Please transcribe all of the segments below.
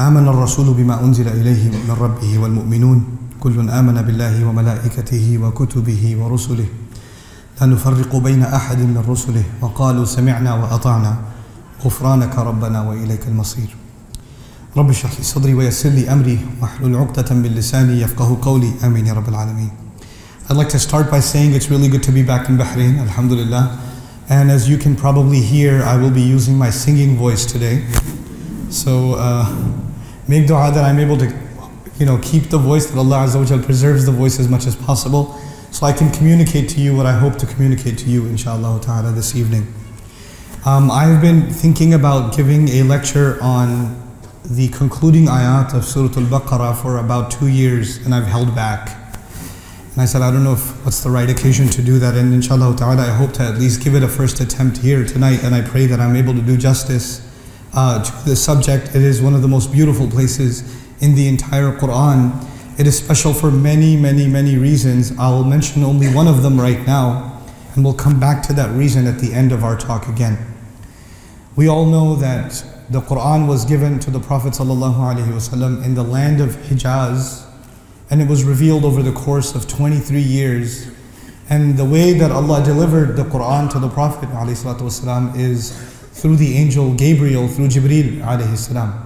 آمن الرسول بما أنزل إليه من ربه والمؤمنون كل آمن بالله وملائكته وكتبه ورسله لا نفرق بين أحد من رسله وقالوا سمعنا وأطعنا غفرانك ربنا وإليك المصير. رب اشرح لي صدري ويسر لي أمري واحلل عقدة من لساني يفقهوا قولي آمين يا رب العالمين. I'd like to start by saying it's really good to be back in Bahrain, alhamdulillah. And as you can probably hear, I will be using my singing voice today. So make dua that I'm able to keep the voice, that Allah Azza wa Jal preserves the voice as much as possible, so I can communicate to you what I hope to communicate to you, inshallah ta'ala, this evening. I've been thinking about giving a lecture on the concluding ayat of Surah Al-Baqarah for about 2 years, and I've held back. And I said, I don't know what's the right occasion to do that, and inshallah ta'ala, I hope to at least give it a first attempt here tonight, and I pray that I'm able to do justice to this subject. It is one of the most beautiful places in the entire Quran. It is special for many, many, many reasons. I'll mention only one of them right now, and we'll come back to that reason at the end of our talk again. We all know that the Quran was given to the Prophet ﷺ in the land of Hijaz, and it was revealed over the course of 23 years. And the way that Allah delivered the Quran to the Prophet ﷺ is through the angel Gabriel, through Jibreel alayhi salam.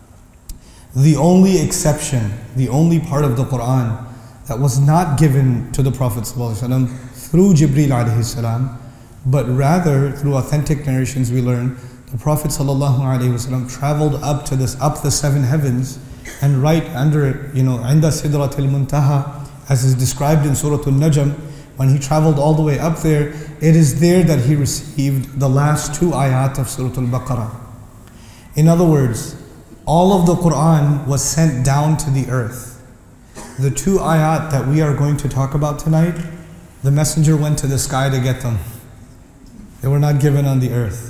The only exception, the only part of the Quran that was not given to the Prophet ﷺ through Jibreel alayhi salam, but rather through authentic narrations we learn, the Prophet ﷺ traveled up the 7 heavens, and right under it, عند سدرة المنتهى, as is described in Surah Al-Najm, when he traveled all the way up there, it is there that he received the last 2 ayat of Surah Al-Baqarah. In other words, all of the Quran was sent down to the earth. The 2 ayat that we are going to talk about tonight, the messenger went to the sky to get them. They were not given on the earth.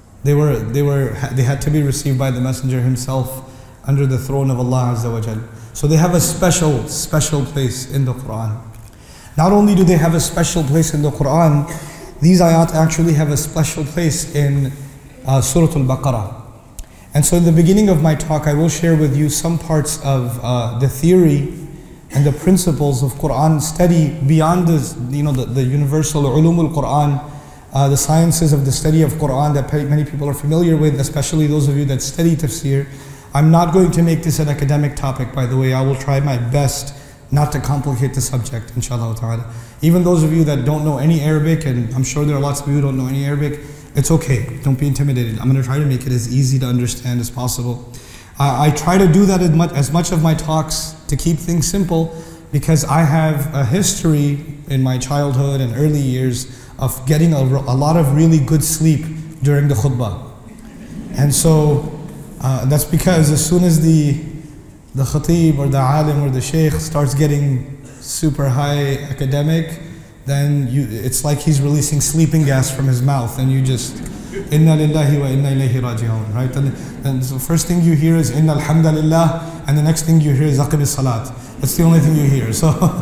They had to be received by the messenger himself under the throne of Allah Azza wa Jal. So they have a special place in the Quran. Not only do they have a special place in the Quran, these ayat actually have a special place in Surah Al-Baqarah. And so in the beginning of my talk, I will share with you some parts of the theory and the principles of Quran study beyond the universal ulum al-Quran, the sciences of the study of Quran that many people are familiar with, especially those of you that study tafsir. I'm not going to make this an academic topic, by the way. I will try my best not to complicate the subject, inshallah ta'ala. Even those of you that don't know any Arabic, and I'm sure there are lots of you who don't know any Arabic, it's okay, don't be intimidated. I'm going to try to make it as easy to understand as possible. I try to do that as much of my talks to keep things simple, because I have a history in my childhood and early years of getting a lot of really good sleep during the khutbah. And so that's because as soon as the khatib or the alim or the sheikh starts getting super high academic, then it's like he's releasing sleeping gas from his mouth, and you just inna lillahi wa inna ilayhi raji'un, right? And the first thing you hear is inna alhamdulillah, and the next thing you hear is aqim as-salat. That's the only thing you hear.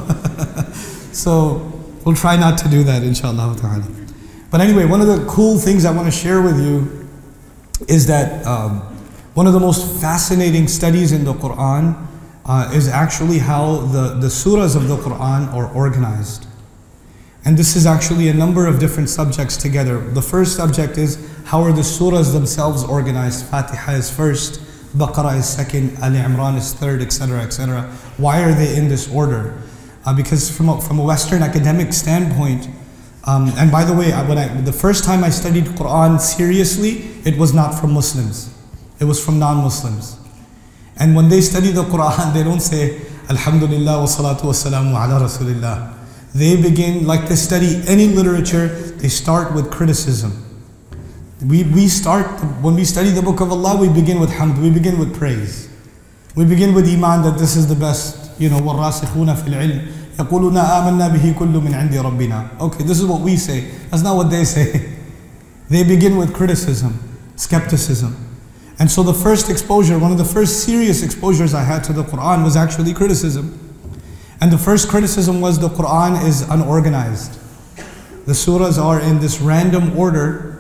So we'll try not to do that, inshallah ta'ala. But anyway, one of the cool things I want to share with you is that one of the most fascinating studies in the Quran is actually how the surahs of the Quran are organized. And this is actually a number of different subjects together. The first subject is, how are the surahs themselves organized? Fatiha is first, Baqarah is second, Ali Imran is third, etc., etc. Why are they in this order? Because from a Western academic standpoint, and by the way, the first time I studied Quran seriously, it was not from Muslims. It was from non-Muslims. And when they study the Quran, they don't say, Alhamdulillah wa salatu wa salamu ala Rasulillah. They begin, like they study any literature, they start with criticism. When we study the book of Allah, we begin with hamd, we begin with praise. We begin with iman, that this is the best, وَالرَّاسِخُونَ فِي الْعِلْمِ يَقُولُونَ آمَنَّا بِهِ كُلُّ مِنْ عِنْدِ رَبِّنَا. Okay, this is what we say. That's not what they say. They begin with criticism, skepticism. And so the first exposure, one of the first serious exposures I had to the Quran was actually criticism. And the first criticism was the Quran is unorganized. The surahs are in this random order,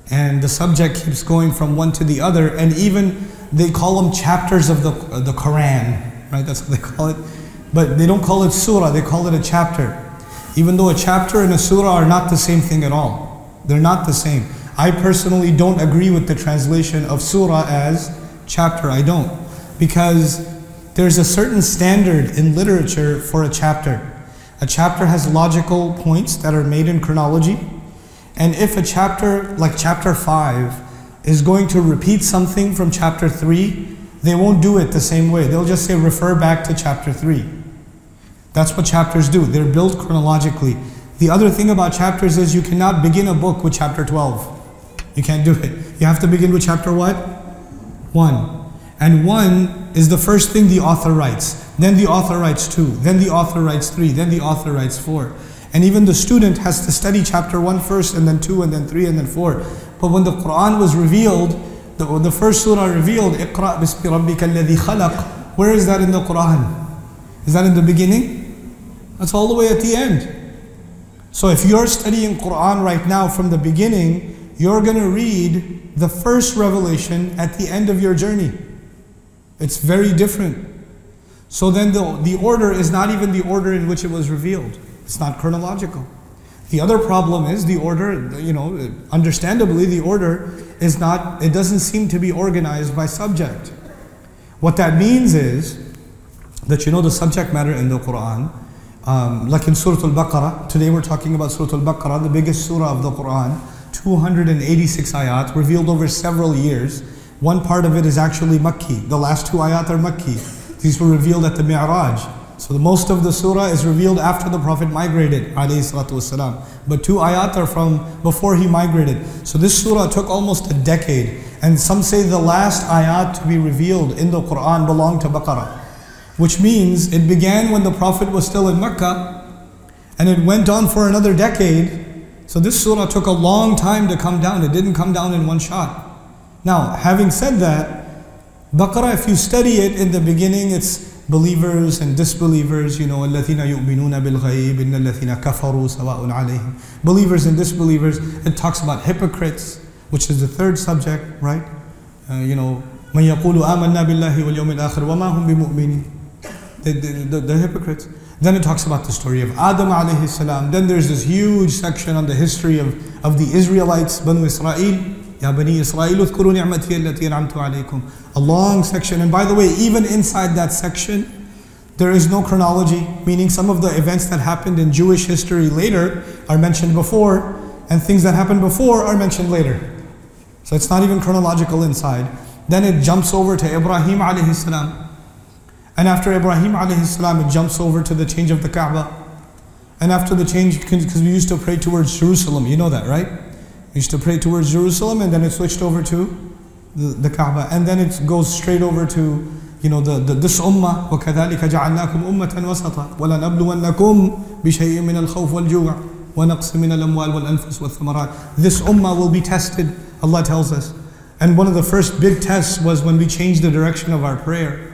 And the subject keeps going from one to the other, and even they call them chapters of the Quran, right? That's what they call it. But they don't call it surah, they call it a chapter. Even though a chapter and a surah are not the same thing at all. They're not the same. I personally don't agree with the translation of surah as chapter. I don't. Because there's a certain standard in literature for a chapter. A chapter has logical points that are made in chronology. And if a chapter, like chapter 5, is going to repeat something from chapter 3, they won't do it the same way. They'll just say refer back to chapter 3. That's what chapters do. They're built chronologically. The other thing about chapters is you cannot begin a book with chapter 12. You can't do it. You have to begin with chapter what? 1. And 1 is the first thing the author writes. Then the author writes 2. Then the author writes 3. Then the author writes 4. And even the student has to study chapter 1 first, and then 2, and then 3, and then 4. But when the Quran was revealed, the first surah revealed, Iqra bismi rabbika alladhi khalaq. Where is that in the Quran? Is that in the beginning? That's all the way at the end. So if you're studying Quran right now from the beginning, you're going to read the first revelation at the end of your journey. It's very different. So then the order is not even the order in which it was revealed. It's not chronological. The other problem is the order, understandably the order is not, it doesn't seem to be organized by subject. What that means is that the subject matter in the Quran, like in Surah Al-Baqarah, today we're talking about Surah Al-Baqarah, the biggest surah of the Quran, 286 ayat, revealed over several years. One part of it is actually Makki. The last 2 ayat are Makki. These were revealed at the Mi'raj. So the most of the surah is revealed after the Prophet migrated, alayhi salatu wasalam. But 2 ayat are from before he migrated. So this surah took almost a decade. And some say the last ayat to be revealed in the Quran belonged to Baqarah. Which means it began when the Prophet was still in Mecca, and it went on for another decade. So this surah took a long time to come down. It didn't come down in one shot. Now, having said that, Baqarah, if you study it in the beginning, it's believers and disbelievers, الَّذِينَ يُؤْمِنُونَ بِالْغَيْبِ إِنَّ الَّذِينَ كَفَرُوا سَوَاءٌ عَلَيْهِمْ. Believers and disbelievers. It talks about hypocrites, which is the third subject, right? مَنْ يَقُولُ آمَنَّا بِاللَّهِ وَالْيَوْمِ الْآخِرِ وَمَا هُمْ بِمُؤْمِنِينَ. The hypocrites. Then it talks about the story of Adam alayhi salam. Then there's this huge section on the history of the Israelites, Banu Israel. Ya Bani Israel, اذكروا نعمتي التي أنعمت عليكم. A long section. And by the way, even inside that section, there is no chronology, meaning some of the events that happened in Jewish history later are mentioned before, and things that happened before are mentioned later. So it's not even chronological inside. Then it jumps over to Ibrahim alayhi salam. And after Ibrahim alayhi salam, it jumps over to the change of the Kaaba. And after the change, because we used to pray towards Jerusalem, you know that, right? We used to pray towards Jerusalem, and then it switched over to the Kaaba. And then it goes straight over to, this ummah, وَكَذَلِكَ جَعَلْنَاكُمْ أُمَّةً وَسَطًا وَلَنَبْلُوَنَّكُمْ بِشَيْءٍ مِنَ الْخَوْفِ وَالْجُوعِ وَنَقْصٍ مِنَ الْأَمْوَالِ وَالْأَنفُسِ وَالثَّمَرَاتِ. This ummah will be tested, Allah tells us. And one of the first big tests was when we changed the direction of our prayer.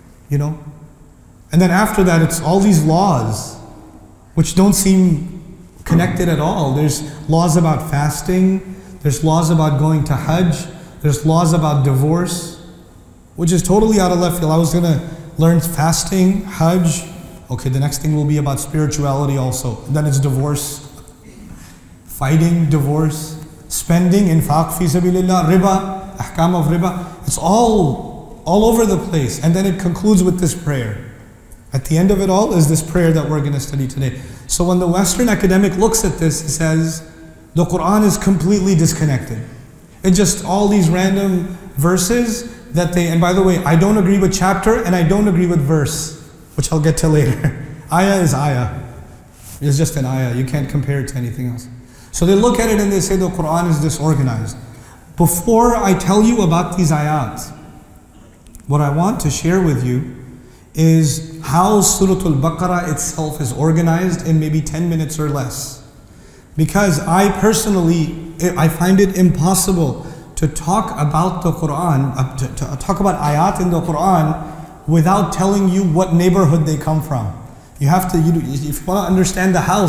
And then after that, it's all these laws, which don't seem connected at all. There's laws about fasting, there's laws about going to Hajj, there's laws about divorce, which is totally out of left field. I was going to learn fasting, Hajj. Okay, the next thing will be about spirituality also. And then it's divorce, fighting, divorce, spending, infaq fi sabilillah, riba, ahkam of riba. It's all over the place. And then it concludes with this prayer. At the end of it all is this prayer that we're going to study today. So when the Western academic looks at this, he says, the Quran is completely disconnected. It's just all these random verses that and by the way, I don't agree with chapter and I don't agree with verse, which I'll get to later. Ayah is ayah. It's just an ayah. You can't compare it to anything else. So they look at it and they say the Quran is disorganized. Before I tell you about these ayat, what I want to share with you is how Surah Al-Baqarah itself is organized in maybe 10 minutes or less. Because I personally, I find it impossible to talk about the Quran, to talk about ayat in the Quran without telling you what neighborhood they come from. You have to, if you want to understand the house, you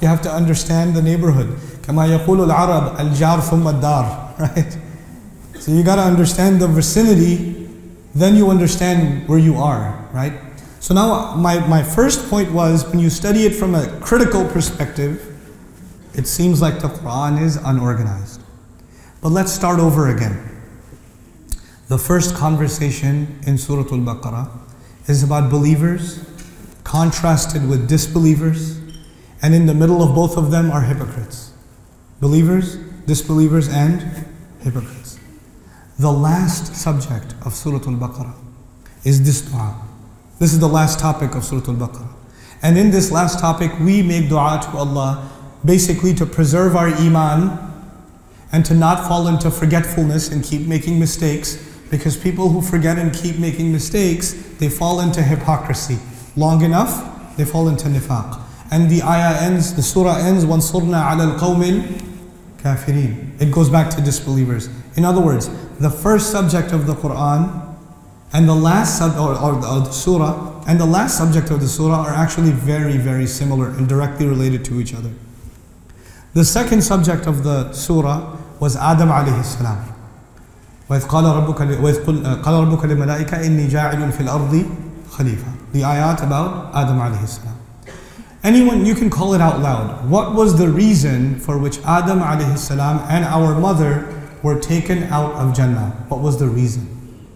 you have to understand the neighborhood. كما يقول العرب الجار ثم الدار, right? So you got to understand the vicinity, then you understand where you are, right? So now my first point was, when you study it from a critical perspective, it seems like the Quran is unorganized. But let's start over again. The first conversation in Surah Al-Baqarah is about believers contrasted with disbelievers, and in the middle of both of them are hypocrites. Believers, disbelievers, and hypocrites. The last subject of Surah Al-Baqarah is this dua. This is the last topic of Surah Al-Baqarah. And in this last topic, we make dua to Allah, basically to preserve our iman and to not fall into forgetfulness and keep making mistakes, because people who forget and keep making mistakes, they fall into hypocrisy. Long enough, they fall into nifaq. And the ayah ends, the surah ends, وَانصُرْنَا عَلَى الْقَوْمِ الْكَافِرِينَ. It goes back to disbelievers. In other words, the first subject of the Quran and the last the surah and the last subject of the surah are actually very, very similar and directly related to each other. The second subject of the surah was Adam alayhi salam. وَإِذْ قَالَ رَبُّكَ لِلْمَلَائِكَةِ إِنِّي جَاعِلٌ فِي الْأَرْضِ خَلِيفَةً. The ayat about Adam alayhi salam. Anyone, you can call it out loud. What was the reason for which Adam alayhi salam and our mother were taken out of Jannah? What was the reason?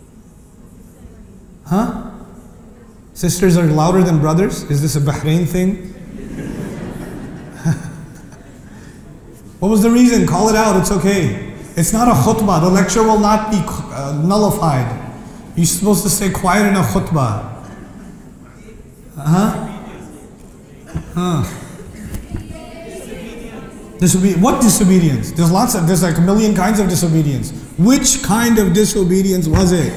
Huh? Sisters are louder than brothers? Is this a Bahrain thing? What was the reason? Call it out, it's okay. It's not a khutbah. The lecture will not be nullified. You're supposed to stay quiet in a khutbah. What disobedience? There's like a million kinds of disobedience. Which kind of disobedience was it?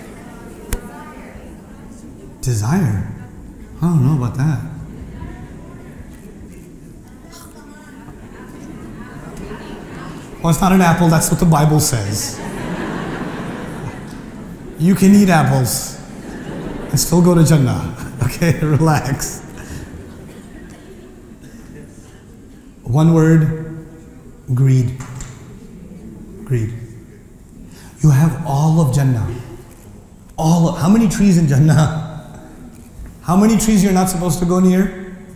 Desire. I don't know about that. Well, it's not an apple, that's what the Bible says. You can eat apples and still go to Jannah. Okay, relax. One word, greed. Greed. You have all of Jannah. How many trees in Jannah? How many trees you're not supposed to go near?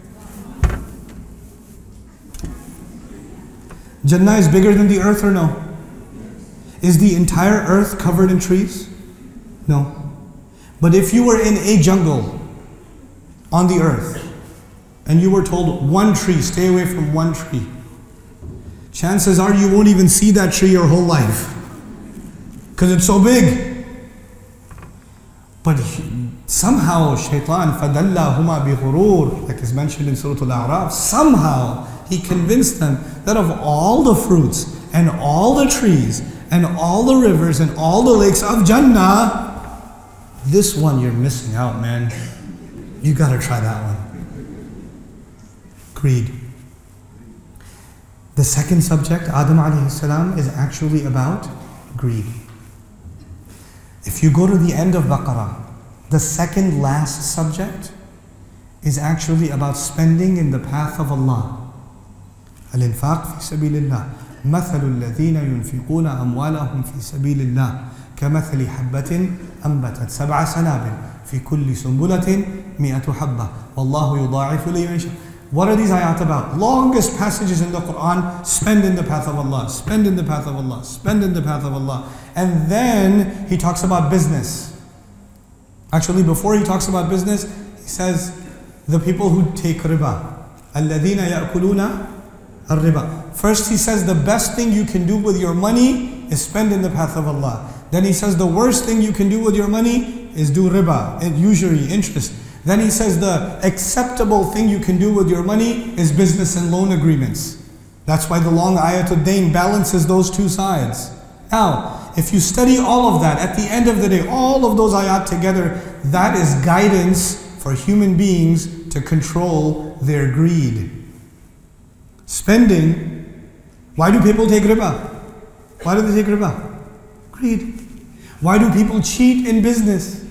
Jannah is bigger than the earth or no? Is the entire earth covered in trees? No. But if you were in a jungle on the earth and you were told one tree, stay away from one tree, chances are you won't even see that tree your whole life because it's so big. But somehow shaitan فَدَلَّهُمَا بِغُرُورٍ, like is mentioned in Surah Al-A'raf, somehow he convinced them that of all the fruits and all the trees and all the rivers and all the lakes of Jannah, this one you're missing out, man. You gotta try that one. Greed. The second subject, Adam alayhi salam, is actually about greed. If you go to the end of Baqarah, the second last subject is actually about spending in the path of Allah. الإنفاق في سبيل الله مثل الذين ينفقون أموالهم في سبيل الله كمثل حبة أنبتت 7 سنابل في كل سنبلة 100 حبة والله يضاعف لمن يشاء. What are these ayat about? Longest passages in the Quran, spend in the path of Allah, spend in the path of Allah, spend in the path of Allah. And then he talks about business. Actually, before he talks about business, he says the people who take riba. الذين يأكلون الربا. First he says the best thing you can do with your money is spend in the path of Allah. Then he says the worst thing you can do with your money is do riba, usury, interest. Then he says the acceptable thing you can do with your money is business and loan agreements. That's why the long Ayatul Dain balances those two sides. Now, if you study all of that, at the end of the day, all of those ayat together, that is guidance for human beings to control their greed. Spending. Why do people take riba? Why do they take riba? Greed. Why do people cheat in business?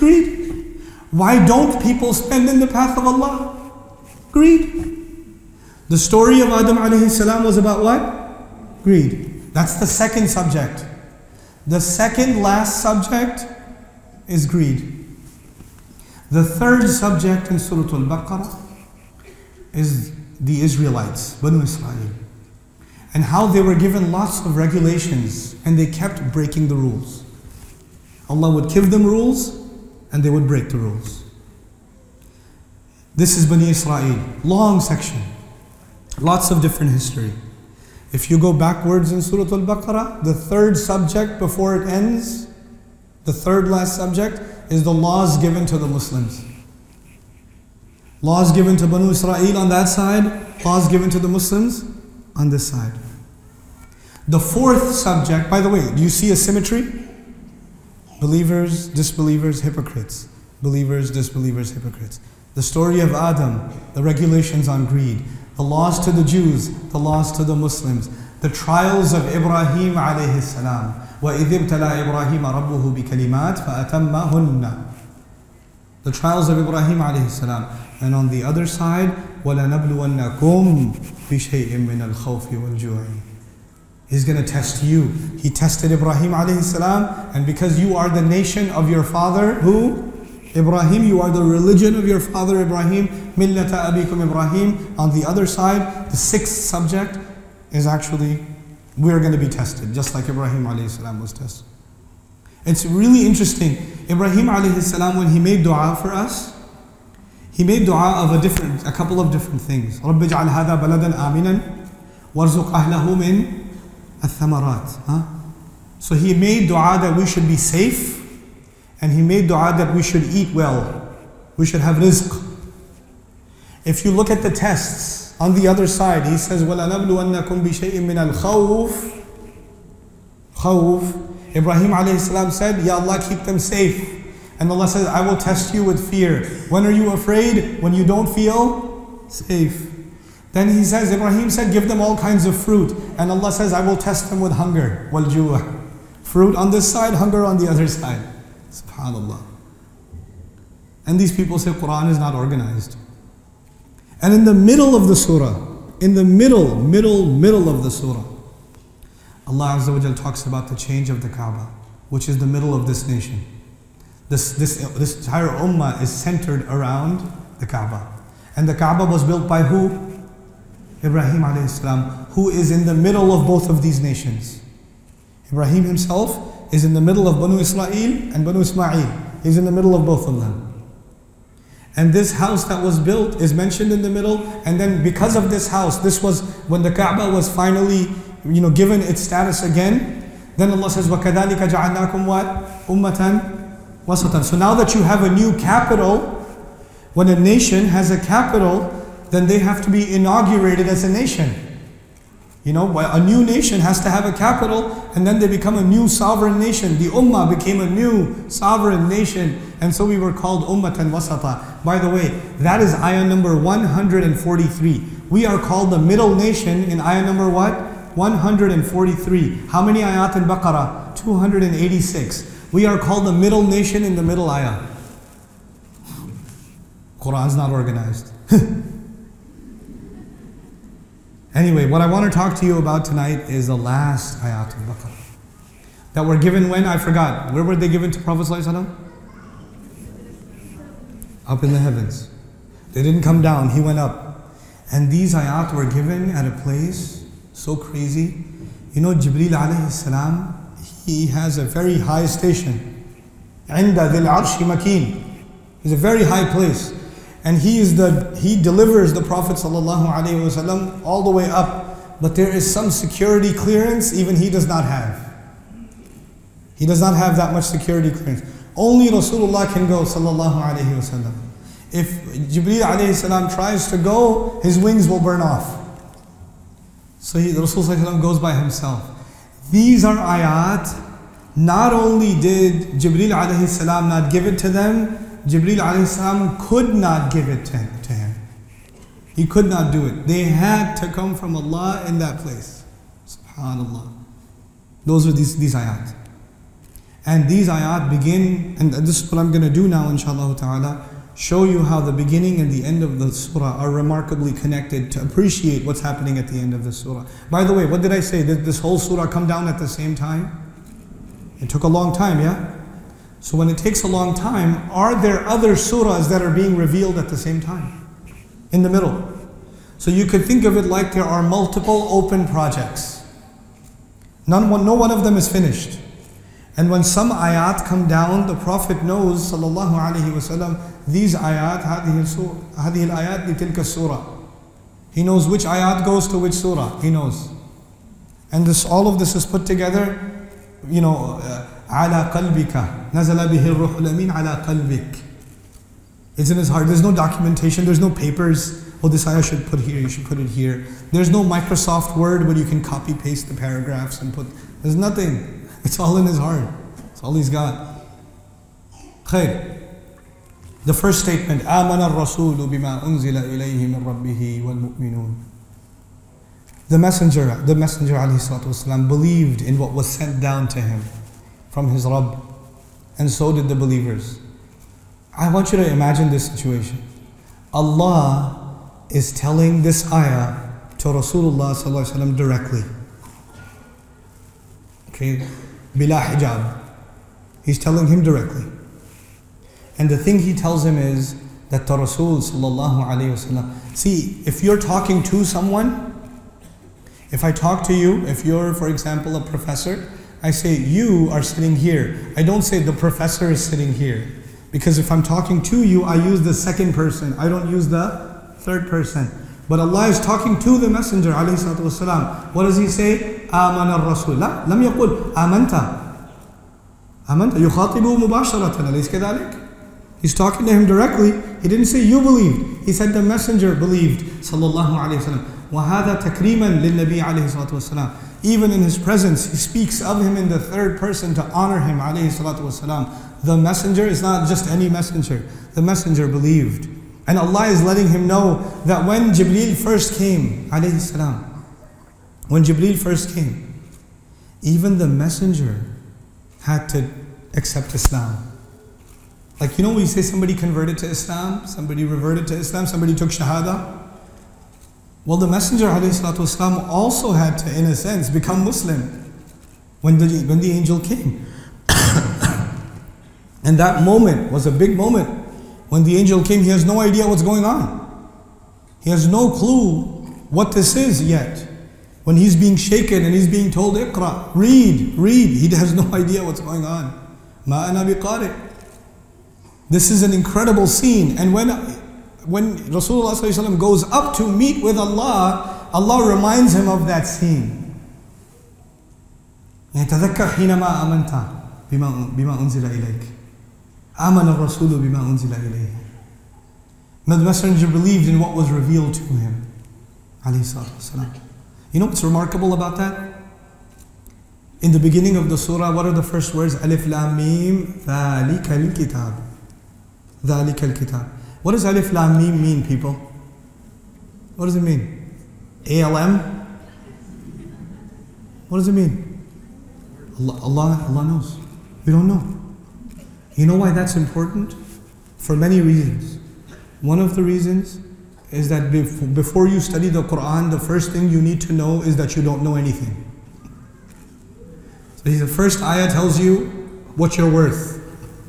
Greed. Why don't people spend in the path of Allah? Greed. The story of Adam alayhi salam was about what? Greed. That's the second subject. The second last subject is greed. The third subject in Surah Al-Baqarah is the Israelites, Banu Israel, and how they were given lots of regulations and they kept breaking the rules. Allah would give them rules and they would break the rules. This is Bani Israel, long section, lots of different history. If you go backwards in Surah Al-Baqarah, the third subject before it ends, the third last subject, is the laws given to the Muslims. Laws given to Banu Israel on that side, laws given to the Muslims on this side. The fourth subject, by the way, do you see a symmetry? Believers, disbelievers, hypocrites. Believers, disbelievers, hypocrites. The story of Adam, the regulations on greed, the laws to the Jews, the laws to the Muslims, the trials of Ibrahim alayhi salam. وَإِذِ ابْتَلَى إِبْرَاهِيمَ رَبُّهُ بِكَلِمَاتٍ فَأَتَمَّهُنَّ. The trials of Ibrahim alayhi salam. And on the other side, وَلَنَبْلُوَنَّكُمْ بِشَيْءٍ مِّنَ الْخَوْفِ وَالْجُوعِ. He's going to test you. He tested Ibrahim alayhi salam, and because you are the nation of your father, who? Ibrahim, you are the religion of your father Ibrahim, مِلَّةَ أَبِيكُمْ Ibrahim. On the other side, the sixth subject is actually, we are going to be tested, just like Ibrahim alayhi salam was tested. It's really interesting. Ibrahim alayhi salam, when he made dua for us, he made dua of a couple of different things. رَبِّ اجْعَلْ هَذَا بَلَدًا آمِنًا وَارْزُقْ أَهْلَهُ مِنْ الثَّمَرَاتِ. So he made dua that we should be safe, and he made dua that we should eat well. We should have rizq. If you look at the tests, on the other side, he says, وَلَنَبْلُوَنَّكُمْ بِشَيْءٍ مِّنَ الْخَوْفِ. Khawf. Ibrahim alayhi salam said, Ya Allah, keep them safe. And Allah says, I will test you with fear. When are you afraid? When you don't feel safe. Then he says, Ibrahim said, give them all kinds of fruit. And Allah says, I will test them with hunger. وَالْجُوعِ. Fruit on this side, hunger on the other side. SubhanAllah. And these people say Quran is not organized. And in the middle of the surah, in the middle of the surah, Allah Azza wa Jal talks about the change of the Kaaba, which is the middle of this nation. This entire ummah is centered around the Kaaba. And the Kaaba was built by who? Ibrahim alayhi salam, who is in the middle of both of these nations. Ibrahim himself is in the middle of Banu Israel and Banu Ismail. He's in the middle of both of them. And this house that was built is mentioned in the middle, and then because of this house, this was when the Kaaba was finally given its status again, then Allah says, وَكَذَلِكَ جَعَلْنَاكُمْ what? أُمَّةً وَسَطًا. So now that you have a new capital, when a nation has a capital, then they have to be inaugurated as a nation. A new nation has to have a capital, and then they become a new sovereign nation. The Ummah became a new sovereign nation, and so we were called Ummatan Wasata. By the way, that is ayah number 143. We are called the middle nation in ayah number what? 143. How many ayat in Baqarah? 286. We are called the middle nation in the middle ayah. Quran's not organized. Anyway, what I want to talk to you about tonight is the last ayat of Baqarah. That were given when? I forgot. Where were they given to Prophet ﷺ? Up in the heavens. They didn't come down, he went up. And these ayat were given at a place so crazy. Jibreel alayhi salam, he has a very high station. عِنْدَ ذِي الْعَرْشِ مَكِينٌ. It's a very high place. And he delivers the Prophet ﷺ all the way up. But there is some security clearance even he does not have. He does not have that much security clearance. Only Rasulullah can go ﷺ. If Jibreel alayhi salam tries to go, his wings will burn off. So the Rasul ﷺ goes by himself. These are ayat. Not only did Jibreel alayhi salam not give it to them, Jibreel alayhi salam could not give it to him. He could not do it. They had to come from Allah in that place. SubhanAllah. Those are these ayat. And these ayat begin, and this is what I'm going to do now inshaAllah ta'ala, show you how the beginning and the end of the surah are remarkably connected to appreciate what's happening at the end of the surah. By the way, what did I say? Did this whole surah come down at the same time? It took a long time, yeah? So when it takes a long time, are there other surahs that are being revealed at the same time? In the middle. So you could think of it like there are multiple open projects. No one of them is finished. And when some ayat come down, the Prophet knows, sallallahu alaihi wasallam, these ayat, هذه الآيات لتلك السورة. He knows which ayat goes to which surah. He knows. And all of this is put together, على قلبك نزل به الروح الأمين على قلبك. It's in his heart. There's no documentation. There's no papers. Oh, this ayah should put here. You should put it here. There's no Microsoft Word where you can copy paste the paragraphs and put. There's nothing. It's all in his heart. It's all he's got. Khair. The first statement, آمن الرسول بما أنزل إليه من ربه والمؤمنون. The messenger alayhi salatu wasalam, believed in what was sent down to him from his Rabb, and so did the believers. I want you to imagine this situation. Allah is telling this ayah to Rasulullah sallallahu alaihi wasallam directly. Okay, bila hijab. He's telling him directly. And the thing he tells him is that the Rasul sallallahu alaihi wasallam. See, if you're talking to someone, if I talk to you, if you're, for example, a professor, I say you are sitting here. I don't say the professor is sitting here. Because if I'm talking to you, I use the second person. I don't use the third person. But Allah is talking to the Messenger alayhi salatu wasalam. What does he say? آمن الرسول. لا, لم يقل آمنت. آمنت يخاطبه مباشرة. أليس كذلك? He's talking to him directly. He didn't say you believed. He said the Messenger believed. Sallallahu alayhi wasallam. وهذا تكريما للنبي عليه الصلاة والسلام. Even in his presence, he speaks of him in the third person to honor him alayhi salatu wasalam. The messenger is not just any messenger. The messenger believed. And Allah is letting him know that when Jibreel first came, alayhi salam, when Jibreel first came, even the messenger had to accept Islam. Like, we say somebody converted to Islam, somebody reverted to Islam, somebody took Shahada. Well, the Messenger ﷺ also had to, in a sense, become Muslim when the angel came. And that moment was a big moment. When the angel came, he has no idea what's going on. He has no clue what this is yet. When he's being shaken and he's being told, Iqra, read, he has no idea what's going on. Ma ana biqari. This is an incredible scene. And when Rasulullah ﷺ goes up to meet with Allah, Allah reminds him of that scene. يتذكر حينما آمنت بما أنزل إليك. آمن الرسول بما أنزل إليه. The messenger believed in what was revealed to him. عليه الصلاة والسلام. You know what's remarkable about that? In the beginning of the surah, what are the first words? Alif Lam Mim ذَلِكَ الْكِتَابِ. ذَلِكَ الْكِتَابِ. What does Alif Lam Mim mean, people? What does it mean? ALM? What does it mean? Allah knows. We don't know. You know why that's important? For many reasons. One of the reasons is that before you study the Quran, the first thing you need to know is that you don't know anything. So the first ayah tells you what you're worth.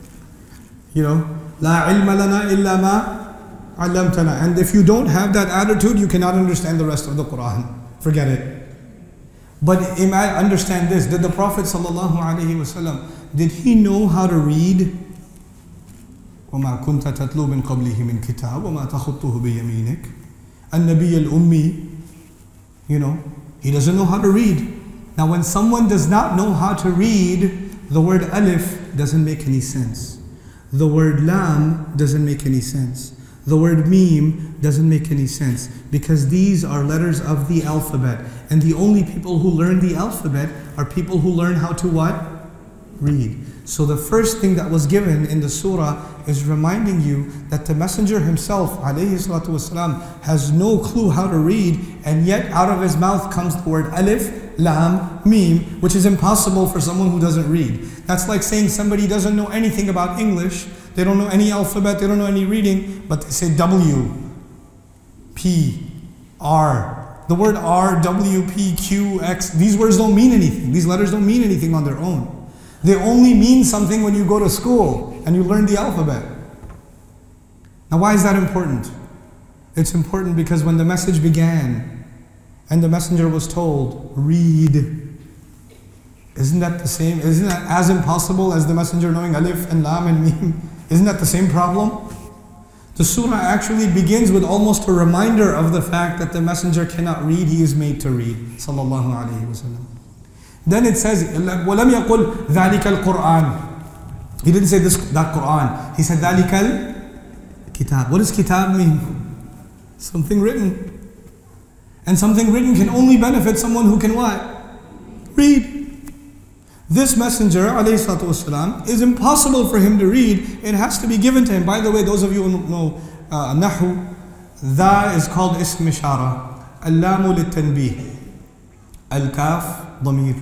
La ilma lana illa ma allamtana. And if you don't have that attitude, you cannot understand the rest of the Quran. Forget it. But understand this. Did the Prophet ﷺ, did he know how to read? وَمَا كُنْتَ تَتْلُو مِنْ قَبْلِهِ مِنْ كِتَابٍ وَمَا تَخُطُّهُ بِيَمِينِكَ النَّبِيَّ الْأُمِّي. He doesn't know how to read. Now when someone does not know how to read, the word alif doesn't make any sense. The word lam doesn't make any sense. The word mim doesn't make any sense, because these are letters of the alphabet. And the only people who learn the alphabet are people who learn how to what? Read. So the first thing that was given in the surah is reminding you that the Messenger himself, alayhi salatu wasalam, has no clue how to read, and yet out of his mouth comes the word alif, lam, mim, which is impossible for someone who doesn't read. That's like saying somebody doesn't know anything about English, They don't know any alphabet, they don't know any reading, but they say W, P, R. The word R, W, P, Q, X, these words don't mean anything. These letters don't mean anything on their own. They only mean something when you go to school and you learn the alphabet. Now why is that important? It's important because when the message began and the messenger was told, read, isn't that the same? Isn't that as impossible as the messenger knowing alif and lam and mim? Isn't that the same problem? The surah actually begins with almost a reminder of the fact that the messenger cannot read, he is made to read. Sallallahu alayhi wasallam. Then it says, وَلَمْ يَقُلْ ذَلِكَ الْقُرْآنِ. He didn't say that Quran. He said ذَلِكَ الْكِتَاب. What does kitab mean? Something written. And something written can only benefit someone who can what? Read. This messenger, alayhi salatu wasalam, is impossible for him to read. It has to be given to him. By the way, those of you who know Nahu, Dha is called ism ishara. Al-lamu lit-tanbih. Al-kaf, damir.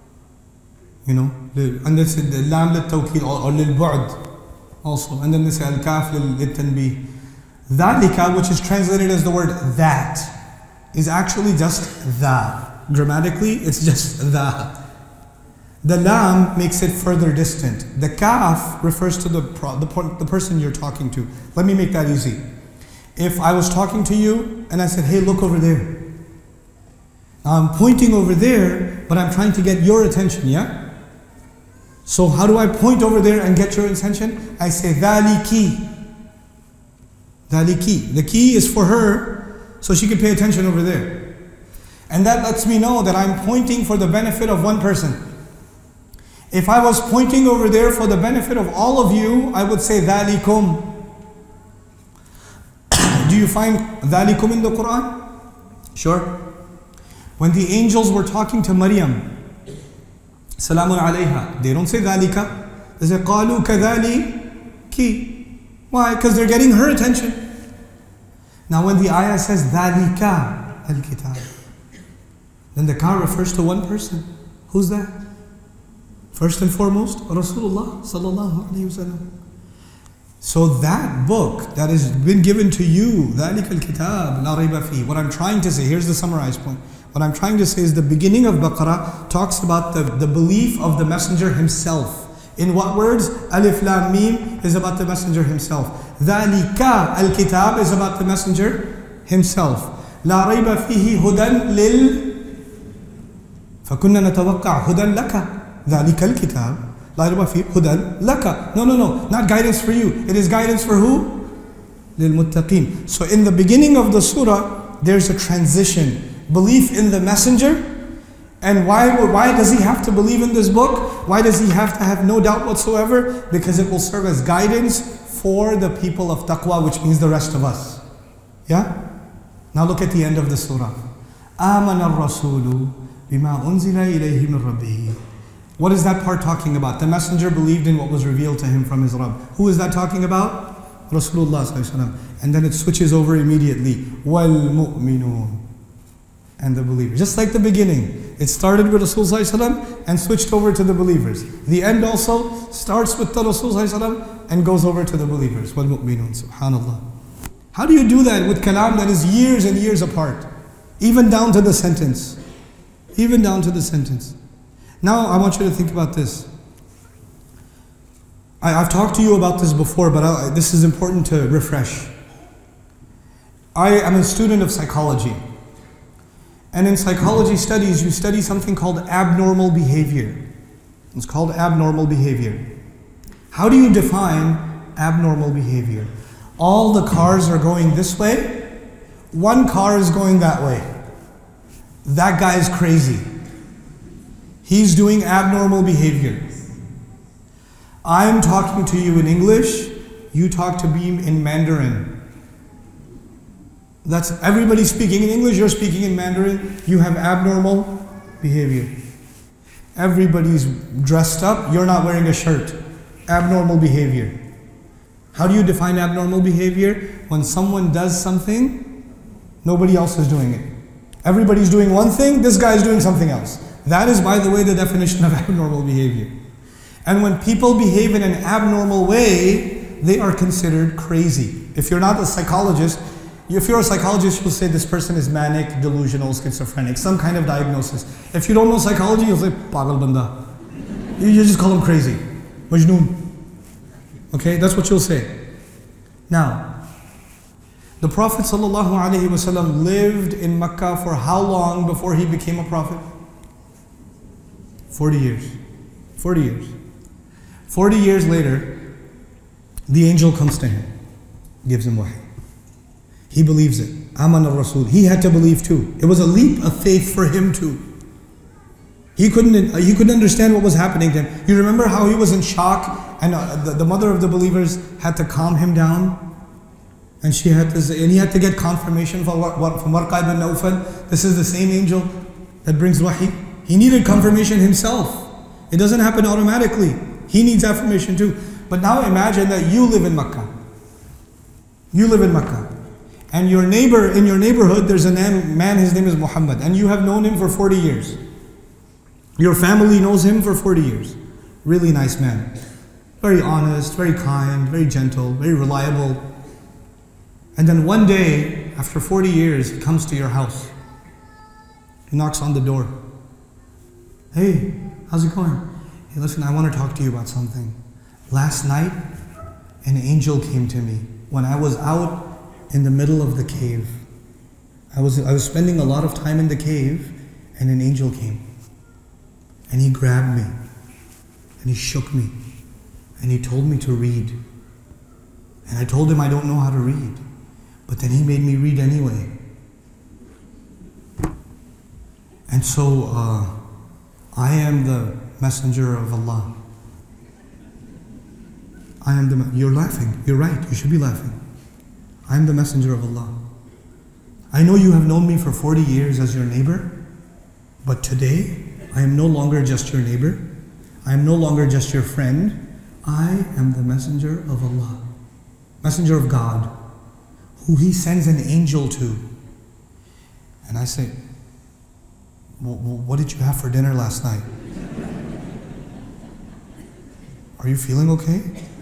You know, and they say the lam lit-tawkid or lil-bu'd also. And then they say al-kaf lit-tanbih. Dhalika, which is translated as the word that, is actually just that. Grammatically, it's just that. The lam makes it further distant. The kaf refers to the person you're talking to. Let me make that easy. If I was talking to you and I said, hey, look over there. Now I'm pointing over there, but I'm trying to get your attention, yeah? So how do I point over there and get your attention? I say, dhaliki. Dhaliki. The key is for her, so she can pay attention over there. And that lets me know that I'm pointing for the benefit of one person. If I was pointing over there for the benefit of all of you, I would say dhalikum. Do you find dhalikum in the Quran? Sure. When the angels were talking to Maryam, salamun alayha, they don't say dhalika. They say qalu kadhaliki. Why? Because they're getting her attention. Now when the ayah says dhalika al-kitab, then the ka refers to one person. Who's that? First and foremost, Rasulullah sallallahu alayhi wasallam. So that book that has been given to you, ذَلِكَ الْكِتَابِ لَا رَيْبَ فِيهِ. What I'm trying to say, here's the summarized point. What I'm trying to say is the beginning of Baqarah talks about the belief of the messenger himself. In what words? Alif Lam Mim is about the messenger himself. ذَلِكَ الْكِتَابِ is about the messenger himself. لَا رَيْبَ فِيهِ هُدًى لِلْ فَكُنَّا نَتَوَقَّعْ هُدًى لَكَ ذَلِكَ الْكِتَابِ لَا رَيْبَ فِيهِ هُدًى لَكَ. No, not guidance for you. It is guidance for who? لِلْمُتَّقِينَ. So in the beginning of the surah, there's a transition. Belief in the messenger. And why does he have to believe in this book? Why does he have to have no doubt whatsoever? Because it will serve as guidance for the people of taqwa, which means the rest of us. Yeah? Now look at the end of the surah. آمَنَ الرَّسُولُ بِمَا أُنزِلَ إِلَيْهِ مِنْ رَبِّهِ. What is that part talking about? The messenger believed in what was revealed to him from his Rabb. Who is that talking about? Rasulullah sallallahu alaihi wasallam. And then it switches over immediately. وَالْمُؤْمِنُونَ. And the believers. Just like the beginning. It started with Rasul sallallahu alaihi wasallam and switched over to the believers. The end also starts with the Rasul sallallahu alaihi wasallam and goes over to the believers. وَالْمُؤْمِنُونَ. Subhanallah. How do you do that with kalam that is years and years apart? Even down to the sentence. Even down to the sentence. Now I want you to think about this. I've talked to you about this before, but this is important to refresh. I am a student of psychology. And in psychology studies, you study something called abnormal behavior. It's called abnormal behavior. How do you define abnormal behavior? All the cars are going this way. One car is going that way. That guy is crazy. He's doing abnormal behavior. I'm talking to you in English, you talk to me in Mandarin. That's everybody speaking in English, you're speaking in Mandarin, you have abnormal behavior. Everybody's dressed up, you're not wearing a shirt. Abnormal behavior. How do you define abnormal behavior? When someone does something, nobody else is doing it. Everybody's doing one thing, this guy is doing something else. That is, by the way, the definition of abnormal behavior. And when people behave in an abnormal way, they are considered crazy. If you're not a psychologist, if you're a psychologist, you'll say this person is manic, delusional, schizophrenic, some kind of diagnosis. If you don't know psychology, you'll say, Pagal banda. You just call him crazy. Majnoon. Okay, that's what you'll say. Now, the Prophet ﷺ lived in Mecca for how long before he became a prophet? 40 years. 40 years. 40 years later, the angel comes to him, gives him wahy. He believes it. Aman al-Rasul. He had to believe too. It was a leap of faith for him too. He couldn't understand what was happening to him. You remember how he was in shock, and the mother of the believers had to calm him down? And he had to get confirmation from Warqa ibn Nawfal. This is the same angel that brings wahi. He needed confirmation himself. It doesn't happen automatically. He needs affirmation too. But now imagine that you live in Makkah. You live in Makkah. And in your neighborhood, there's a man, his name is Muhammad. And you have known him for 40 years. Your family knows him for 40 years. Really nice man. Very honest, very kind, very gentle, very reliable. And then one day, after 40 years, he comes to your house. He knocks on the door. Hey, how's it going? Hey, listen, I want to talk to you about something. Last night, an angel came to me when I was out in the middle of the cave. I was spending a lot of time in the cave, and an angel came. And he grabbed me, and he shook me, and he told me to read. And I told him I don't know how to read. But then he made me read anyway. And so, I am the messenger of Allah. You're laughing. You're right. You should be laughing. I am the messenger of Allah. I know you have known me for 40 years as your neighbor, but today, I am no longer just your neighbor. I am no longer just your friend. I am the messenger of Allah. Messenger of God, who He sends an angel to. And I say, what did you have for dinner last night? Are you feeling okay?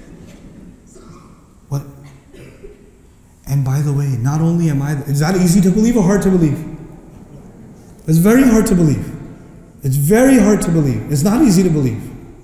What? And by the way, not only is that easy to believe or hard to believe? It's very hard to believe. It's very hard to believe. It's not easy to believe.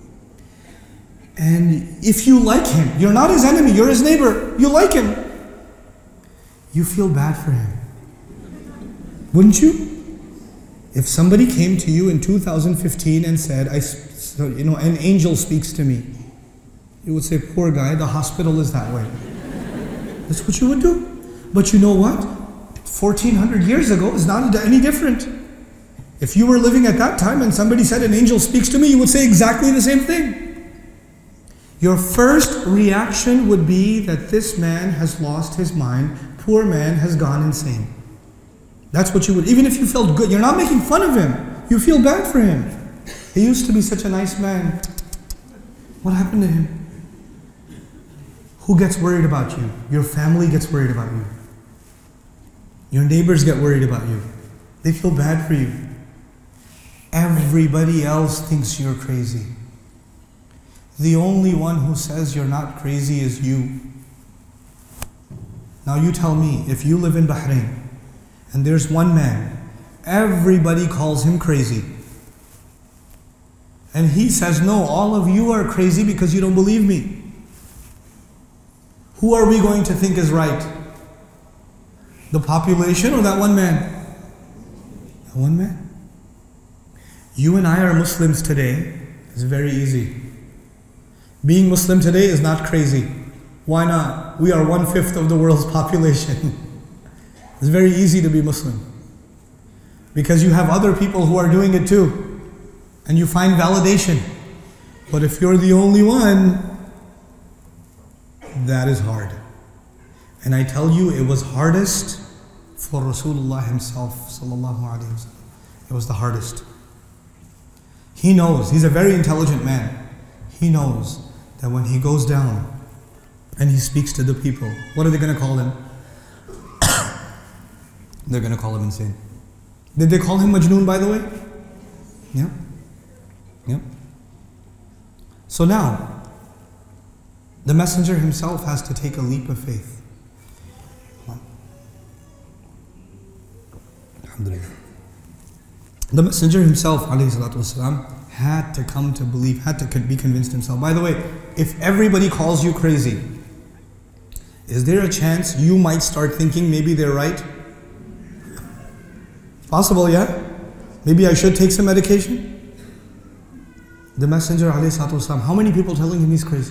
And if you like him, you're not his enemy, you're his neighbor, you like him, you feel bad for him. Wouldn't you? If somebody came to you in 2015 and said, an angel speaks to me, you would say, poor guy, the hospital is that way. That's what you would do. But you know what? 1400 years ago is not any different. If you were living at that time and somebody said an angel speaks to me, you would say exactly the same thing. Your first reaction would be that this man has lost his mind, poor man has gone insane. That's what you would, even if you felt good, you're not making fun of him, you feel bad for him. He used to be such a nice man. What happened to him? Who gets worried about you? Your family gets worried about you. Your neighbors get worried about you. They feel bad for you. Everybody else thinks you're crazy. The only one who says you're not crazy is you. Now you tell me, if you live in Bahrain and there's one man, everybody calls him crazy. And he says, no, all of you are crazy because you don't believe me. Who are we going to think is right? The population or that one man? That one man. You and I are Muslims today. It's very easy. Being Muslim today is not crazy. Why not? We are 1/5 of the world's population. It's very easy to be Muslim. Because you have other people who are doing it too. And you find validation. But if you're the only one, that is hard. And I tell you, it was hardest for Rasulullah himself, sallallahu alaihi wasallam. It was the hardest. He knows, he's a very intelligent man. He knows that when he goes down and he speaks to the people, what are they going to call him? They're going to call him insane. Did they call him Majnoon, by the way? Yeah. Yeah. So now, The messenger himself has to take a leap of faith. Alhamdulillah. The messenger himself, alayhi salatu wasalam, had to come to believe, had to be convinced himself. By the way, if everybody calls you crazy, is there a chance you might start thinking maybe they're right? Possible, yeah? Maybe I should take some medication? The messenger, alayhi salatu wasalam, how many people telling him he's crazy?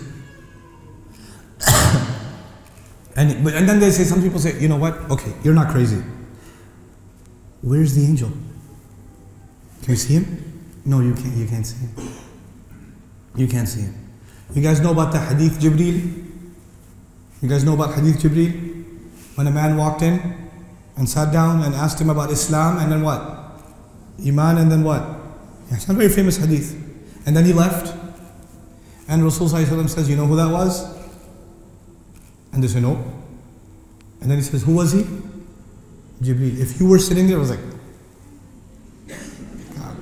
and then they say, some people say, you know what? Okay, you're not crazy. Where's the angel? Can you see him? No, you can't see him. You can't see him. You guys know about the Hadith Jibreel? You guys know about Hadith Jibreel? When a man walked in and sat down and asked him about Islam, and then what? Iman, and then what? Yeah, it's a very famous hadith. And then he left. And Rasulullah says, you know who that was? And they say, no. And then he says, who was he? Jibreel. If you were sitting there, I was like, God.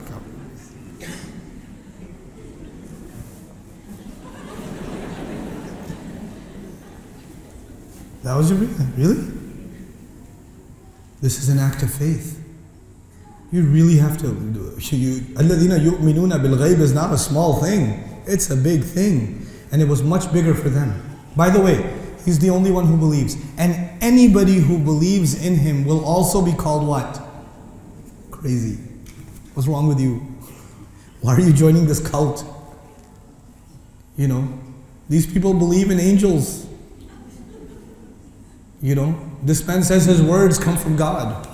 That was Jibreel? Really? This is an act of faith. You really have to do it. الَّذِينَ يُؤْمِنُونَ بِالْغَيْبِ is not a small thing. It's a big thing. And it was much bigger for them. By the way, he's the only one who believes. And anybody who believes in him will also be called what? Crazy. What's wrong with you? Why are you joining this cult? You know, these people believe in angels. You know, this man says his words come from God.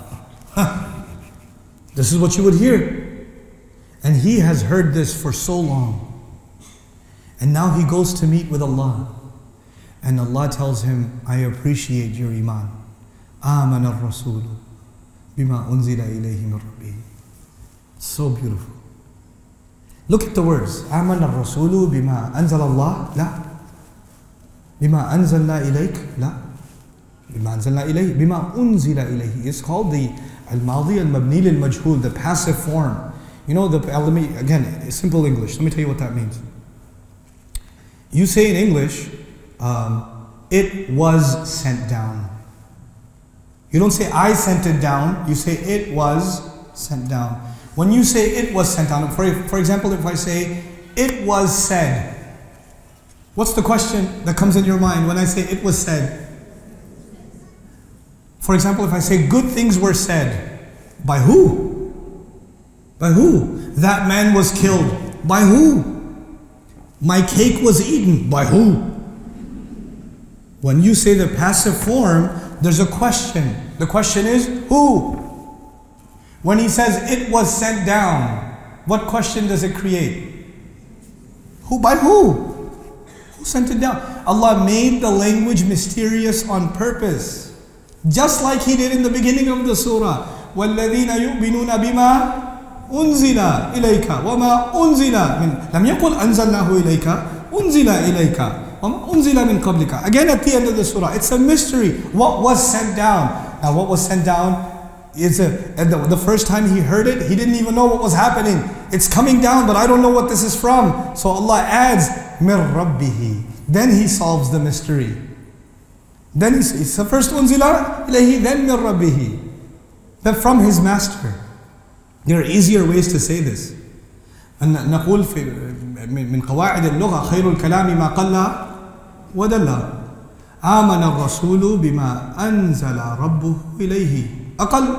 This is what you would hear. And he has heard this for so long. And now he goes to meet with Allah. And Allah tells him, I appreciate your iman. آمن الرسول بما أنزل إليه من ربه. So beautiful. Look at the words. آمن الرسول بما أنزل الله. لا. بما أنزلنا إليك. لا. بما أنزلنا إليه. بما أنزل إليه. It's called the al-madi al-mabni lil-majhul, the passive form. You know, again, simple English. Let me tell you what that means. You say in English, it was sent down. You don't say I sent it down, you say it was sent down. When you say it was sent down, for example, if I say it was said, what's the question that comes in your mind when I say it was said? For example, if I say good things were said, by who? By who? That man was killed. By who? My cake was eaten. By who? When you say the passive form, there's a question. The question is, who? When he says it was sent down, what question does it create? Who? By who? Who sent it down? Allah made the language mysterious on purpose. Just like He did in the beginning of the surah. وَالَّذِينَ يُؤْمِنُونَ بِمَا أُنزِلَ إِلَيْكَ وَمَا أُنزِلَ مِنْ لَمْ يَقُلْ أَنزَلْنَاهُ إِلَيْكَ أُنزِلَ إِلَيْكَ وَمَا أُنزِلَ مِنْ قَبْلِكَ. Again at the end of the surah, it's a mystery. What was sent down? Now what was sent down is the first time he heard it, he didn't even know what was happening. It's coming down, but I don't know what this is from. So Allah adds, مِنْ رَبِّهِ. Then He solves the mystery. Then it's the first unzila ilayhi, then min rabbihi. Then from his master. There are easier ways to say this. نقول من قواعد اللغة خير الكلام ما قل ودل. آمن الرسول بما أنزل ربه إليه. أقل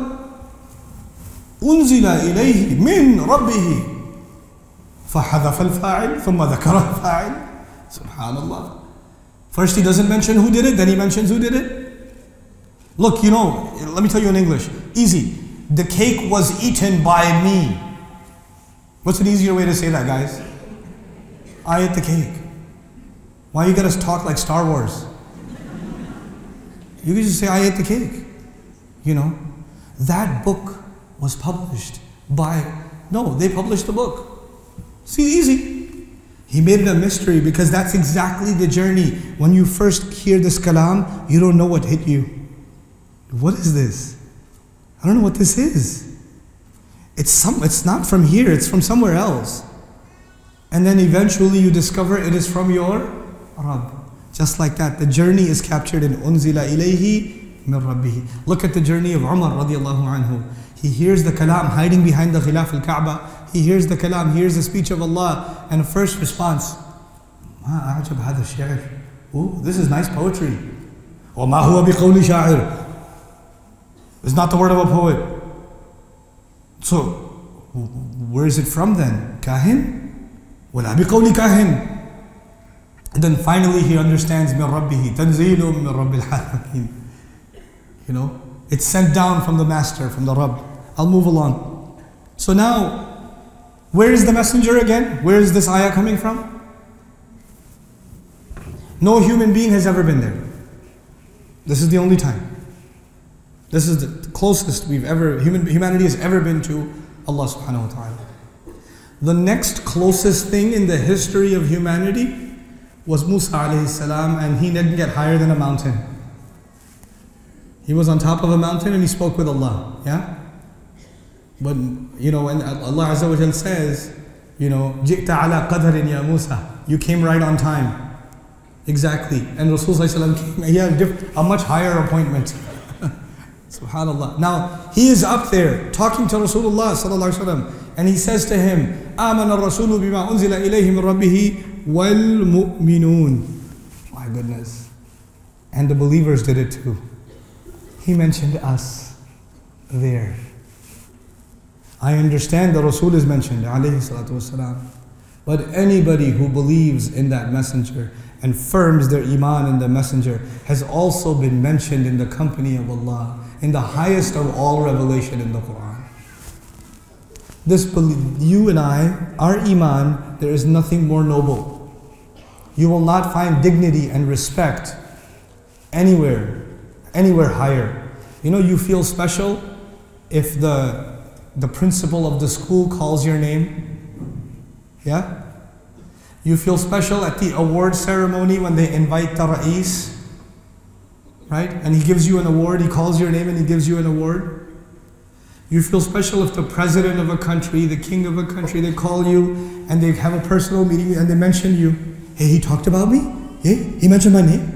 أنزل إليه من ربه. فحذف الفاعل ثم ذكر الفاعل. سبحان الله. First he doesn't mention who did it, then he mentions who did it. Look, you know, let me tell you in English. Easy. The cake was eaten by me. What's an easier way to say that, guys? I ate the cake. Why you gotta talk like Star Wars? You can just say, I ate the cake. You know, that book was published by, no, they published the book. See, easy. He made it a mystery because that's exactly the journey. When you first hear this kalam, you don't know what hit you. What is this? I don't know what this is. It's not from here, it's from somewhere else. And then eventually you discover it is from your Rabb. Just like that, the journey is captured in Unzila ilayhi min Rabbihi. Look at the journey of Umar radiallahu anhu. He hears the kalam hiding behind the ghilaf al-Kaaba. He hears the kalam, hears the speech of Allah, and a first response, Ma a'jab hadha ash-shi'r. Oh, this is nice poetry. Wa ma huwa biqawli sha'ir. It's not the word of a poet. So, where is it from then? Kahin? Wala biqawli kahin. And then finally he understands min Rabbihi, tanzilum min Rabbil Alamin. You know, it's sent down from the Master, from the Rabb. I'll move along. So now, where is the messenger again? Where is this ayah coming from? No human being has ever been there. This is the only time. This is the closest humanity has ever been to Allah subhanahu wa ta'ala. The next closest thing in the history of humanity was Musa alayhi salam, and he didn't get higher than a mountain. He was on top of a mountain and he spoke with Allah. Yeah? But you know, when Allah Azza wa Jal says, you know, Ji'ta ala qadarin ya Musa, you came right on time. Exactly. And Rasulullah came, he had a much higher appointment. Subhanallah. Now, he is up there talking to Rasulullah sallallahu alaihi wasallam, and he says to him, Amana ar-rasulu bima unzila ilayhi min rabbihi wal mu'minun. My goodness. And the believers did it too. He mentioned us there. I understand the Rasul is mentioned, alayhi salatu wasalam. But anybody who believes in that messenger and firms their iman in the messenger has also been mentioned in the company of Allah, in the highest of all revelation in the Quran. You and I, our iman, there is nothing more noble. You will not find dignity and respect anywhere higher. You know, you feel special if the principal of the school calls your name. Yeah? You feel special at the award ceremony when they invite the Ra'is, right? And he gives you an award, he calls your name and he gives you an award. You feel special if the president of a country, the king of a country, they call you and they have a personal meeting and they mention you. Hey, he talked about me? Hey, he mentioned my name?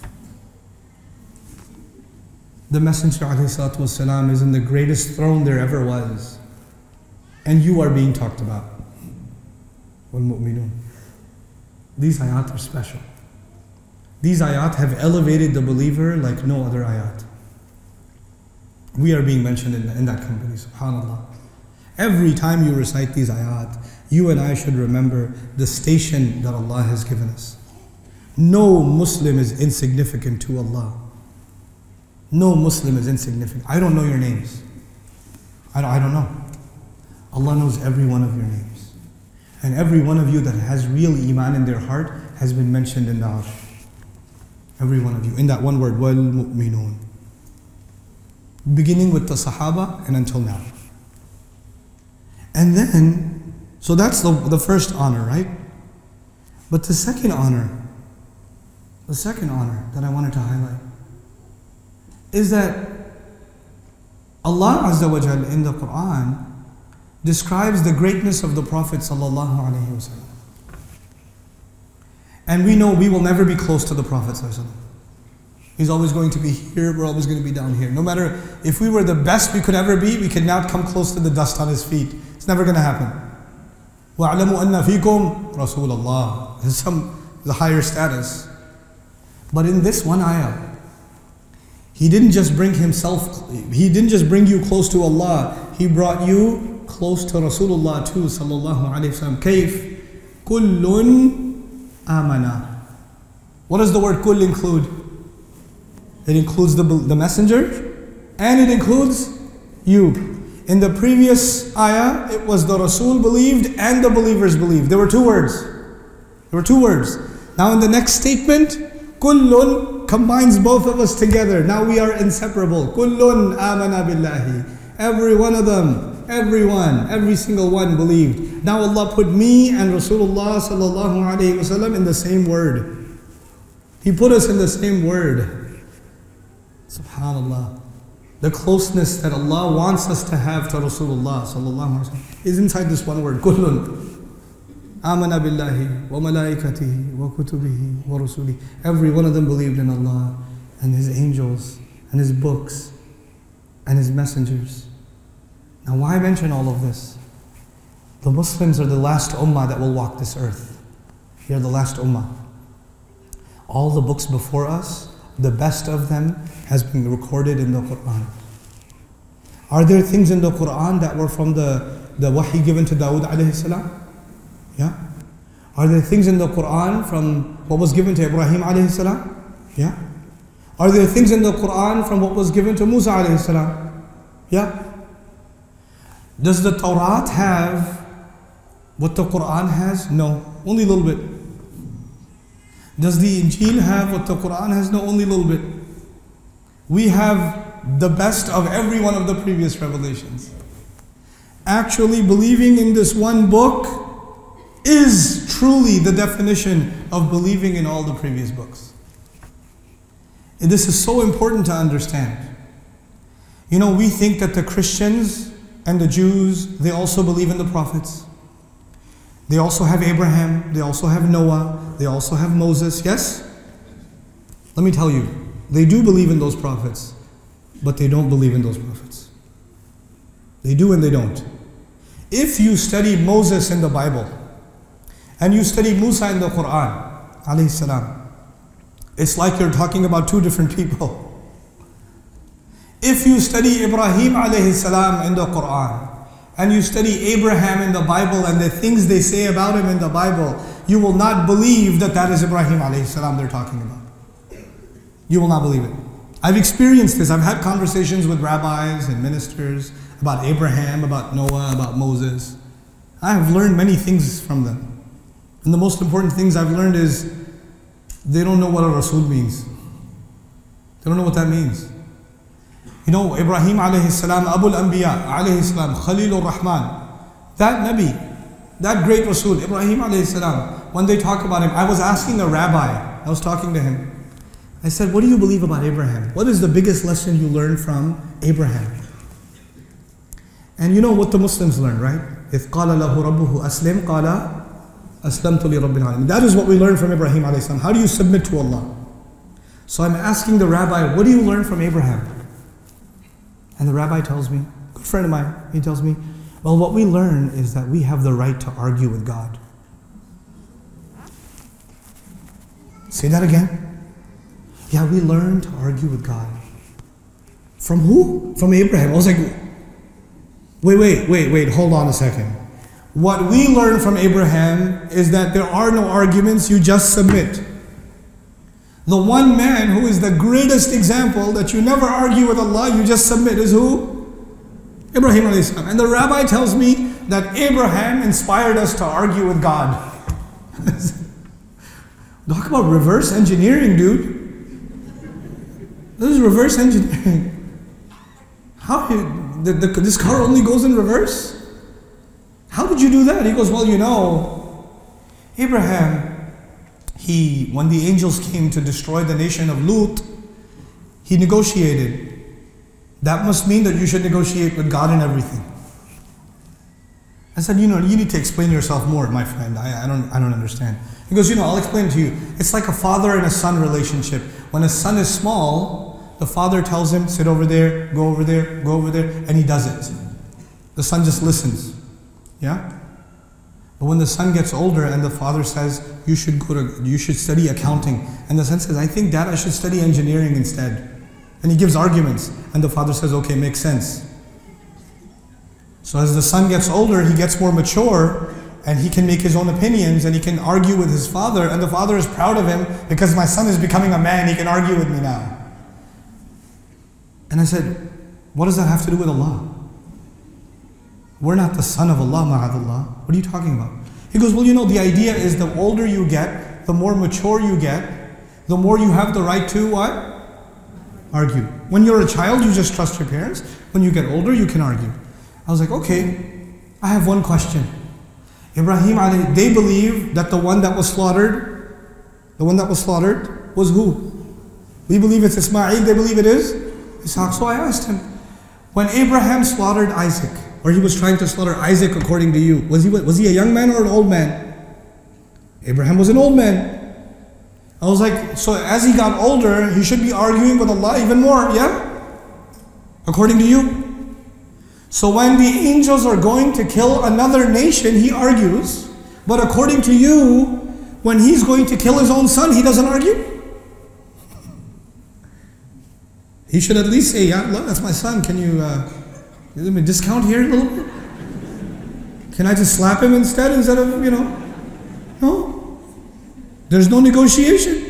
The Messenger ﷺ is in the greatest throne there ever was. And you are being talked about. وَالْمُؤْمِنُونَ. These ayat are special. These ayat have elevated the believer like no other ayat. We are being mentioned in that company, subhanAllah. Every time you recite these ayat, you and I should remember the station that Allah has given us. No Muslim is insignificant to Allah. No Muslim is insignificant. I don't know your names. I don't know. Allah knows every one of your names. And every one of you that has real iman in their heart has been mentioned in the Arsh. Every one of you. In that one word, wal mu'minun. Beginning with the Sahaba and until now. And then, so that's the first honor, right? But the second honor that I wanted to highlight is that Allah Azza wa Jal in the Quran describes the greatness of the Prophet sallallahu alaihi wasallam. And we know we will never be close to the Prophet sallallahu alaihi wasallam. He's always going to be here, we're always going to be down here. No matter if we were the best we could ever be, we could not come close to the dust on his feet. It's never going to happen. وَاعْلَمُوا أَنَّ فِيكُمْ رَسُولَ اللَّهِ. There's the higher status. But in this one ayah, He didn't just bring you close to Allah, He brought you close to Rasulullah too, sallallahu alayhi wa sallam. كيف كل آمنا. What does the word kull include? It includes the messenger and it includes you. In the previous ayah, it was the Rasul believed and the believers believed. There were two words. Now in the next statement, kullun combines both of us together. Now we are inseparable. Kullun amana billahi. Every one of them, every single one believed. Now Allah put me and Rasulullah sallallahu alaihi wasallam in the same word. He put us in the same word. Subhanallah. The closeness that Allah wants us to have to Rasulullah sallallahu alaihi wasallam is inside this one word, kullun. آمَنَ بِاللَّهِ وَمَلَائِكَتِهِ وَكُتُبِهِ وَرُسُلِهِ. Every one of them believed in Allah and His angels and His books and His messengers. Now why mention all of this? The Muslims are the last ummah that will walk this earth. We are the last ummah. All the books before us, the best of them has been recorded in the Quran. Are there things in the Quran that were from the wahi given to Dawood alayhi salam? Yeah. Are there things in the Quran from what was given to Ibrahim alayhi salam? Yeah. Are there things in the Quran from what was given to Musa alayhi salam? Yeah. Does the Torah have what the Quran has? No, only a little bit. Does the Injil have what the Quran has? No, only a little bit. We have the best of every one of the previous revelations. Actually believing in this one book is truly the definition of believing in all the previous books. And this is so important to understand. You know, we think that the Christians and the Jews, they also believe in the prophets. They also have Abraham, they also have Noah, they also have Moses, yes? Let me tell you, they do believe in those prophets, but they don't believe in those prophets. They do and they don't. If you study Moses in the Bible, and you study Musa in the Quran, alayhi salam, it's like you're talking about two different people. If you study Ibrahim alayhi salam in the Quran, and you study Abraham in the Bible and the things they say about him in the Bible, you will not believe that that is Ibrahim alayhi salam they're talking about. You will not believe it. I've experienced this. I've had conversations with rabbis and ministers about Abraham, about Noah, about Moses. I have learned many things from them. And the most important things I've learned is they don't know what a Rasul means. They don't know what that means. You know, Ibrahim alayhi salam, Abul Anbiya alayhi salam, Khalilur Rahman, that Nabi, that great Rasul, Ibrahim alayhi salam, when they talk about him, I was asking a rabbi, I was talking to him. I said, what do you believe about Abraham? What is the biggest lesson you learned from Abraham? And you know what the Muslims learn, right? إِذْ قَالَ لَهُ رَبُّهُ أَسْلِمْ قَالَ أَسْلَمْتُ لِرَبِّ الْعَالَمِينَ. That is what we learn from Ibrahim alayhi salam. How do you submit to Allah? So I'm asking the rabbi, what do you learn from Abraham? And the rabbi tells me, good friend of mine, he tells me, well, what we learn is that we have the right to argue with God. Say that again. Yeah, we learn to argue with God. From who? From Abraham. I was like, wait, hold on a second. What we learn from Abraham is that there are no arguments, you just submit. The one man who is the greatest example that you never argue with Allah, you just submit, is who? Ibrahim alayhi salam. And the rabbi tells me that Abraham inspired us to argue with God. Talk about reverse engineering, dude. This is reverse engineering. How? This car only goes in reverse? How did you do that? He goes, well, you know, Abraham, when the angels came to destroy the nation of Lut, he negotiated. That must mean that you should negotiate with God and everything. I said, you know, you need to explain yourself more, my friend. I don't understand. He goes, you know, I'll explain it to you. It's like a father and a son relationship. When a son is small, the father tells him, sit over there, go over there, go over there, and he does it. The son just listens. Yeah? But when the son gets older and the father says, you should study accounting, and the son says, I think, Dad, I should study engineering instead. And he gives arguments, and the father says, okay, makes sense. So as the son gets older, he gets more mature, and he can make his own opinions, and he can argue with his father, and the father is proud of him, because my son is becoming a man, he can argue with me now. And I said, what does that have to do with Allah? We're not the son of Allah, ma'adallah. What are you talking about? He goes, well, you know, the idea is the older you get, the more mature you get, the more you have the right to what? Argue. When you're a child, you just trust your parents. When you get older, you can argue. I was like, okay, I have one question. Ibrahim, they believe that the one that was slaughtered was who? We believe it's Ismail, they believe it is Ishaq. So I asked him, when Abraham slaughtered Isaac, or he was trying to slaughter Isaac according to you, was he a young man or an old man? Abraham was an old man. I was like, so as he got older, he should be arguing with Allah even more, yeah? According to you. So when the angels are going to kill another nation, he argues. But according to you, when he's going to kill his own son, he doesn't argue? He should at least say, yeah, look, that's my son. Can you give me a discount here a little bit? Can I just slap him instead of, No. There's no negotiation.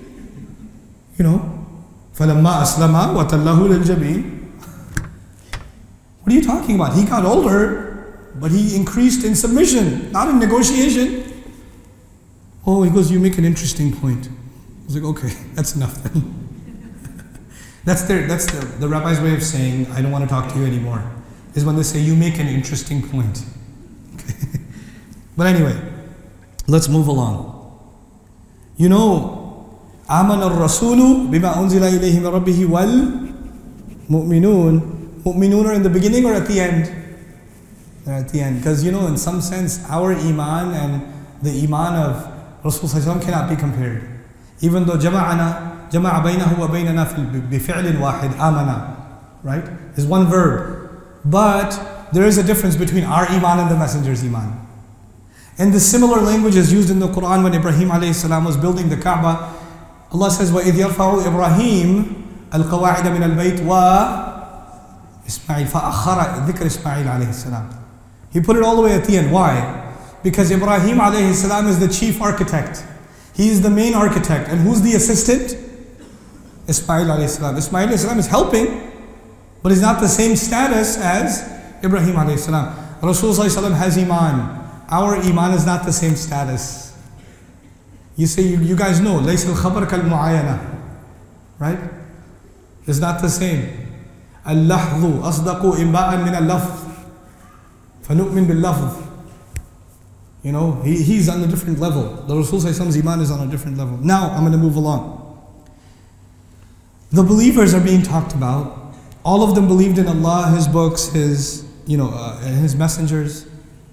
فَلَمَّا أَسْلَمَا وَتَلَّهُ لِلْجَبِينِ. What are you talking about? He got older, but he increased in submission, not in negotiation. Oh, he goes, you make an interesting point. I was like, okay, that's enough then. That's the rabbi's way of saying, I don't want to talk to you anymore. Is when they say, you make an interesting point. Okay. But anyway, let's move along. آمن الرسول بما أنزل إليه من ربه والمؤمنون. Mu'minun are in the beginning or at the end? They're at the end. Because in some sense, our iman and the iman of Rasulullah cannot be compared. Even though جمع بينه وبيننا بفعل واحد آمنا, right? Is one verb. But there is a difference between our iman and the messenger's iman. And the similar language is used in the Quran when Ibrahim alayhi was building the Kaaba. Allah says, وَإِذْ يَرْفَعُ إِبْرَاهِيمُ الْقَوَاعِدَ مِنَ الْبَيْتِ وَإِسْمَاعِيلُ فَأَخَّرَ ذِكْرِ إسماعيل عليه السلام. He put it all the way at the end. Why? Because Ibrahim alayhi salam is the chief architect. He is the main architect. And who's the assistant? Ismail alayhi salam. Ismail alayhi salam is helping, but he's not the same status as Ibrahim alayhi salam. Rasulullah has iman. Our iman is not the same status. You say, you guys know, لَيْسَ الْخَبَرْ كَالْمُعَايَنَةِ, right? It's not the same. اللحظ أصدق إنباء من اللفظ فنؤمن باللفظ. He's on a different level. The Rasul's iman is on a different level. Now, I'm going to move along. The believers are being talked about. All of them believed in Allah, His books, His messengers.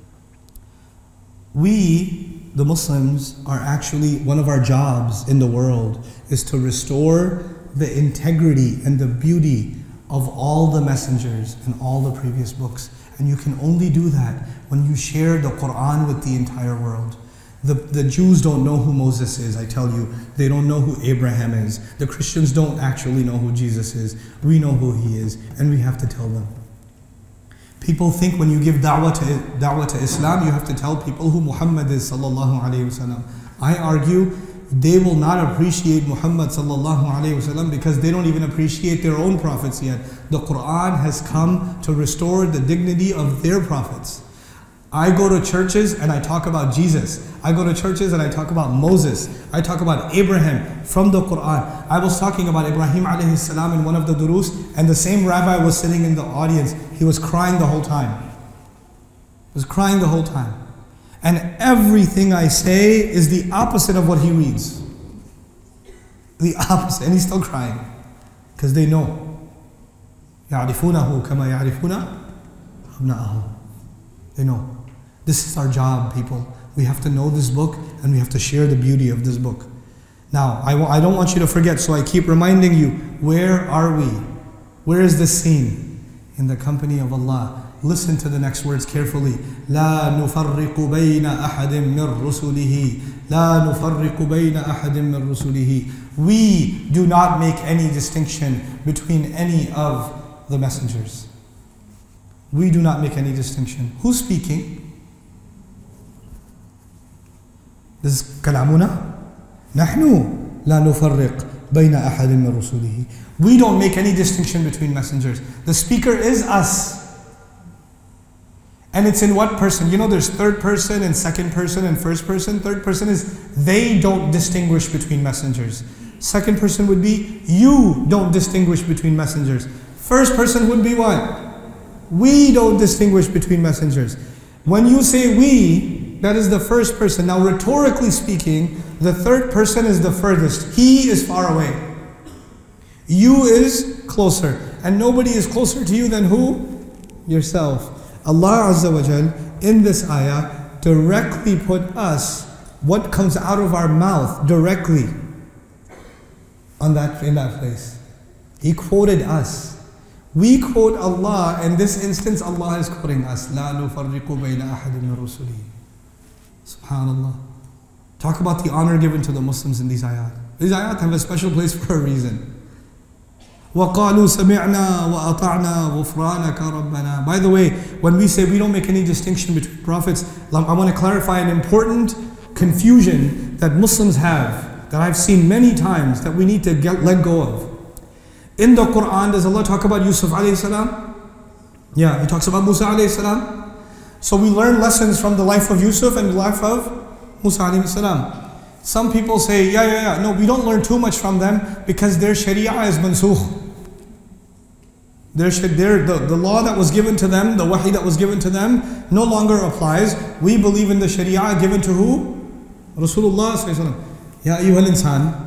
We, the Muslims, are actually, one of our jobs in the world is to restore the integrity and the beauty of all the messengers and all the previous books. And you can only do that when you share the Quran with the entire world. The Jews don't know who Moses is, I tell you. They don't know who Abraham is. The Christians don't actually know who Jesus is. We know who He is, and we have to tell them. People think when you give da'wah to Islam, you have to tell people who Muhammad is sallallahu alayhi wasallam. I argue they will not appreciate Muhammad sallallahu alayhi wasallam because they don't even appreciate their own prophets yet. The Quran has come to restore the dignity of their prophets. I go to churches and I talk about Jesus. I go to churches and I talk about Moses. I talk about Abraham from the Quran. I was talking about Ibrahim alayhi salam in one of the durus, and the same rabbi was sitting in the audience. He was crying the whole time. He was crying the whole time. And everything I say is the opposite of what he reads. The opposite. And he's still crying. Because they know. يَعْرِفُونَهُ كَمَا يَعْرِفُونَ أَبْنَاءَهُ. They know. This is our job, people. We have to know this book and we have to share the beauty of this book. Now, I don't want you to forget, so I keep reminding you, where are we? Where is this scene? In the company of Allah. Listen to the next words carefully. لا نفرق بين أحد من رسله. لا نفرق بين أحد من رسله. We do not make any distinction between any of the messengers. We do not make any distinction. Who's speaking? This is كلامنا. نحن لا نفرق بين أحد من رسله. We don't make any distinction between messengers. The speaker is us. And it's in what person? There's third person and second person and first person. Third person is they don't distinguish between messengers. Second person would be you don't distinguish between messengers. First person would be what? We don't distinguish between messengers. When you say we, that is the first person. Now rhetorically speaking, the third person is the furthest. He is far away. You is closer. And nobody is closer to you than who? Yourself. Allah Azza wa Jal in this ayah directly put us what comes out of our mouth directly in that place. He quoted us. We quote Allah. In this instance, Allah is quoting us. لا نفرق بين أحد من رسله. Subhanallah. Talk about the honor given to the Muslims in these ayat. These ayat have a special place for a reason. وَقَالُوا سَمِعْنَا وَأَطَعْنَا غُفْرَانَكَ رَبَّنَا. By the way, when we say we don't make any distinction between prophets, I want to clarify an important confusion that Muslims have, that I've seen many times, that we need to let go of. In the Quran, does Allah talk about Yusuf alayhi salam? Yeah, He talks about Musa alayhi salam. So we learn lessons from the life of Yusuf and the life of Musa alayhi salam. Some people say, yeah, no, we don't learn too much from them because their sharia is mansukh. The law that was given to them, the wahi that was given to them, no longer applies. We believe in the sharia given to who? Rasulullah sallallahu alaihi wasallam. Ya ayyuhal insan.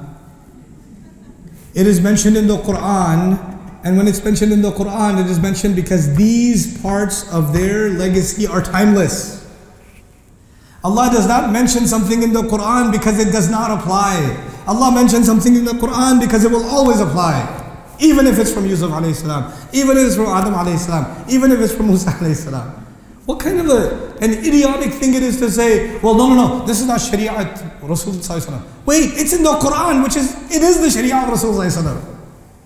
It is mentioned in the Quran, and when it's mentioned in the Quran, it is mentioned because these parts of their legacy are timeless. Allah does not mention something in the Quran because it does not apply. Allah mentions something in the Quran because it will always apply. Even if it's from Yusuf alayhi salam, even if it's from Adam alayhi salam, even if it's from Musa alayhi salam. What kind of an idiotic thing it is to say, well, no, this is not Sharia Rasul sallallahu alaihi wasallam. Wait, it's in the Quran, it is the Sharia of Rasul sallallahu alaihi wasallam.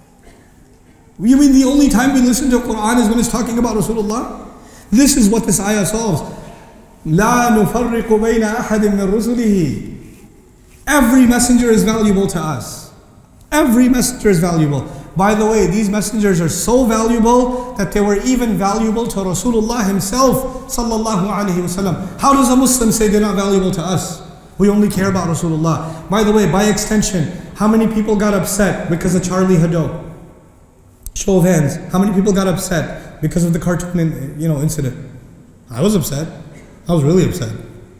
You mean the only time we listen to Quran is when it's talking about Rasulullah? This is what this ayah solves. لا نفرق بين أحد من رسله. Every messenger is valuable to us. Every messenger is valuable. By the way, these messengers are so valuable that they were even valuable to Rasulullah himself sallallahu alaihi wasallam. How does a Muslim say they're not valuable to us? We only care about Rasulullah. By the way, by extension, how many people got upset because of Charlie Hebdo? Show of hands. How many people got upset because of the cartoon incident? I was upset. I was really upset.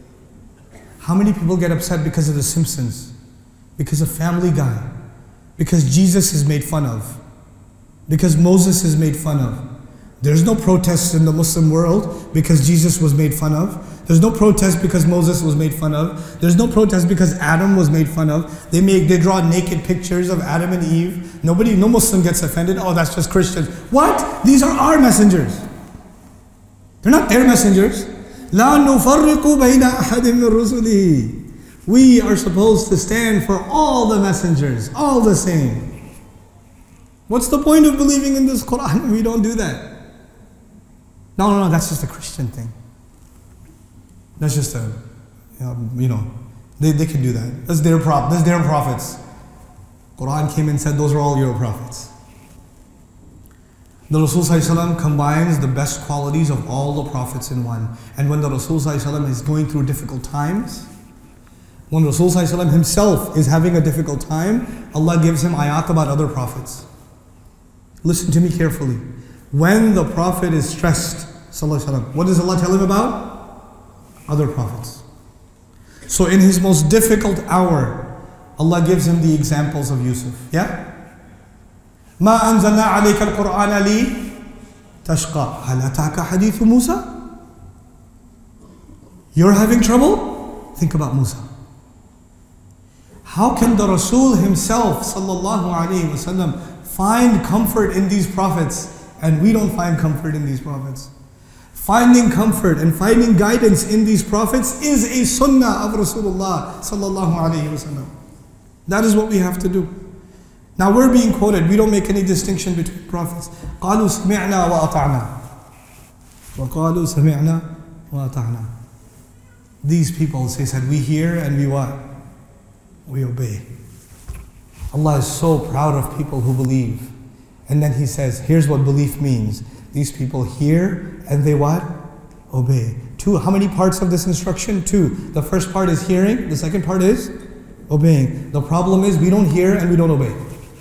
How many people get upset because of The Simpsons? Because of Family Guy? Because Jesus is made fun of? Because Moses is made fun of? There's no protests in the Muslim world because Jesus was made fun of. There's no protest because Moses was made fun of. There's no protest because Adam was made fun of. They draw naked pictures of Adam and Eve. No Muslim gets offended. Oh, that's just Christians. What? These are our messengers. They're not their messengers. لا نفرق بين أحد من رسله. We are supposed to stand for all the messengers, all the same. What's the point of believing in this Quran? We don't do that. No, that's just a Christian thing. That's just they can do that. That's their prophets. Quran came and said, those are all your prophets. The Rasul ﷺ combines the best qualities of all the prophets in one. And when the Rasul ﷺ is going through difficult times, when Rasul ﷺ himself is having a difficult time, Allah gives him ayat about other prophets. Listen to me carefully. When the Prophet is stressed, ﷺ, what does Allah tell him about? Other prophets. So in his most difficult hour, Allah gives him the examples of Yusuf. Yeah? ما أنزلنا عليك القرآن لي تشقى هل أتاك حديث موسى. You're having trouble? Think about Musa. How can the Rasul himself sallallahu alaihi wasallam find comfort in these prophets and we don't find comfort in these prophets? Finding comfort and finding guidance in these prophets is a sunnah of Rasulullah sallallahu alaihi wasallam. That is what we have to do. Now we're being quoted. We don't make any distinction between prophets. قالوا سمعنا وأطعنا. وقالوا سمعنا وأطعنا. These people, they said, we hear and we what? We obey. Allah is so proud of people who believe. And then He says, here's what belief means. These people hear and they what? Obey. Two, how many parts of this instruction? Two. The first part is hearing. The second part is obeying. The problem is we don't hear and we don't obey.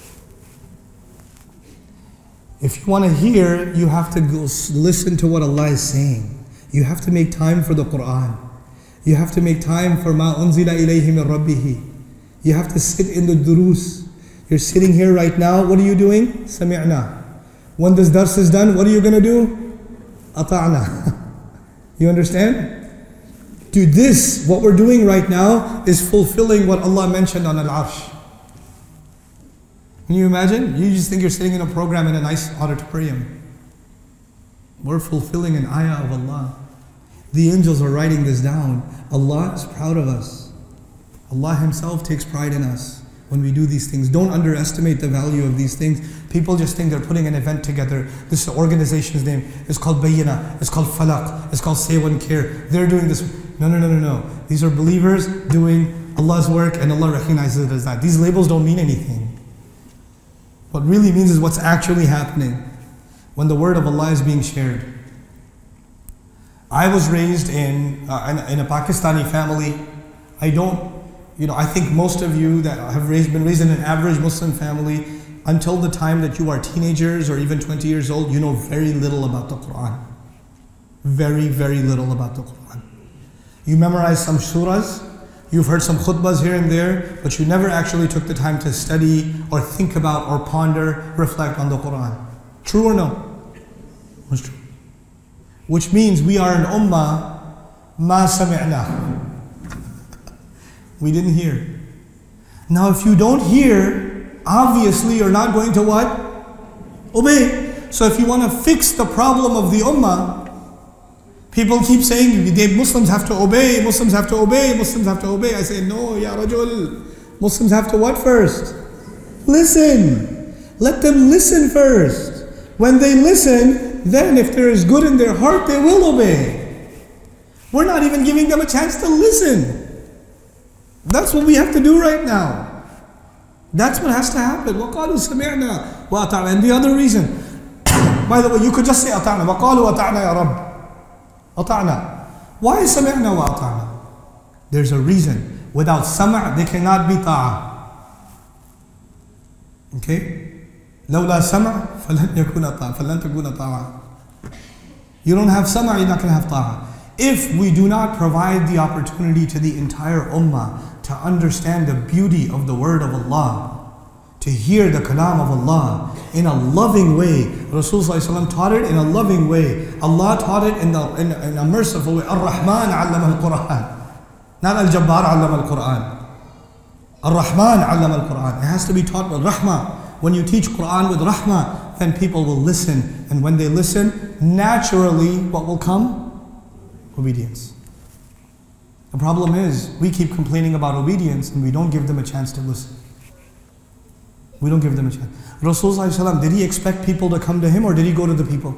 If you want to hear, you have to go listen to what Allah is saying. You have to make time for the Quran. You have to make time for ma unzila ilayhi min rabbih. You have to sit in the durus. You're sitting here right now. What are you doing? Sami'na. When this dars is done, what are you going to do? Ata'na. You understand? Dude, this, what we're doing right now, is fulfilling what Allah mentioned on Al-Arsh. Can you imagine? You just think you're sitting in a program in a nice auditorium. We're fulfilling an ayah of Allah. The angels are writing this down. Allah is proud of us. Allah Himself takes pride in us when we do these things. Don't underestimate the value of these things. People just think they're putting an event together. This organization's name is called Bayyina, it's called Falaq, it's called Say One Care. They're doing this. No. These are believers doing Allah's work, and Allah recognizes it as that. These labels don't mean anything. What really means is what's actually happening when the word of Allah is being shared. I was raised in a Pakistani family. I think most of you that have been raised in an average Muslim family, until the time that you are teenagers or even 20 years old, you know very little about the Quran. Very, very little about the Quran. You memorize some surahs, you've heard some khutbahs here and there, but you never actually took the time to study or think about or ponder, reflect on the Quran. True or no? It's true. Which means we are an ummah, ma sami'na. We didn't hear. Now if you don't hear, obviously you're not going to what? Obey. So if you want to fix the problem of the ummah, people keep saying Muslims have to obey, Muslims have to obey, Muslims have to obey. I say, no, ya rajul. Muslims have to what first? Listen. Let them listen first. When they listen, then if there is good in their heart, they will obey. We're not even giving them a chance to listen. That's what we have to do right now. That's what has to happen. وَقَالُوا سَمِعْنَا وَأَطَعْنَا. And the other reason, by the way, you could just say أَطَعْنَا. وَقَالُوا أَطَعْنَا يَا رَبِّ. أَطَعْنَا. Why سَمِعْنَا وَأَطَعْنَا? There's a reason. Without sama' they cannot be ta'ah. Okay? لَوْلَا سَمَعْ فَلَنْ يَكُونَ طَاعَةً فَلَنْ تَكُونَ طَاعَةً. You don't have sama', you're not going to have ta'ah. If we do not provide the opportunity to the entire ummah to understand the beauty of the word of Allah, to hear the kalam of Allah in a loving way, Rasulullah taught it in a loving way. Allah taught it in a merciful way. Ar-Rahman allama al-Quran. Not Al-Jabbar allama al-Quran. Ar-Rahman allama al-Quran. It has to be taught with rahmah. When you teach Quran with rahmah, then people will listen. And when they listen, naturally, what will come? Obedience. The problem is, we keep complaining about obedience and we don't give them a chance to listen. We don't give them a chance. Rasulullah, did he expect people to come to him or did he go to the people?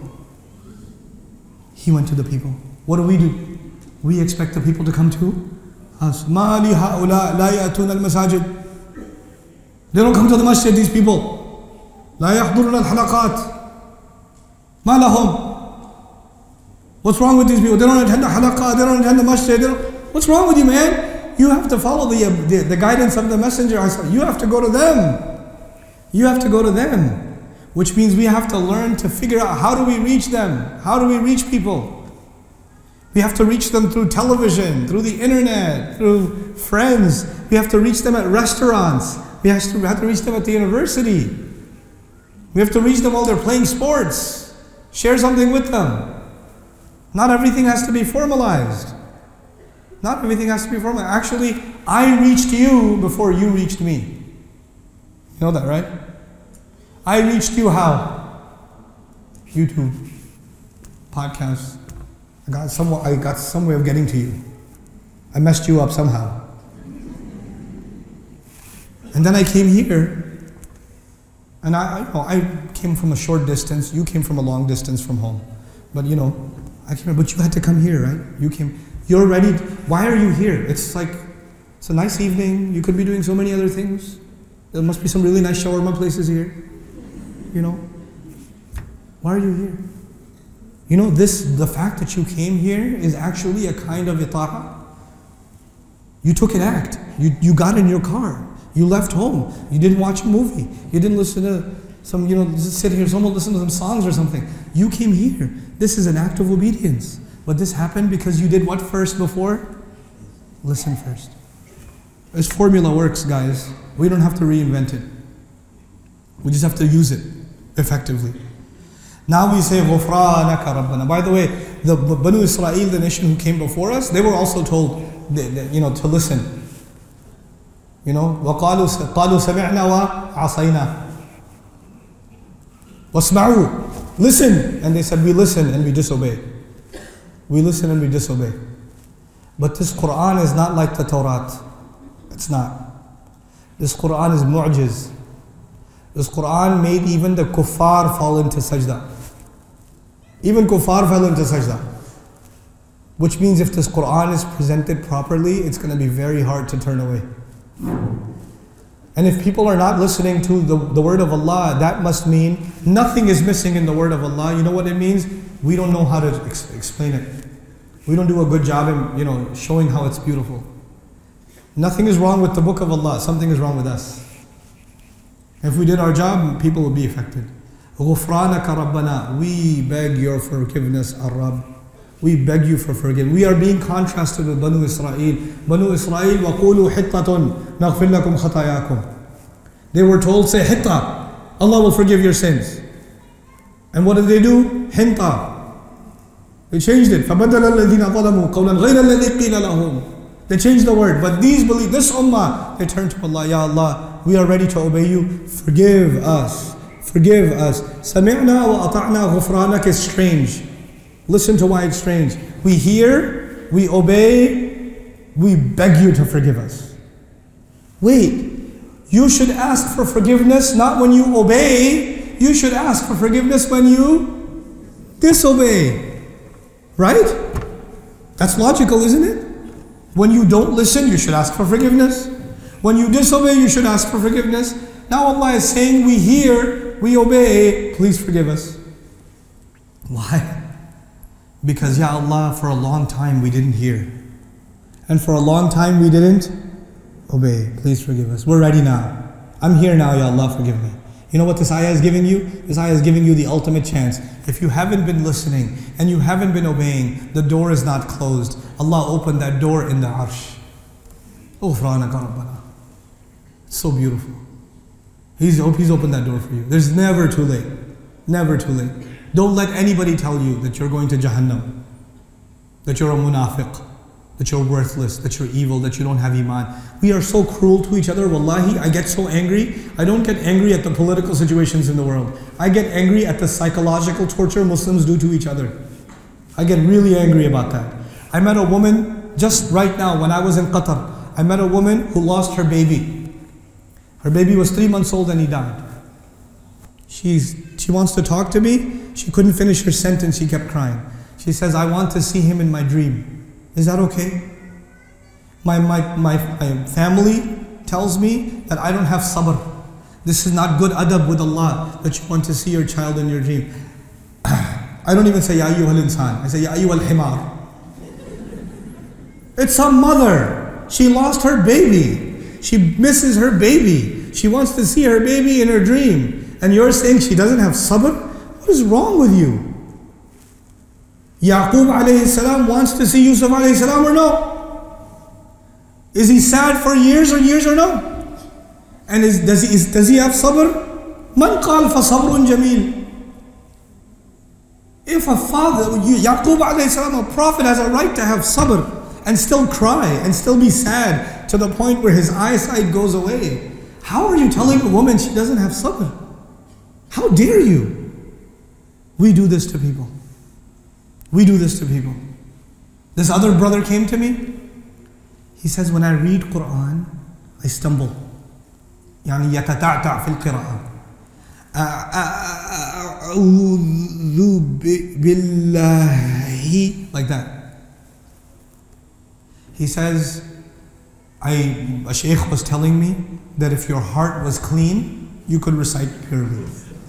He went to the people. What do? We expect the people to come to us. مَا لِهَؤُلَاءِ لَا يَأْتُونَ الْمَسَاجِدِ. They don't come to the masjid, these people. لَا يَحْضُرُونَ الْحَلَقَاتِ. مَا لَهُمْ. What's wrong with these people? They don't attend the halaqah, they don't attend the masjid. What's wrong with you, man? You have to follow the guidance of the messenger. You have to go to them. You have to go to them. Which means we have to learn to figure out, how do we reach them? How do we reach people? We have to reach them through television, through the internet, through friends. We have to reach them at restaurants. We have to reach them at the university. We have to reach them while they're playing sports. Share something with them. Not everything has to be formalized. Not everything has to be formalized. Actually, I reached you before you reached me. You know that, right? I reached you how? YouTube, podcasts. I got some way of getting to you. I messed you up somehow. And then I came here, and I came from a short distance. You came from a long distance from home. But but you had to come here, right? You're ready. Why are you here? It's a nice evening. You could be doing so many other things. There must be some really nice shawarma places here. Why are you here? The fact that you came here is actually a kind of ita'ah. You took an act. You got in your car. You left home. You didn't watch a movie. You didn't listen to sit here, someone listen to some songs or something. You came here. This is an act of obedience. But this happened because you did what first before? Listen first. This formula works, guys. We don't have to reinvent it. We just have to use it effectively. Now we say, غُفْرَانَكَ رَبَّنَا. By the way, the Banu Israel, the nation who came before us, they were also told, to listen. وَقَالُوا سَمِعْنَا وَعَصَيْنَا وَاسْمَعُوا. Listen. And they said, we listen and we disobey. We listen and we disobey. But this Quran is not like the Torah. It's not. This Quran is mu'jiz. This Quran made even the kuffar fall into sajda. Even kuffar fell into sajda. Which means if this Quran is presented properly, it's going to be very hard to turn away. And if people are not listening to the word of Allah, that must mean nothing is missing in the word of Allah. You know what it means? We don't know how to explain it. We don't do a good job in showing how it's beautiful. Nothing is wrong with the book of Allah. Something is wrong with us. If we did our job, people would be affected. غُفْرَانَكَ رَبَّنَا. We beg your forgiveness, Ar-Rabb. We beg you for forgiveness. We are being contrasted with Banu Israel. Banu Israel, وَقُولُوا حِطَّةٌ نَغْفِرْ لَكُمْ خَطَايَاكُمْ. They were told, say hitta. Allah will forgive your sins. And what did they do? Hinta. They changed it. فَبَدَلَ الَّذِينَ ظَلَمُوا قَوْلًا غَيْرَ الَّذِي قِيلَ لَهُمْ. They changed the word. But these believe, this ummah, they turn to Allah. Ya Allah, we are ready to obey you. Forgive us. Forgive us. سَمِعْنَا وَأَطَعْنَا غُفْرَانَكَ is strange. Listen to why it's strange. We hear, we obey, we beg you to forgive us. Wait, you should ask for forgiveness not when you obey. You should ask for forgiveness when you disobey. Right? That's logical, isn't it? When you don't listen, you should ask for forgiveness. When you disobey, you should ask for forgiveness. Now Allah is saying, we hear, we obey, please forgive us. Why? Because, Ya Allah, for a long time we didn't hear. And for a long time we didn't obey. Please forgive us. We're ready now. I'm here now, Ya Allah, forgive me. You know what this ayah is giving you? This ayah is giving you the ultimate chance. If you haven't been listening and you haven't been obeying, the door is not closed. Allah opened that door in the arsh. غُفْرَانَكَ رَبَّنَا. It's so beautiful. He's opened that door for you. There's never too late. Never too late. Don't let anybody tell you that you're going to Jahannam, that you're a munafiq, that you're worthless, that you're evil, that you don't have iman. We are so cruel to each other. Wallahi, I get so angry. I don't get angry at the political situations in the world. I get angry at the psychological torture Muslims do to each other. I get really angry about that. I met a woman just right now when I was in Qatar. I met a woman who lost her baby. Her baby was 3 months old and he died. She wants to talk to me. She couldn't finish her sentence. She kept crying. She says, I want to see him in my dream. Is that okay? My family tells me that I don't have sabr. This is not good adab with Allah, that you want to see your child in your dream. I don't even say, Ya ayyuhal insan. I say, Ya ayyuhal himar. It's a mother. She lost her baby. She misses her baby. She wants to see her baby in her dream. And you're saying she doesn't have sabr? What is wrong with you? Yaqub alayhi salam wants to see Yusuf alayhi salam or no? Is he sad for years or no? And does he have sabr? Man qal fa sabrun jameel. If a father, Yaqub alayhi salam, a prophet, has a right to have sabr and still cry and still be sad to the point where his eyesight goes away, how are you telling a woman she doesn't have sabr? How dare you? We do this to people. We do this to people. This other brother came to me. He says, when I read Quran, I stumble. يعني يتتعتع في القراءة. أعوذ بالله. Like that. He says, a sheikh was telling me that if your heart was clean, you could recite purely.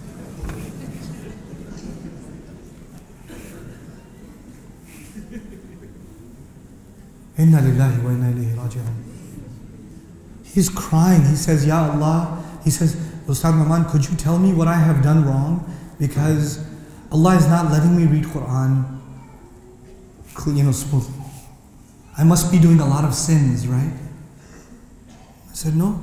Inna lillahi wa inna ilayhi raji'un. He's crying. He says, Ya Allah. He says, Ustad Maman, could you tell me what I have done wrong? Because Allah is not letting me read Quran, smoothly. I must be doing a lot of sins, right? I said, no.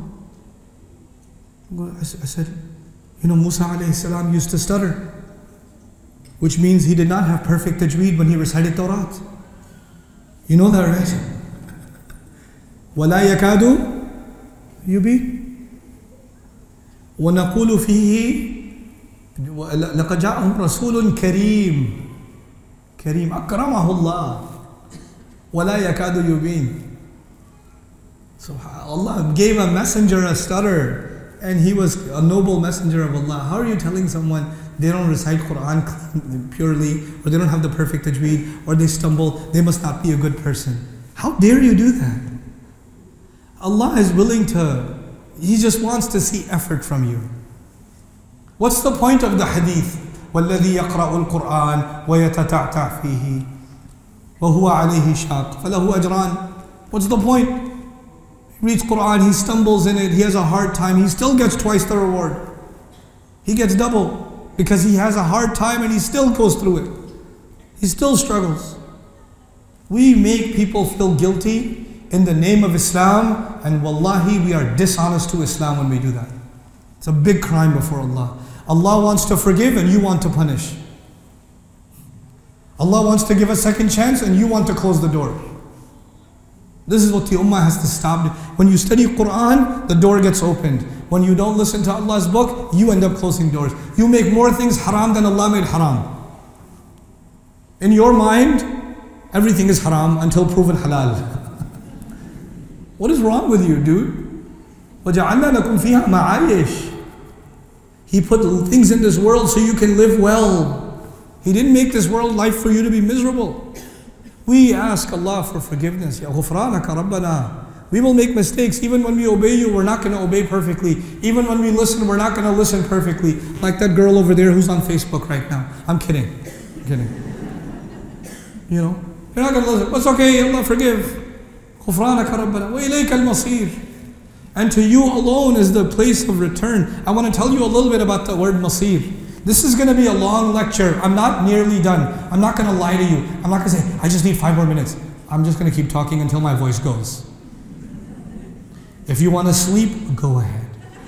I said, Musa alayhi salam used to stutter. which means he did not have perfect tajweed when he recited Tawrat. You know that, right? وَلَا يَكَادُ يُبِينُ وَنَقُولُ فِيهِ لَقَدْ جَاءَهُمْ رَسُولٌ كَرِيمٌ أَكْرَمَهُ اللَّهُ وَلَا يَكَادُ يُبِينُ. So Allah gave a messenger a stutter, and he was a noble messenger of Allah. How are you telling someone they don't recite Quran purely, or they don't have the perfect tajweed, or they stumble, they must not be a good person? How dare you do that? Allah is willing to, He just wants to see effort from you. What's the point of the hadith? وَالَّذِي يَقْرَأُ الْقُرْآنَ وَيَتَتَعْتَعْ فِيهِ وَهُوَ عَلَيْهِ شَاقٌّ فَلَهُ أَجْرَانِ. What's the point? He reads Quran, he stumbles in it, he has a hard time, he still gets twice the reward. He gets double because he has a hard time and he still goes through it. He still struggles. We make people feel guilty in the name of Islam, and wallahi, we are dishonest to Islam when we do that. It's a big crime before Allah. Allah wants to forgive and you want to punish. Allah wants to give a second chance and you want to close the door. This is what the ummah has to stop. When you study Quran, the door gets opened. When you don't listen to Allah's book, you end up closing doors. You make more things haram than Allah made haram. In your mind, everything is haram until proven halal. What is wrong with you, dude? وَجَعَلْنَا لَكُمْ فِيهَا مَعَايِشْ. He put things in this world so you can live well. He didn't make this world life for you to be miserable. We ask Allah for forgiveness. Ya ghufranaka Rabbana. We will make mistakes. Even when we obey you, we're not going to obey perfectly. Even when we listen, we're not going to listen perfectly. Like that girl over there who's on Facebook right now. I'm kidding. I'm kidding. You know, you're not going to listen. It's okay, Allah forgive. Ghufranaka Rabbana. Wa ilayka al-masir. And to you alone is the place of return. I want to tell you a little bit about the word masir. This is going to be a long lecture. I'm not nearly done. I'm not going to lie to you. I'm not going to say, I just need 5 more minutes. I'm just going to keep talking until my voice goes. If you want to sleep, go ahead.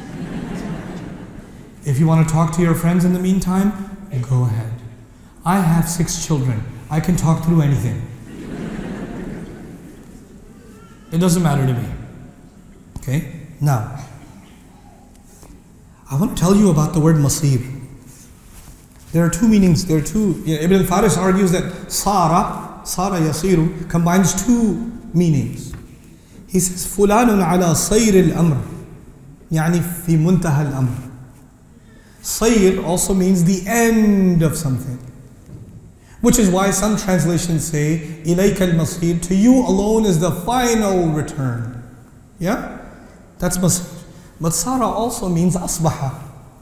If you want to talk to your friends in the meantime, go ahead. I have 6 children. I can talk through anything. It doesn't matter to me. Okay? Now, I want to tell you about the word masir. There are 2 meanings. There are 2. Ibn al-Faris argues that Sara yasiru, combines 2 meanings. He says, فُلَانٌ عَلَى صَيْرِ الْأَمْرِ يعني في منتهى الأمر. Sayr also means the end of something. Which is why some translations say, إِلَيْكَ الْمَصِيرُ, to you alone is the final return. Yeah? That's masir. But Sara also means asbaha.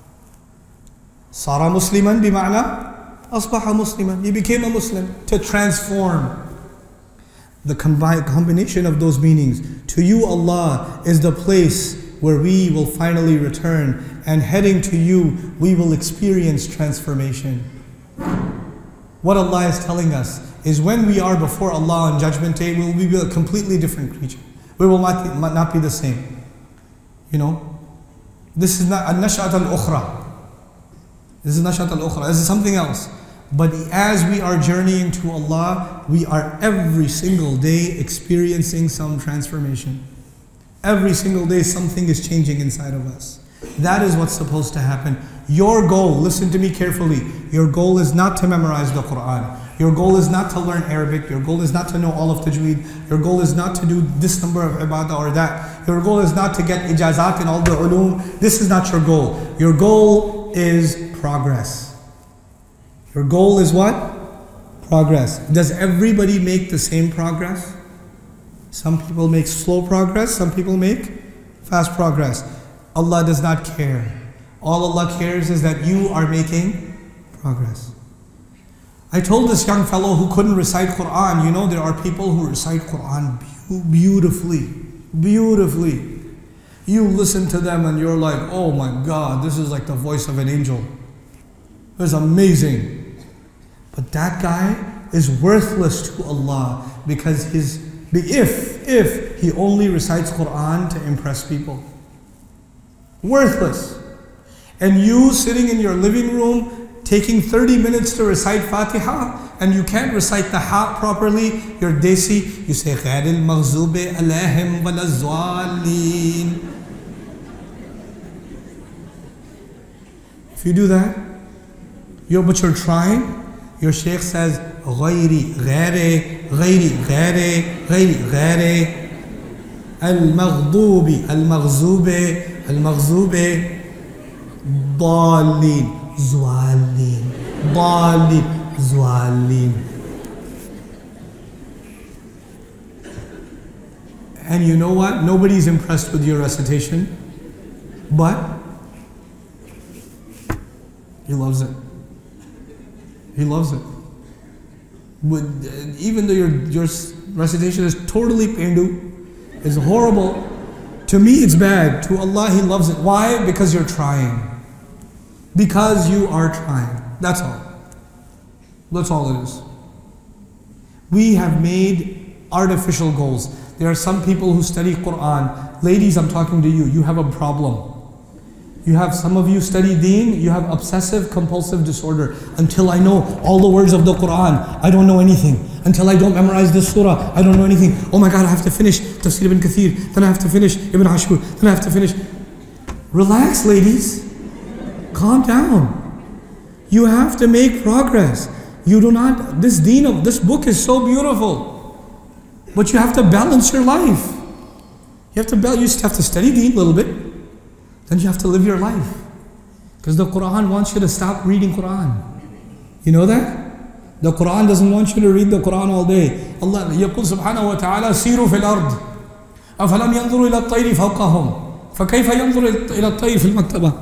Sara musliman bima'na asbaha musliman. He became a Muslim, to transform. The combination of those meanings. To you, Allah, is the place where we will finally return, and heading to you, we will experience transformation. What Allah is telling us is when we are before Allah on Judgment Day, we will be a completely different creature. We will not be the same. You know, this is not al-nash'at al-ukhra. This is nash'at al-ukhra. This is something else. But as we are journeying to Allah, we are every single day experiencing some transformation. Every single day something is changing inside of us. That is what's supposed to happen. Your goal, listen to me carefully, your goal is not to memorize the Quran. Your goal is not to learn Arabic. Your goal is not to know all of Tajweed. Your goal is not to do this number of ibadah or that. Your goal is not to get ijazat in all the ulum. This is not your goal. Your goal is progress. Your goal is what? Progress. Does everybody make the same progress? Some people make slow progress, some people make fast progress. Allah does not care. All Allah cares is that you are making progress. I told this young fellow who couldn't recite Quran, you know, there are people who recite Quran beautifully, beautifully. You listen to them and you're like, oh my God, this is like the voice of an angel. It's amazing. But that guy is worthless to Allah because if he only recites Quran to impress people. Worthless. And you sitting in your living room Taking 30 minutes to recite Fatiha and you can't recite the ha properly, you're desi, you say غَيْرِ الْمَغْزُوبِ عَلَيْهِمْ وَلَا الضَّالِّينَ. If you do that, but you're trying, your shaykh says غَيْرِ غَيْرِ غَيْرِ غَيْرِ غَيْرِ غَيْرِ الْمَغْضُوبِ الْمَغْزُوبِ الْمَغْزُوبِ ضَالِّينَ Zwalin, Balin, Zwalin. And you know what? Nobody's impressed with your recitation, but he loves it. He loves it. But even though your recitation is totally pendu, it's horrible, to me it's bad. To Allah, He loves it. Why? Because you're trying. Because you are trying. That's all. That's all it is. We have made artificial goals. There are some people who study Quran. Ladies, I'm talking to you. You have a problem. You have, some of you study deen, you have obsessive compulsive disorder. Until I know all the words of the Quran, I don't know anything. Until I don't memorize this surah, I don't know anything. Oh my God, I have to finish Tafsir ibn Kathir. Then I have to finish Ibn Ashur. Then I have to finish. Relax, ladies. Calm down. You have to make progress. You do not, this deen of, this book is so beautiful. But you have to balance your life. You have to balance, you just have to study deen a little bit. Then you have to live your life. Because the Quran wants you to stop reading Quran. You know that? The Quran doesn't want you to read the Quran all day. Allah يقول سبحانه وتعالى سيروا في الأرض أفلم ينظروا إلى الطير فوقهم فكيف ينظر إلى الطير في المكتبة.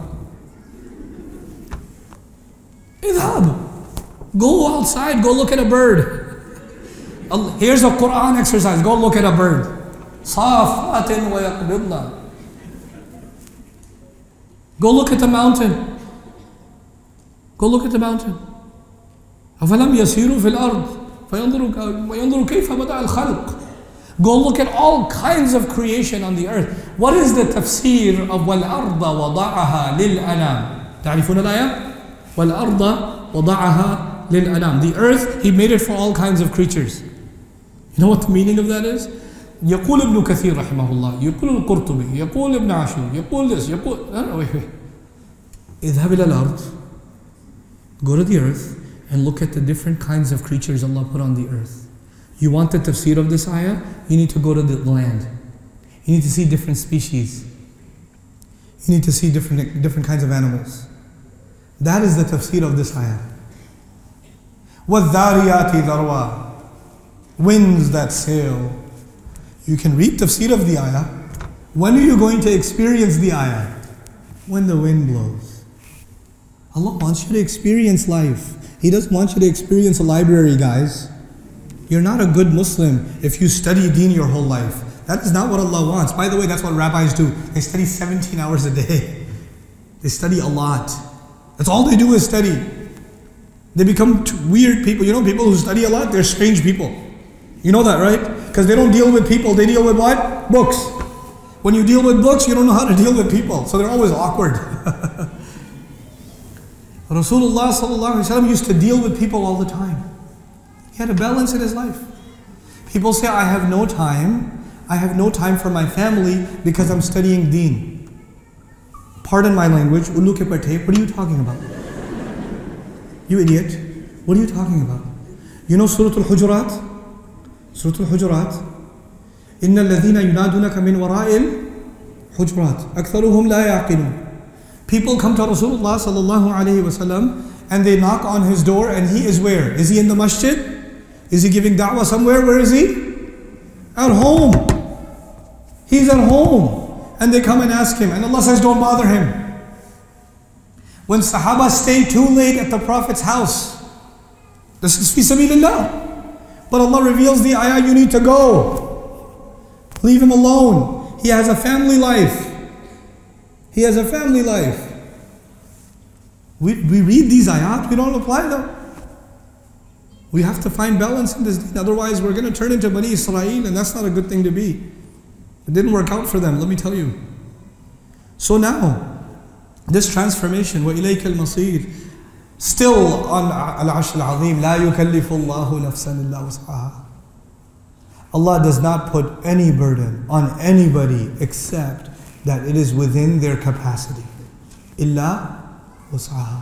اذهب. Go outside, go look at a bird. Here's a Quran exercise, go look at a bird. صافات ويقبضن. Go look at the mountain. Go look at the mountain. أفلم يسيروا في الأرض فينظروا كيف بدأ الخلق. Go look at all kinds of creation on the earth. What is the tafsir of وَالْأَرْضَ وَضَعَهَا لِلْأَنَامِ؟ تعرفون الآية؟ وَالْأَرْضَ وَضَعَهَا لِلْأَنَامِ. The earth, He made it for all kinds of creatures. You know what the meaning of that is? يقول ابن كثير رحمه الله، يقول القرطبي، يقول ابن عاشور، يقول this، يقول wait. اذهب إلى الأرض. Go to the earth and look at the different kinds of creatures Allah put on the earth. You want the tafsir of this ayah? You need to go to the land. You need to see different species. You need to see different kinds of animals. That is the tafsir of this ayah. وَالذَّارِيَاتِ ذَرْوًا. Winds that sail. You can read tafsir of the ayah. When are you going to experience the ayah? When the wind blows. Allah wants you to experience life. He doesn't want you to experience a library, guys. You're not a good Muslim if you study deen your whole life. That is not what Allah wants. By the way, that's what rabbis do. They study 17 hours a day. They study a lot. That's all they do is study. They become weird people. You know, people who study a lot, they're strange people. You know that, right? Because they don't deal with people, they deal with what? Books. When you deal with books, you don't know how to deal with people. So they're always awkward. Rasulullah sallallahu alaihi wasallam used to deal with people all the time. He had a balance in his life. People say, I have no time. I have no time for my family because I'm studying deen. Pardon my language. Ullu ke pate. What are you talking about? You idiot. What are you talking about? You know Surah Al-Hujurat? Surah Al-Hujurat. إِنَّ الَّذِينَ يُنَادُونَكَ مِنْ وَرَاءِ الْحُجُرَاتِ أَكْثَرُهُمْ لَا يَعْقِلُونَ. People come to Rasulullah sallallahu alayhi wasallam and they knock on his door and he is where? Is he in the masjid? Is he giving da'wah somewhere? Where is he? At home. He's at home. And they come and ask him. And Allah says, don't bother him. When Sahaba stay too late at the Prophet's house, this is fi sabilillah. But Allah reveals the ayah, you need to go. Leave him alone. He has a family life. He has a family life. We read these ayat, we don't apply them. We have to find balance in this deen. Otherwise, we're going to turn into Bani Israel, and that's not a good thing to be. It didn't work out for them, let me tell you. So now, this transformation, وَإِلَيْكَ الْمَصِيرِ, Still on Al-Arsh Al-Azim, لا يكلف الله نفسا إلا وسعها. Allah does not put any burden on anybody except that it is within their capacity. إلا وسعها.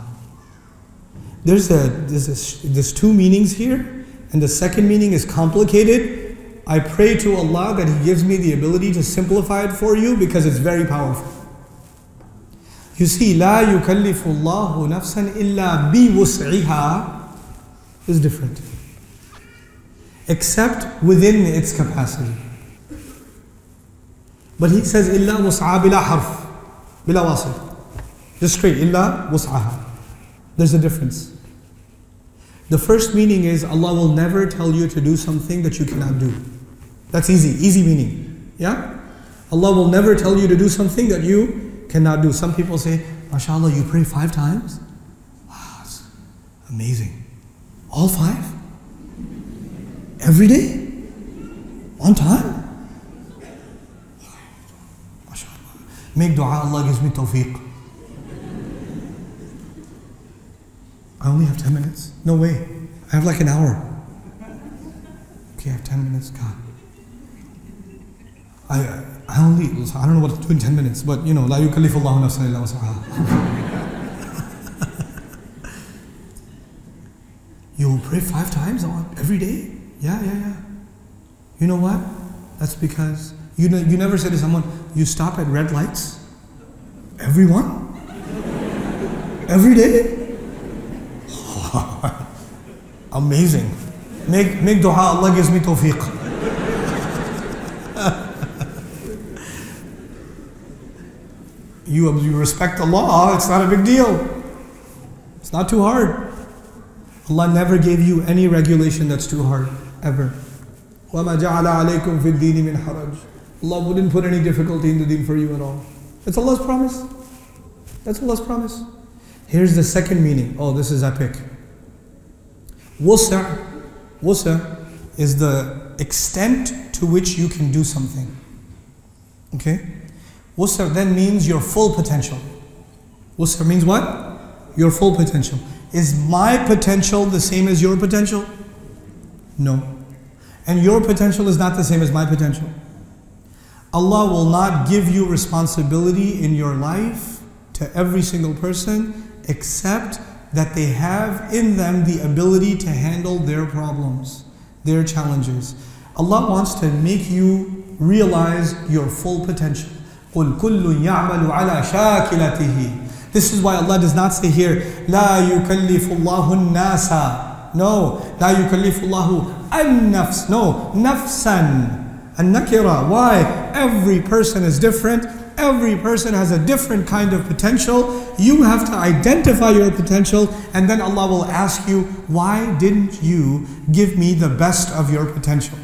There's two meanings here, and the second meaning is complicated. I pray to Allah that He gives me the ability to simplify it for you because it's very powerful. You see, لا يكلف الله نفسا إلا بوسعها is different. Except within its capacity. But He says إلا وسعها بلا حرف بلا واصل. Just straight, إلا وسعها. There's a difference. The first meaning is Allah will never tell you to do something that you cannot do. That's easy meaning. Yeah? Allah will never tell you to do something that you cannot do. Some people say, MashaAllah, you pray 5 times? Wow, it's amazing. All 5? Every day? On time? MashaAllah. Make dua, Allah gives me tawfiq. I only have 10 minutes. No way. I have like an hour. Okay, I have 10 minutes. God. I don't know what to do in 10 minutes, but you know, لا يكلف الله نفسا إلا وسعها. You pray 5 times every day? Yeah. You know what? That's because you never say to someone, you stop at red lights? Everyone? Every day? Amazing. Make dua, Allah gives me tawfiq. You respect Allah, it's not a big deal. It's not too hard. Allah never gave you any regulation that's too hard, ever. وَمَا جَعَلَ عَلَيْكُمْ فِي الدِّينِ مِنْ حَرَجٍ. Allah wouldn't put any difficulty in the deen for you at all. That's Allah's promise. That's Allah's promise. Here's the second meaning. Oh, this is epic. Wusa' is the extent to which you can do something. Okay? Wusa' then means your full potential. Wusa' means what? Your full potential. Is my potential the same as your potential? No. And your potential is not the same as my potential. Allah will not give you responsibility in your life to every single person except that they have in them the ability to handle their problems, their challenges. Allah wants to make you realize your full potential. قُلْ كُلٌّ يَعْمَلُ عَلَى شَاكِلَتِهِ. This is why Allah does not say here, لَا يُكَلِّفُ اللَّهُ النَّاسَ. No, لَا يُكَلِّفُ اللَّهُ النَّفْسَ. No, نَفْسًا. النَّكِرَةِ. Why? Every person is different. Every person has a different kind of potential. You have to identify your potential, and then Allah will ask you, why didn't you give me the best of your potential?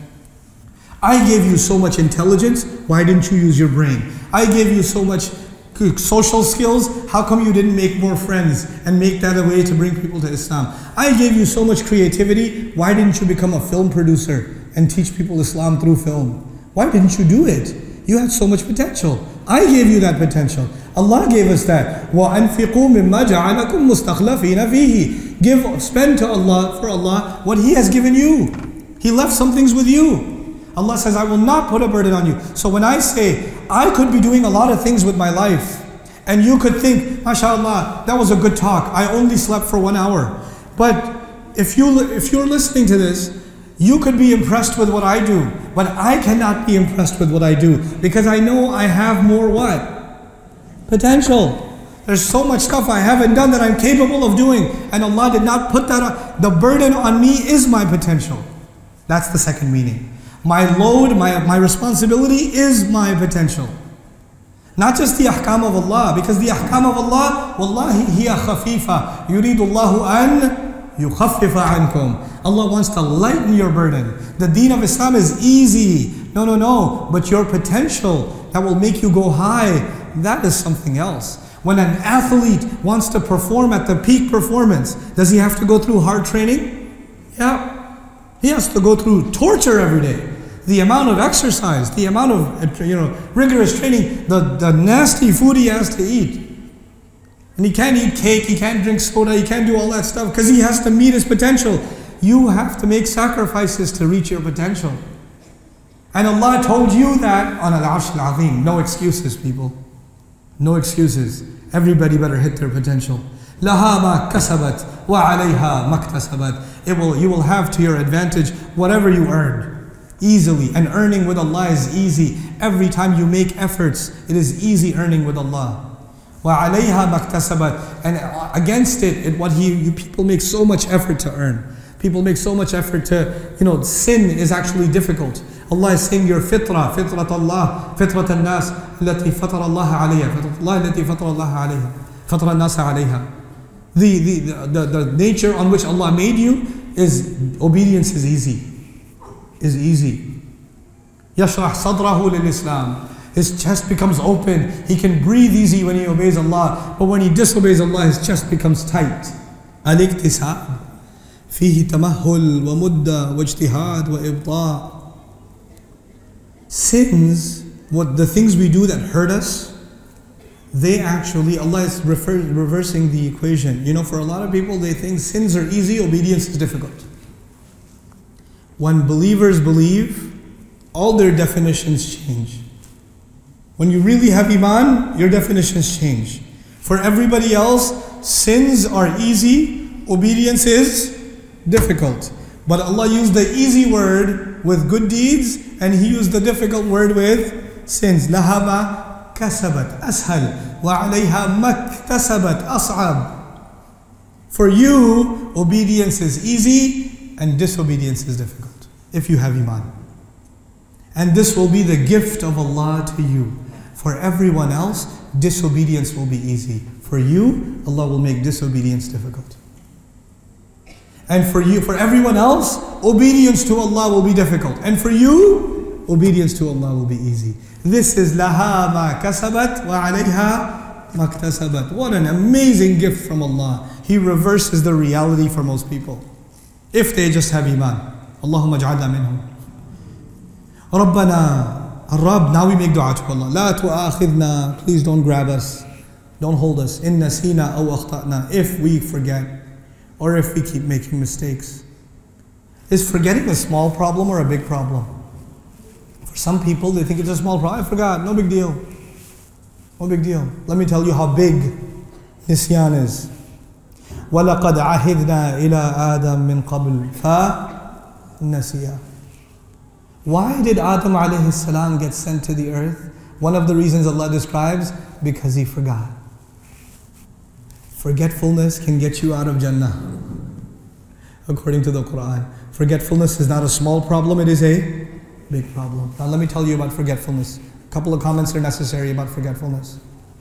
I gave you so much intelligence, why didn't you use your brain? I gave you so much social skills, how come you didn't make more friends and make that a way to bring people to Islam? I gave you so much creativity, why didn't you become a film producer and teach people Islam through film? Why didn't you do it? You had so much potential. I gave you that potential. Allah gave us that. وَأَنْفِقُوا مِمَّا جَعَلَكُمْ مُسْتَخْلَفِينَ فِيهِ. Spend to Allah, for Allah, what He has given you. He left some things with you. Allah says, I will not put a burden on you. So when I say, I could be doing a lot of things with my life, and you could think, MashaAllah, that was a good talk. I only slept for 1 hour. But if you're listening to this, you could be impressed with what I do, but I cannot be impressed with what I do because I know I have more what? Potential. There's so much stuff I haven't done that I'm capable of doing, and Allah did not put that on. The burden on me is my potential. That's the second meaning. My load, my responsibility is my potential. Not just the ahkam of Allah, because the ahkam of Allah, wallahi hiya khafifa. Yuridu Allahu an yukhaffifa ankum. Allah wants to lighten your burden. The deen of Islam is easy. No. But your potential that will make you go high, that is something else. When an athlete wants to perform at the peak performance, does he have to go through hard training? Yeah. He has to go through torture every day. The amount of exercise, the amount of rigorous training, the nasty food he has to eat. And he can't eat cake, he can't drink soda, he can't do all that stuff because he has to meet his potential. You have to make sacrifices to reach your potential. And Allah told you that on Al-Arsh Al-Azim. No excuses, people. No excuses. Everybody better hit their potential. لَهَا مَا كَسَبَتْ وَعَلَيْهَا مَا اكْتَسَبَتْ. You will have to your advantage whatever you earned. Easily. And earning with Allah is easy. Every time you make efforts, it is easy earning with Allah. وَعَلَيْهَا مَا اكْتَسَبَتْ. And against it, people make so much effort to earn. People make so much effort to, sin is actually difficult. Allah is saying your fitrat Allah, fitrat al-nas, التي فطر الله عليها, فطرة الله التي فطر الله عليها, فطر الناس عليها. The nature on which Allah made you is obedience is easy. Is easy. يشرح صدره للإسلام. His chest becomes open. He can breathe easy when he obeys Allah. But when he disobeys Allah, his chest becomes tight. الاكتساب فيه تمهل ومدة واجتهاد وإبطاء. Sins, the things we do that hurt us, they actually, Allah is reversing the equation. For a lot of people, they think sins are easy, obedience is difficult. When believers believe, all their definitions change. When you really have Iman, your definitions change. For everybody else, sins are easy, obedience is difficult. But Allah used the easy word with good deeds, and He used the difficult word with sins. لَهَا مَا كَسَبَتْ أَسْهَلْ وَعَلَيْهَا مَا اكْتَسَبَتْ أَصْعَبْ. For you, obedience is easy and disobedience is difficult, if you have Iman. And this will be the gift of Allah to you. For everyone else, disobedience will be easy. For you, Allah will make disobedience difficult. And for everyone else, obedience to Allah will be difficult. And for you, obedience to Allah will be easy. This is لَهَا مَا كَسَبَتْ وَعَلَيْهَا مَا اكْتَسَبَتْ. What an amazing gift from Allah. He reverses the reality for most people, if they just have Iman. Allahumma ja'alna minhum. Rabbana, Ar-Rabb, now we make dua to Allah. La tu'akhidna, please don't grab us, don't hold us. In nasina aw akhta'na, if we forget, or if we keep making mistakes. Is forgetting a small problem or a big problem? For some people, they think it's a small problem. I forgot, no big deal. No big deal. Let me tell you how big nisyan is. وَلَقَدْ عَهِدْنَا إِلَىٰ آدَمْ مِنْ قَبْلِ فَنَسِيَا. Why did Adam alayhi salam get sent to the earth? One of the reasons Allah describes, because he forgot. Forgetfulness can get you out of Jannah, according to the Quran. Forgetfulness is not a small problem, it is a big problem. Now let me tell you about forgetfulness. A couple of comments are necessary about forgetfulness.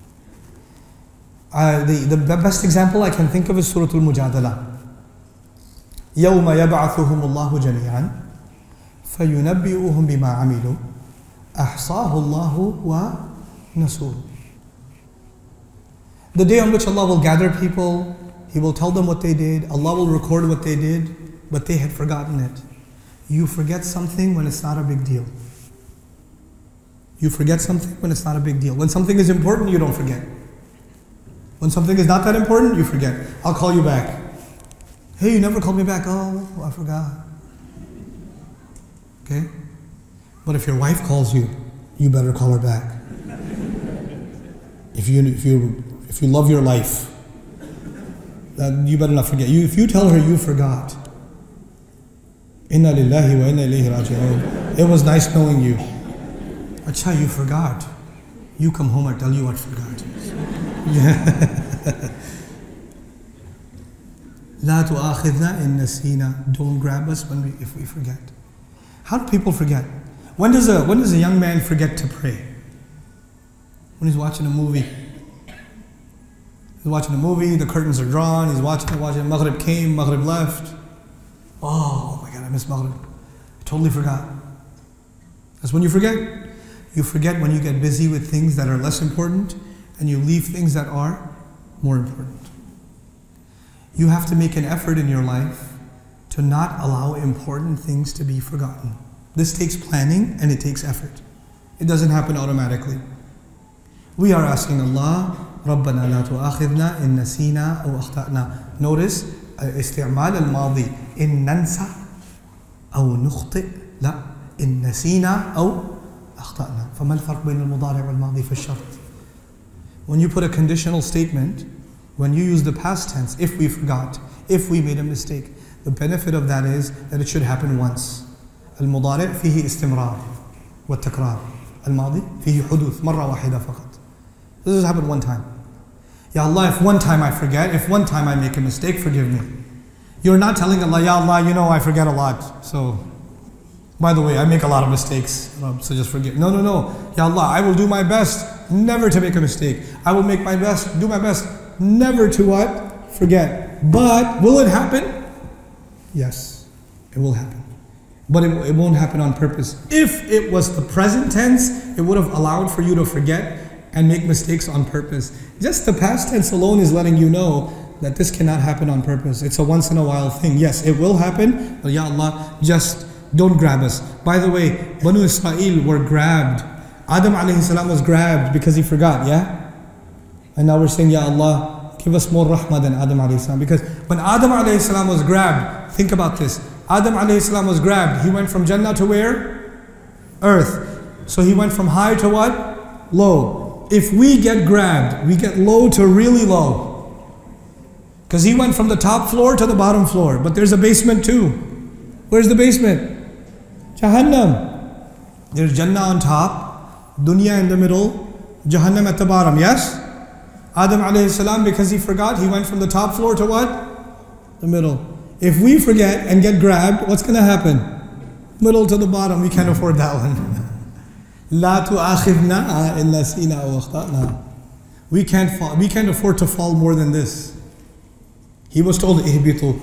The best example I can think of is Surah Al-Mujadala. يَوْمَ يَبْعَثُهُمُ اللَّهُ جَمِيعًا فَيُنَبِّئُهُم بِمَا عَمِلُوا أَحْصَاهُ اللَّهُ وَنَسُوهُ. The day on which Allah will gather people, He will tell them what they did, Allah will record what they did, but they had forgotten it. You forget something when it's not a big deal. You forget something when it's not a big deal. When something is important, you don't forget. When something is not that important, you forget. I'll call you back. Hey, you never called me back. Oh, I forgot. Okay? But if your wife calls you, you better call her back. If you love your life, you better not forget. If you tell her you forgot, Inna lillahi wa inna ilayhi raji'un. It was nice knowing you. Acha, you forgot. You come home, I tell you what forgot. La tu'akhidna in nasina. Don't grab us if we forget. How do people forget? When does a young man forget to pray? When he's watching a movie. He's watching a movie, the curtains are drawn, he's watching, Maghrib came, Maghrib left. Oh my God, I missed Maghrib. I totally forgot. That's when you forget. You forget when you get busy with things that are less important and you leave things that are more important. You have to make an effort in your life to not allow important things to be forgotten. This takes planning and it takes effort. It doesn't happen automatically. We are asking Allah ربنا لا تؤاخذنا إن نسينا أو أخطأنا. Notice استعمال الماضي إن ننسى أو نخطئ، لا إن نسينا أو أخطأنا. فما الفرق بين المضارع والماضي في الشرط؟ When you put a conditional statement, when you use the past tense, if we forgot, if we made a mistake, the benefit of that is that it should happen once. المضارع فيه استمرار والتكرار. الماضي فيه حدوث مرة واحدة فقط. This has happened one time. Ya Allah, if one time I forget, if one time I make a mistake, forgive me. You're not telling Allah, Ya Allah, you know I forget a lot. So, by the way, I make a lot of mistakes. So just forgive. No, no, no. Ya Allah, I will do my best never to make a mistake. I will make my best, do my best never to what? Forget. But will it happen? Yes, it will happen. But it won't happen on purpose. If it was the present tense, it would have allowed for you to forget and make mistakes on purpose. Just the past tense alone is letting you know that this cannot happen on purpose. It's a once in a while thing. Yes, it will happen, but Ya Allah, just don't grab us. By the way, Banu Israel were grabbed. Adam alayhi salam was grabbed because he forgot, yeah? And now we're saying, Ya Allah, give us more rahmah than Adam alayhi salam. Because when Adam alayhi salam was grabbed, think about this. Adam alayhi salam was grabbed. He went from Jannah to where? Earth. So he went from high to what? Low. If we get grabbed, we get low to really low. Because he went from the top floor to the bottom floor. But there's a basement too. Where's the basement? Jahannam. There's Jannah on top, Dunya in the middle, Jahannam at the bottom, yes? Adam alayhi salam, because he forgot, he went from the top floor to what? The middle. If we forget and get grabbed, what's going to happen? Middle to the bottom, we can't afford that one. لا تؤاخذنا إن نسينا أو أخطأنا. We can't afford to fall more than this. He was told, اهبطوا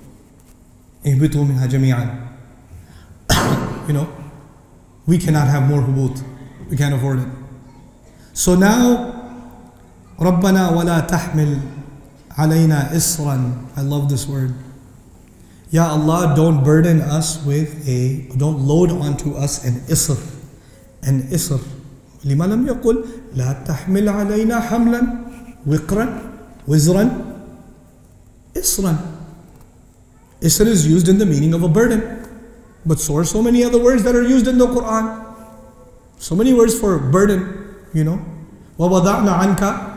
منها جميعا. You know, we cannot have more hubut. We can't afford it. So now, ربنا ولا تحمل علينا إصرا. I love this word. Ya Allah, don't burden us don't load onto us an isr. An isr. لما لم يقل لا تحمل علينا حملا وزرا إصرا. Isr is used in the meaning of a burden. But so are so many other words that are used in the Quran. So many words for burden, you know. وَوَضَعْنَا عَنْكَ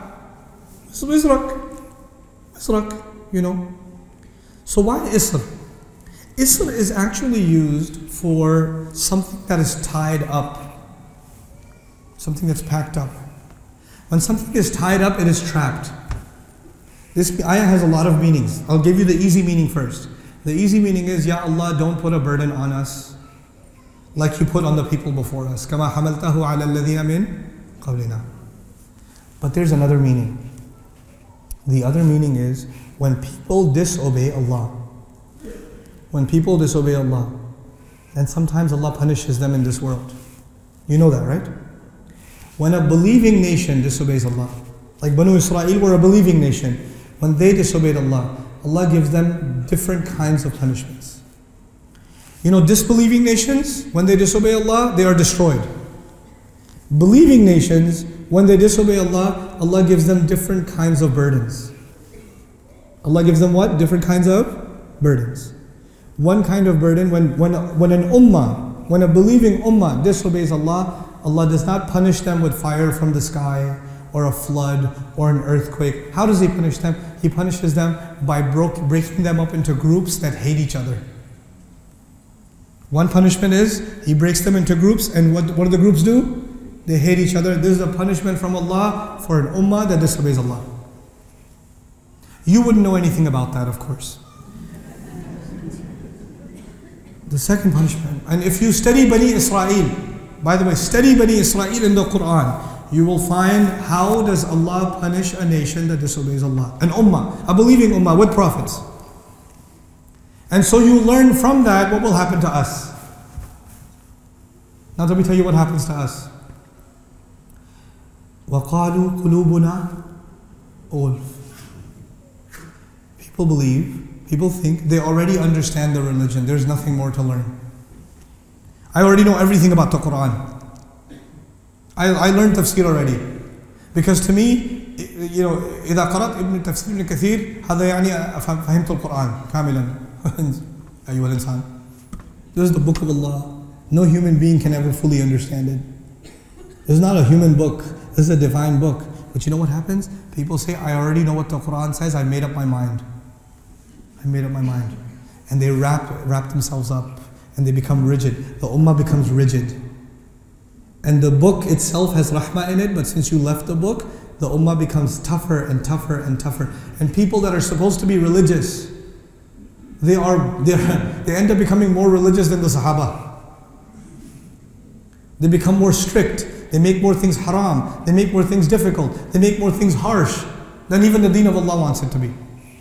وِزْرَكَ, you know. So why isr? Isr is actually used for something that is tied up. Something that's packed up. When something is tied up, it is trapped. This ayah has a lot of meanings. I'll give you the easy meaning first. The easy meaning is, Ya Allah, don't put a burden on us like you put on the people before us. كَمَا حَمَلْتَهُ عَلَى الَّذِينَ مِنْ قَبْلِنَا. But there's another meaning. The other meaning is, when people disobey Allah, then sometimes Allah punishes them in this world. You know that, right? When a believing nation disobeys Allah, like Banu Israel were a believing nation, when they disobeyed Allah, Allah gives them different kinds of punishments. You know, disbelieving nations, when they disobey Allah, they are destroyed. Believing nations, when they disobey Allah, Allah gives them different kinds of burdens. Allah gives them what? Different kinds of burdens. One kind of burden, when a believing ummah disobeys Allah, Allah does not punish them with fire from the sky, or a flood, or an earthquake. How does He punish them? He punishes them by breaking them up into groups that hate each other. One punishment is, He breaks them into groups, and what do the groups do? They hate each other. This is a punishment from Allah for an ummah that disobeys Allah. You wouldn't know anything about that, of course. The second punishment, and if you study Bani Israel, by the way, study Bani Israel in the Quran, you will find how does Allah punish a nation that disobeys Allah. An ummah, a believing ummah with prophets. And so you learn from that what will happen to us. Now let me tell you what happens to us. وَقَالُوا قُلُوبُنَا غُلْفٌ. People believe, people think they already understand the religion. There's nothing more to learn. I already know everything about the Quran. I learned tafsir already. Because to me, إذا قرأت ابن تفسير ابن كثير هذا يعني فهمت القرآن كاملا. أيها الإنسان. This is the book of Allah. No human being can ever fully understand it. This is not a human book. This is a divine book. But you know what happens? People say, I already know what the Quran says. I made up my mind. I made up my mind. And they wrap themselves up. And they become rigid. The ummah becomes rigid. And the book itself has rahmah in it, but since you left the book, the ummah becomes tougher and tougher and tougher. And people that are supposed to be religious, they end up becoming more religious than the Sahaba. They become more strict. They make more things haram. They make more things difficult. They make more things harsh than even the deen of Allah wants it to be.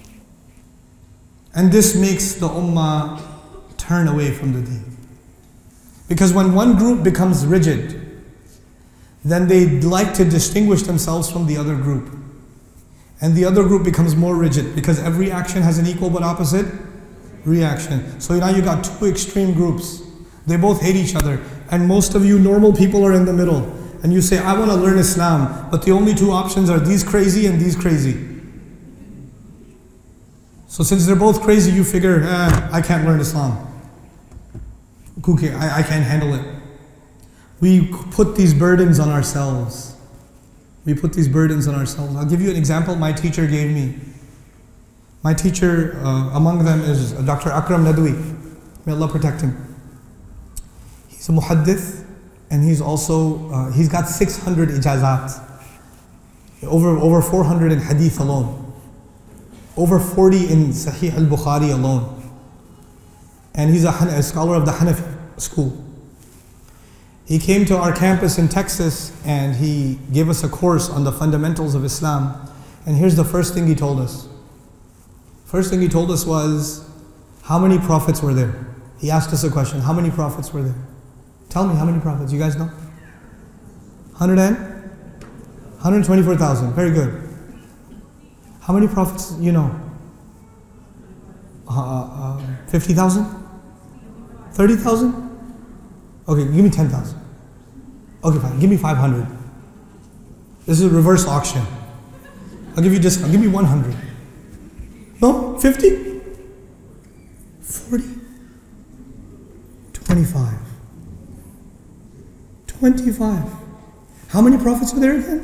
And this makes the ummah turn away from the deen. Because when one group becomes rigid, then they like to distinguish themselves from the other group. And the other group becomes more rigid because every action has an equal but opposite reaction. So now you got two extreme groups. They both hate each other. And most of you normal people are in the middle. And you say, I want to learn Islam, but the only two options are these crazy and these crazy. So since they're both crazy, you figure, I can't learn Islam. Okay, I can't handle it. We put these burdens on ourselves. We put these burdens on ourselves. I'll give you an example my teacher gave me. My teacher, among them is Dr. Akram Nadwi. May Allah protect him. He's a muhaddith, and he's also, he's got 600 ijazat. Over 400 in hadith alone. Over 40 in Sahih al-Bukhari alone. And he's a scholar of the Hanafi school. He came to our campus in Texas and he gave us a course on the fundamentals of Islam. And here's the first thing he told us. First thing he told us was, how many prophets were there? He asked us a question, how many prophets were there? Tell me, how many prophets? You guys know? 124,000. Very good. How many prophets you know? 50,000? 30,000? Okay, give me 10,000. Okay, fine. Give me 500. This is a reverse auction. I'll give you discount. Give me 100. No? 50? 40? 25. 25. How many prophets were there again?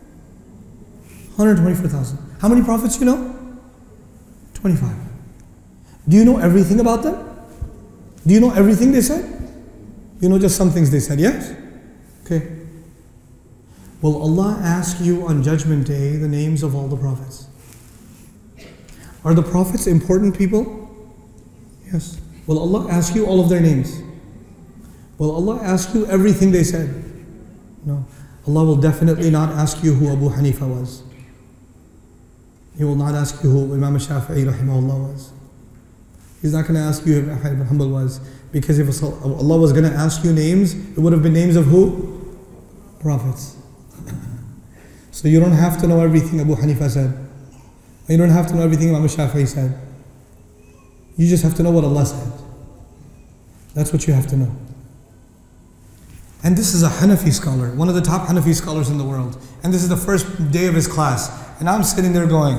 124,000. How many prophets you know? 25. Do you know everything about them? Do you know everything they said? You know just some things they said, yes? Okay. Will Allah ask you on Judgment Day the names of all the prophets? Are the prophets important people? Yes. Will Allah ask you all of their names? Will Allah ask you everything they said? No. Allah will definitely not ask you who Abu Hanifa was. He will not ask you who Imam Shafi'i rahimahullah was. He's not going to ask you who Ahmad ibn Hanbal was. Because if Allah was going to ask you names, it would have been names of who? Prophets. So you don't have to know everything Abu Hanifa said. You don't have to know everything Imam Shafi'i said. You just have to know what Allah said. That's what you have to know. And this is a Hanafi scholar, one of the top Hanafi scholars in the world. And this is the first day of his class. And I'm sitting there going,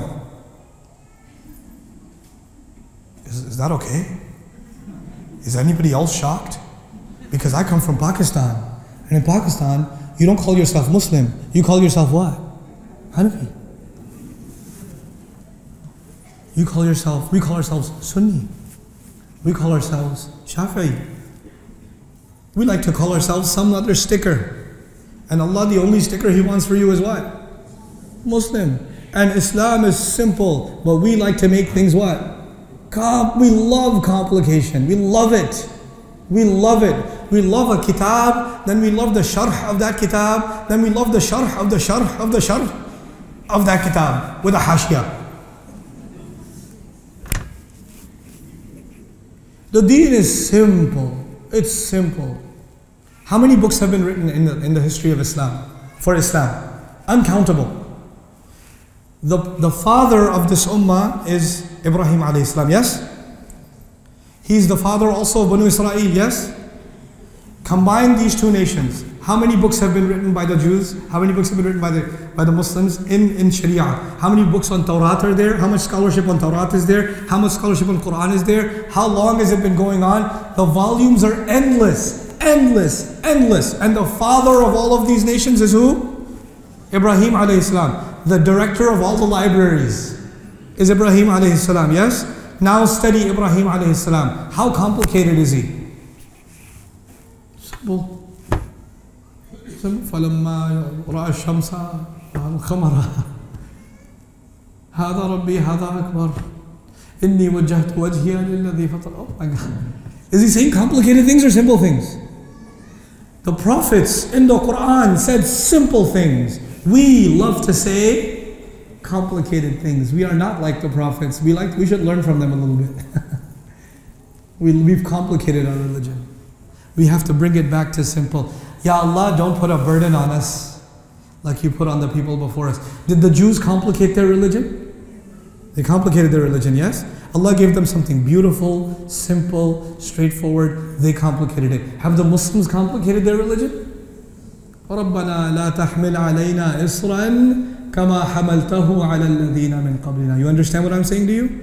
is that okay? Is anybody else shocked? Because I come from Pakistan. And in Pakistan, you don't call yourself Muslim. You call yourself what? Hanafi. We call ourselves Sunni. We call ourselves Shafi'i. We like to call ourselves some other sticker. And Allah, the only sticker He wants for you is what? Muslim. And Islam is simple, but we like to make things what? We love complication. We love it. We love it. We love a kitab, then we love the sharh of that kitab, then we love the sharh of the sharh of the sharh of that kitab with a hashiyah. The deen is simple. It's simple. How many books have been written in the history of Islam? For Islam? Uncountable. The father of this ummah is Ibrahim alayhi salam, yes? He's the father also of Banu Israel, yes? Combine these two nations. How many books have been written by the Jews? How many books have been written by the Muslims in Sharia? How many books on Tawrat are there? How much scholarship on Tawrat is there? How much scholarship on Quran is there? How long has it been going on? The volumes are endless, endless, endless. And the father of all of these nations is who? Ibrahim alayhi salam. The director of all the libraries is Ibrahim alayhi salam, yes? Now study Ibrahim alayhi salam. How complicated is he? Simple. فلما رأى الشمس والقمر هذا ربي هذا أكبر إني وجهت وجهي للذي فطر. Oh my God. Is he saying complicated things or simple things? The prophets in the Quran said simple things. We love to say complicated things. We are not like the prophets. We should learn from them a little bit. We've complicated our religion. We have to bring it back to simple. Ya Allah, don't put a burden on us like you put on the people before us. Did the Jews complicate their religion? They complicated their religion, yes? Allah gave them something beautiful, simple, straightforward. They complicated it. Have the Muslims complicated their religion? رَبَّنَا لَا تَحْمِلْ عَلَيْنَا إِصْرًا كَمَا حَمَلْتَهُ عَلَى الَّذِينَ مِنْ قَبْلِنَا. You understand what I'm saying to you?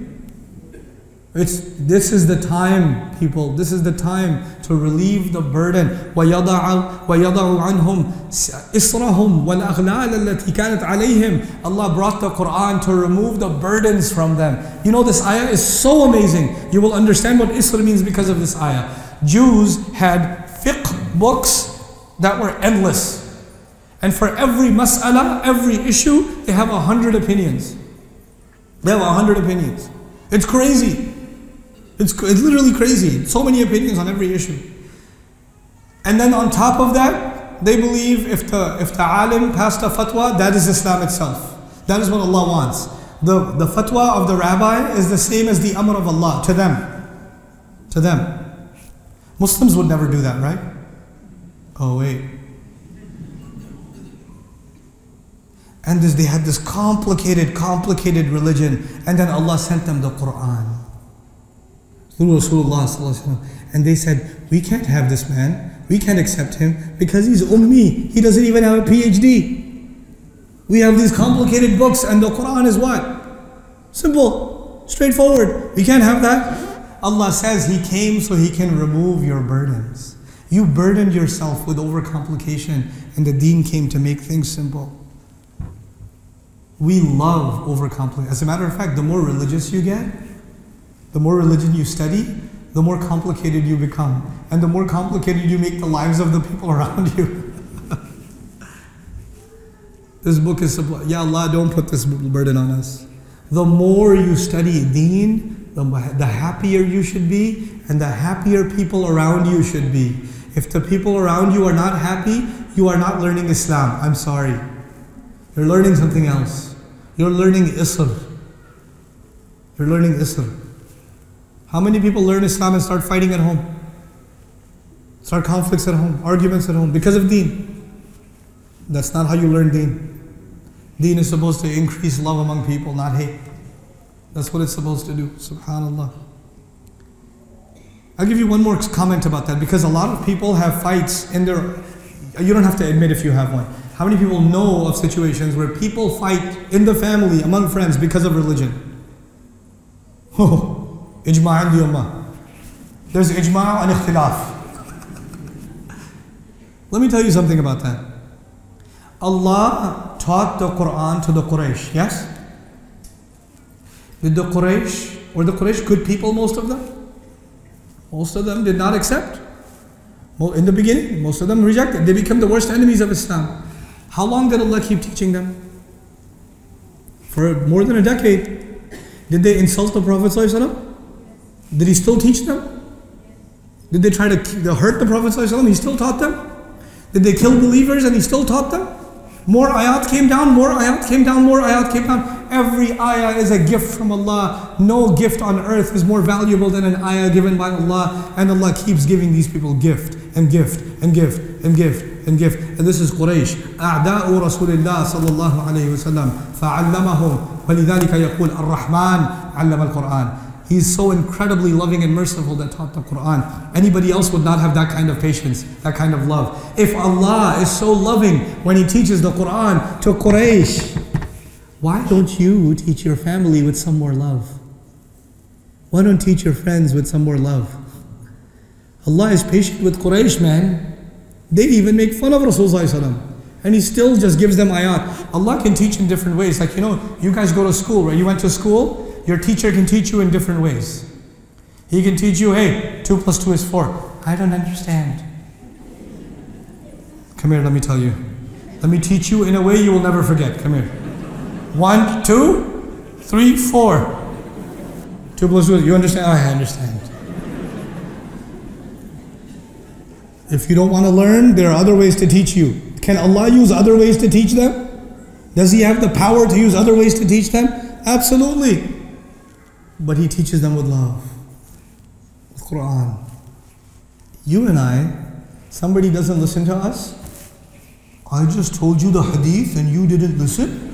This is the time, people. This is the time to relieve the burden. وَيَضَعُ عَنْهُمْ إِصْرَهُمْ وَالْأَغْلَالَ الَّتِي كَانَتْ عَلَيْهِمْ. Allah brought the Quran to remove the burdens from them. You know, this ayah is so amazing. You will understand what Isra means because of this ayah. Jews had fiqh books that were endless. And for every mas'ala, every issue, they have 100 opinions. They have 100 opinions. It's crazy. It's literally crazy. So many opinions on every issue. And then on top of that, they believe if the alim passed a fatwa, that is Islam itself. That is what Allah wants. The fatwa of the rabbi is the same as the amr of Allah to them. To them. Muslims would never do that, right? Oh wait. And they had this complicated religion, and then Allah sent them the Quran through Rasulullah. And they said, we can't have this man, we can't accept him because he's ummi, he doesn't even have a PhD. We have these complicated books, and the Quran is what? Simple, straightforward. We can't have that. Allah says He came so He can remove your burdens. You burdened yourself with overcomplication, and the deen came to make things simple. We love overcomplication. As a matter of fact, the more religious you get, the more religion you study, the more complicated you become. And the more complicated you make the lives of the people around you. This book is simple. Ya Allah, don't put this burden on us. The more you study deen, the happier you should be, and the happier people around you should be. If the people around you are not happy, you are not learning Islam. I'm sorry. You're learning something else. You're learning Isr. You're learning Isr. How many people learn Islam and start fighting at home? Start conflicts at home, arguments at home because of deen. That's not how you learn deen. Deen is supposed to increase love among people, not hate. That's what it's supposed to do. Subhanallah. I'll give you one more comment about that, because a lot of people have fights in their... You don't have to admit if you have one. How many people know of situations where people fight in the family, among friends, because of religion? Oh. Ijma' indi ummah. There's ijma' and ikhtilaf. Let me tell you something about that. Allah taught the Quran to the Quraysh, yes? Did the Quraysh, were the Quraysh good people, most of them? Most of them did not accept. In the beginning, most of them rejected. They became the worst enemies of Islam. How long did Allah keep teaching them? For more than a decade. Did they insult the Prophet ﷺ? Did he still teach them? Did they try to hurt the Prophet ﷺ? He still taught them? Did they kill believers and he still taught them? More ayat came down, more ayat came down, more ayat came down. Every ayah is a gift from Allah. No gift on earth is more valuable than an ayah given by Allah. And Allah keeps giving these people gift and gift and gift and gift and gift. And this is Quraysh. أعداء رسول الله صلى الله عليه وسلم فعلمهم ولذلك يقول الرحمن علم القرآن. He's so incredibly loving and merciful that taught the Quran. Anybody else would not have that kind of patience, that kind of love. If Allah is so loving when He teaches the Quran to Quraysh, why don't you teach your family with some more love? Why don't teach your friends with some more love? Allah is patient with Quraysh, man. They even make fun of Rasulullah, and He still just gives them ayat. Allah can teach in different ways. Like, you guys go to school, right? You went to school. Your teacher can teach you in different ways. He can teach you, hey, 2 + 2 is 4. I don't understand. Come here, let me tell you. Let me teach you in a way you will never forget. Come here. 1, 2, 3, 4. 2 + 2, you understand? I understand. If you don't want to learn, there are other ways to teach you. Can Allah use other ways to teach them? Does He have the power to use other ways to teach them? Absolutely. But He teaches them with love, with Quran. You and I, somebody doesn't listen to us. I just told you the hadith and you didn't listen.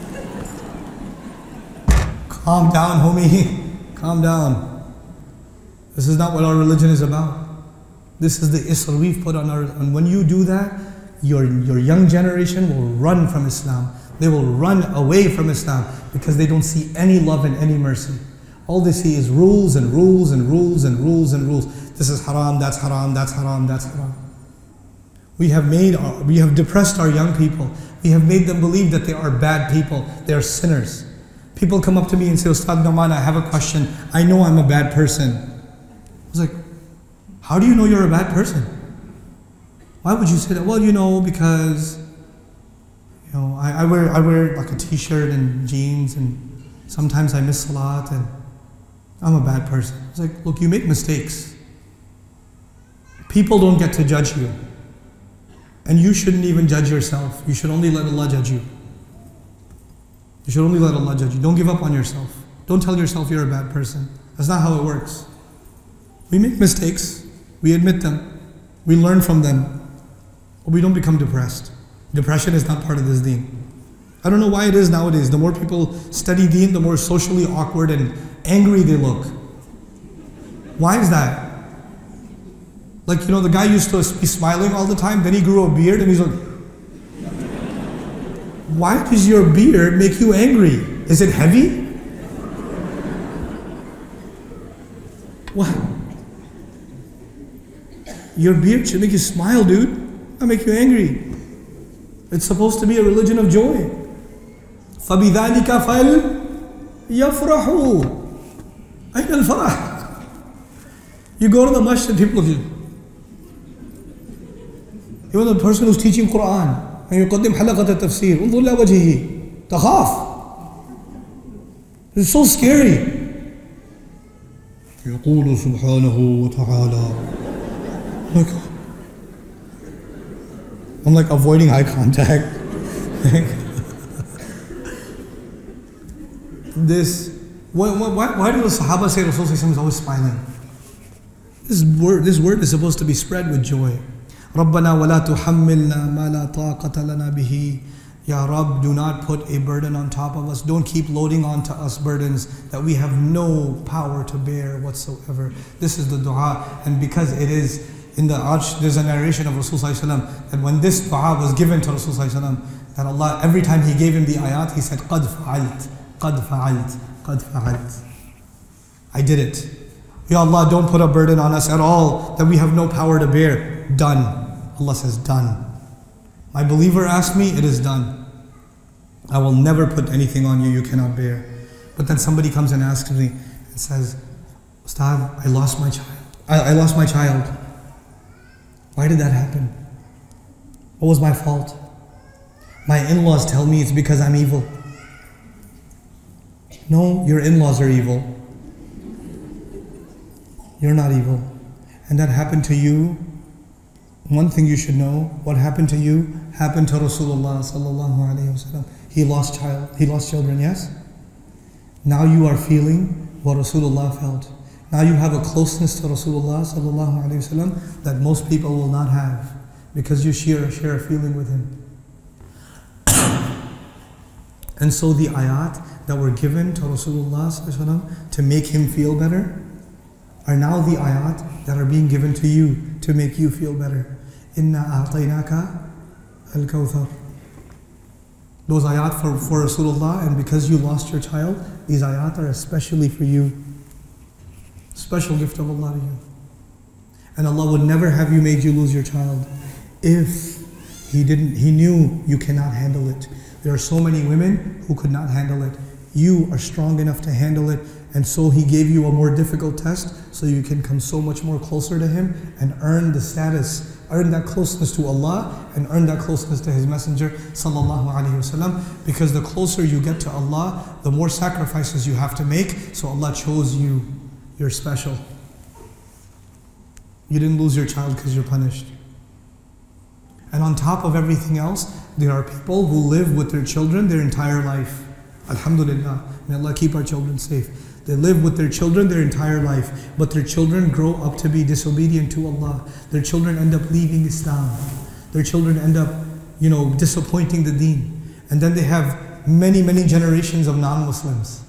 Calm down, homie. Calm down. This is not what our religion is about. This is the isr we've put on our. And when you do that, your young generation will run from Islam. They will run away from Islam because they don't see any love and any mercy. All they see is rules and rules and rules and rules and rules. This is haram, that's haram, that's haram, that's haram. We have depressed our young people. We have made them believe that they are bad people. They are sinners. People come up to me and say, Ustad Nauman, I have a question. I know I'm a bad person. I was like, how do you know you're a bad person? Why would you say that? Well, because I wear like a t-shirt and jeans, and sometimes I miss salat, and I'm a bad person. It's like, look, you make mistakes. People don't get to judge you. And you shouldn't even judge yourself. You should only let Allah judge you. You should only let Allah judge you. Don't give up on yourself. Don't tell yourself you're a bad person. That's not how it works. We make mistakes. We admit them. We learn from them. But we don't become depressed. Depression is not part of this deen. I don't know why it is nowadays. The more people study deen, the more socially awkward and angry they look. Why is that? Like, the guy used to be smiling all the time, then he grew a beard and he's like, why does your beard make you angry? Is it heavy? What? Your beard should make you smile, dude. Not make you angry. It's supposed to be a religion of joy. فَبِذَلِكَ فَلْيَفْرَحُوا. أين الفرح? You go to the masjid, people look at you. You're the person who's teaching Quran. And يقدم حلقة التفسير. انظر إلى وجهه. تخاف. It's so scary. يقول سبحانه وتعالى. I'm like avoiding eye contact. Why do the Sahaba say Rasulullah is always smiling? This word is supposed to be spread with joy. رَبَّنَا وَلَا تُحَمِّلْنَا مَا لَا طَاقَةَ لَنَا بِهِ. Ya Rabb, do not put a burden on top of us. Don't keep loading onto us burdens that we have no power to bear whatsoever. This is the dua, and because it is in the Arsh, there's a narration of Rasulullah that when this dua was given to Rasulullah, that Allah, every time He gave him the ayat, He said, قَدْ فَعَلْتْ, قَدْ فَعَلْتْ, قَدْ فَعَلْتْ. I did it. Ya Allah, don't put a burden on us at all that we have no power to bear. Done. Allah says, done. My believer asked me, it is done. I will never put anything on you you cannot bear. But then somebody comes and asks me and says, Ustad, I lost my child. I lost my child. Why did that happen? What was my fault? My in-laws tell me it's because I'm evil. No, your in-laws are evil. You're not evil. And that happened to you. One thing you should know, what happened to you happened to Rasulullah sallallahu alaihi wasallam. He lost children, yes? Now you are feeling what Rasulullah felt. Now you have a closeness to Rasulullah sallallahu alaihi wasallam that most people will not have, because you share a feeling with him. And so the ayat that were given to Rasulullah ﷺ to make him feel better are now the ayat that are being given to you to make you feel better. Inna a'tainaka al-kawthar. Those ayat for Rasulullah, and because you lost your child, these ayat are especially for you. Special gift of Allah to you. And Allah would never have you made you lose your child if He knew you cannot handle it. There are so many women who could not handle it. You are strong enough to handle it, and so He gave you a more difficult test so you can come so much more closer to Him and earn the status, earn that closeness to Allah and earn that closeness to His Messenger sallallahu alaihi wasallam. Because the closer you get to Allah, the more sacrifices you have to make. So Allah chose you. You're special. You didn't lose your child because you're punished. And on top of everything else, there are people who live with their children their entire life. Alhamdulillah. May Allah keep our children safe. They live with their children their entire life, but their children grow up to be disobedient to Allah. Their children end up leaving Islam. Their children end up, disappointing the deen. And then they have many, many generations of non-Muslims.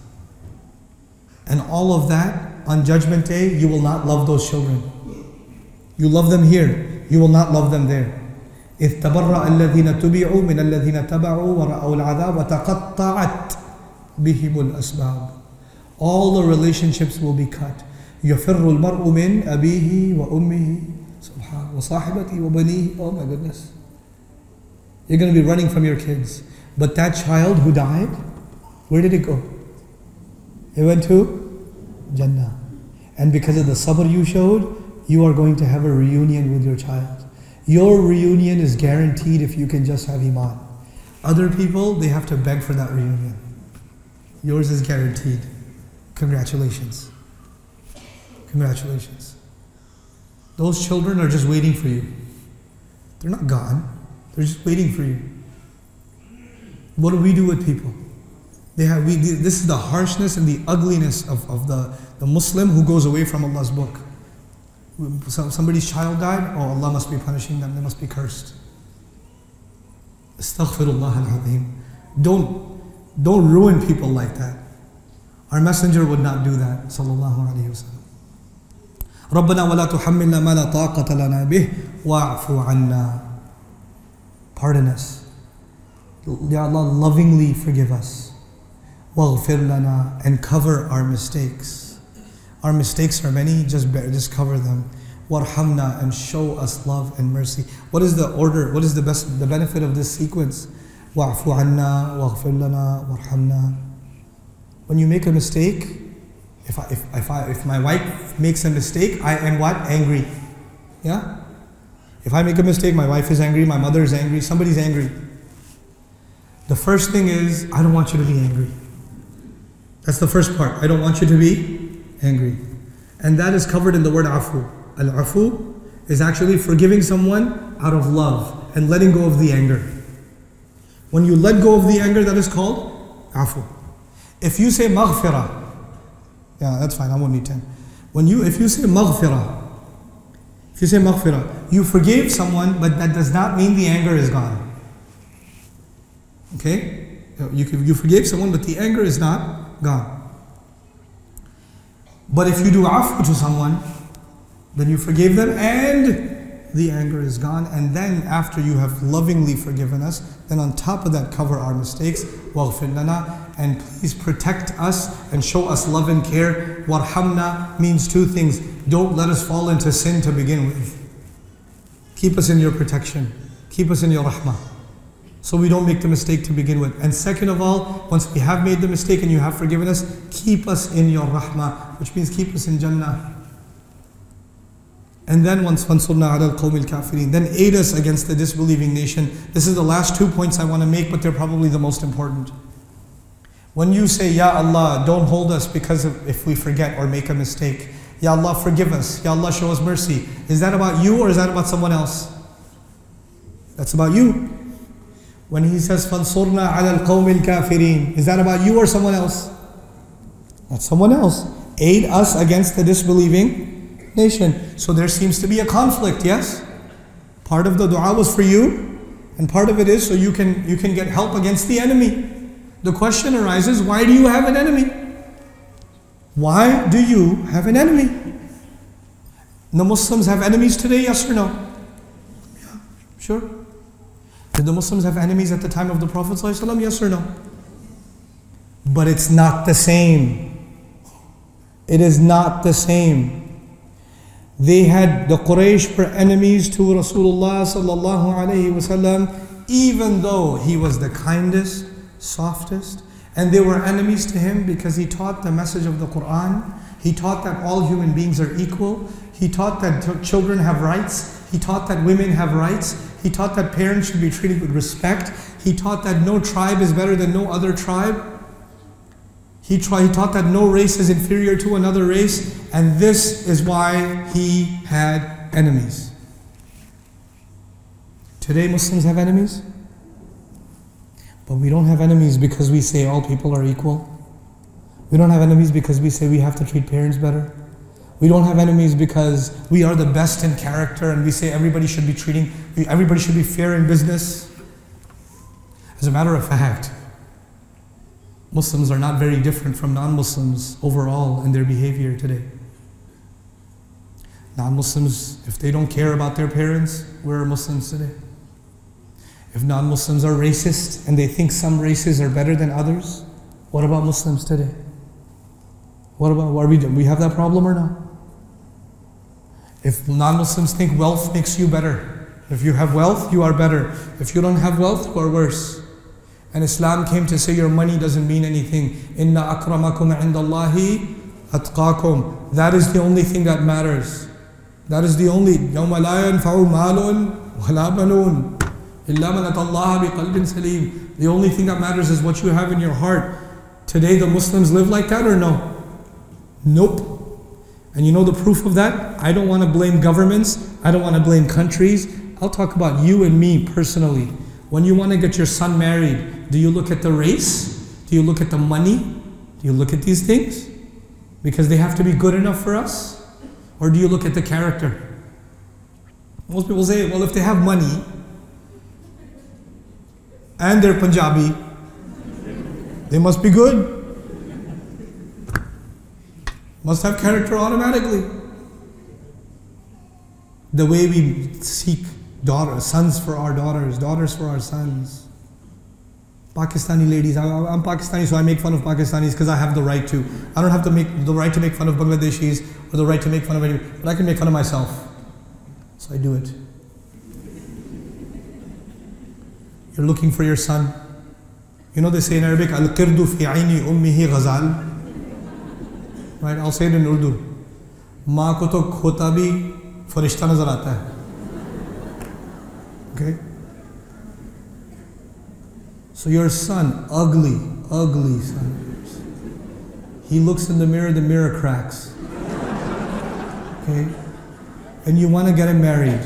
And all of that, on Judgment Day, you will not love those children. You love them here, you will not love them there. إِذْ تَبَرَّأَ الَّذِينَ تُبِعُوا مِنَ الَّذِينَ تَبَعُوا وَرَأَوْا الْعَذَابَ وَتَقَطَّعَتْ بِهِمُ الْأَسْبَابُ. All the relationships will be cut. يَفِرُّ الْمَرْءُ مِنْ أَبِيهِ وَأُمِّهِ وَصَاحِبَتِهِ وَبَنِيهِ. Oh my goodness. You're going to be running from your kids. But that child who died, where did it go? It went to Jannah. And because of the sabr you showed, you are going to have a reunion with your child. Your reunion is guaranteed if you can just have Iman. Other people, they have to beg for that reunion. Yours is guaranteed. Congratulations. Congratulations. Those children are just waiting for you. They're not gone. They're just waiting for you. What do we do with people? This is the harshness and the ugliness of the Muslim who goes away from Allah's book. Somebody's child died, oh, Allah must be punishing them, they must be cursed. Astaghfirullah al-Azim. Don't ruin people like that. Our Messenger would not do that, sallallahu alayhi wa sallam. رَبَّنَا وَلَا تُحَمِّلْنَا مَا لَا طَاقَةَ لَنَا بِهِ وَاعْفُ عَنَّا. Pardon us. Ya Allah, lovingly forgive us. وَاغْفِرْ لَنَا, and cover our mistakes. Our mistakes are many, just cover them. وَارْحَمْنَا, and show us love and mercy. What is the order? What is the benefit of this sequence? وَاعْفُ عَنَّا وَاغْفِرْ لَنَا وَارْحَمْنَا. When you make a mistake, if my wife makes a mistake, I am what? Angry. Yeah? If I make a mistake, my wife is angry, my mother is angry, somebody's angry. The first thing is, I don't want you to be angry. That's the first part. I don't want you to be angry. And that is covered in the word afu. Al-afu is actually forgiving someone out of love and letting go of the anger. When you let go of the anger, that is called afu. If you say maghfirah, yeah, that's fine, I won't need 10. If you say maghfirah, you forgave someone, but that does not mean the anger is gone. Okay? You forgave someone, but the anger is not gone. But if you do afu to someone, then you forgave them and the anger is gone. And then after you have lovingly forgiven us, then on top of that, cover our mistakes. وَاغْفِرْ لَنَا, and please protect us and show us love and care. وَارْحَمْنَا means two things. Don't let us fall into sin to begin with. Keep us in your protection. Keep us in your rahmah, so we don't make the mistake to begin with. And second of all, once we have made the mistake and you have forgiven us, keep us in your rahmah, which means keep us in Jannah. And then once فَانْصُرْنَا عَلَى الْقَوْمِ الْكَافِرِينَ, then aid us against the disbelieving nation. This is the last 2 points I want to make, but they're probably the most important. When you say, Ya Allah, don't hold us because of if we forget or make a mistake. Ya Allah, forgive us. Ya Allah, show us mercy. Is that about you or is that about someone else? That's about you. When he says, فَانْصُرْنَا عَلَى الْقَوْمِ الْكَافِرِينَ, is that about you or someone else? That's someone else. Aid us against the disbelieving nation. So there seems to be a conflict, yes? Part of the dua was for you, and part of it is so you can get help against the enemy. The question arises, why do you have an enemy? Why do you have an enemy? The Muslims have enemies today, yes or no? Yeah, sure. Did the Muslims have enemies at the time of the Prophet ﷺ? Yes or no? But it's not the same. It is not the same. They had, the Quraysh were enemies to Rasulullah sallallahu alayhi wasallam, even though he was the kindest, softest, and they were enemies to him because he taught the message of the Quran. He taught that all human beings are equal. He taught that children have rights. He taught that women have rights. He taught that parents should be treated with respect. He taught that no tribe is better than no other tribe. He taught that no race is inferior to another race, and this is why he had enemies. Today Muslims have enemies, but we don't have enemies because we say all people are equal. We don't have enemies because we say we have to treat parents better. We don't have enemies because we are the best in character and we say everybody should be fair in business. As a matter of fact, Muslims are not very different from non-Muslims overall in their behavior today. Non-Muslims, if they don't care about their parents, where are Muslims today? If non-Muslims are racist and they think some races are better than others, what about Muslims today? What are we doing? We have that problem or no? If non-Muslims think wealth makes you better, if you have wealth, you are better. If you don't have wealth, you are worse. And Islam came to say your money doesn't mean anything. Inna akramakum indallahi atqakum. That is the only thing that matters. That is the only. يَوْمَ لَا يَنْفَعُ مَالٌ وَلَا بَنُونَ إِلَّا مَنْ أَتَى اللَّهَ بِقَلْبٍ سَلِيمٍ. The only thing that matters is what you have in your heart. Today the Muslims live like that or no? Nope. And you know the proof of that? I don't want to blame governments. I don't want to blame countries. I'll talk about you and me personally. When you want to get your son married, do you look at the race? Do you look at the money? Do you look at these things? Because they have to be good enough for us? Or do you look at the character? Most people say, well, if they have money and they're Punjabi, they must be good. Must have character automatically. The way we seek sons for our daughters, daughters for our sons. Pakistani ladies, I'm Pakistani, so I make fun of Pakistanis because I have the right to. I don't have the right to make fun of Bangladeshis or the right to make fun of anybody, but I can make fun of myself. So I do it. You're looking for your son. You know they say in Arabic, Al-qirdu fi aini ummihi ghazal. Right, I'll say it in Urdu. माँ को तो खोता भी फरिश्ता नजर आता है. Okay? So your son, ugly son. He looks in the mirror cracks. Okay? And you want to get him married.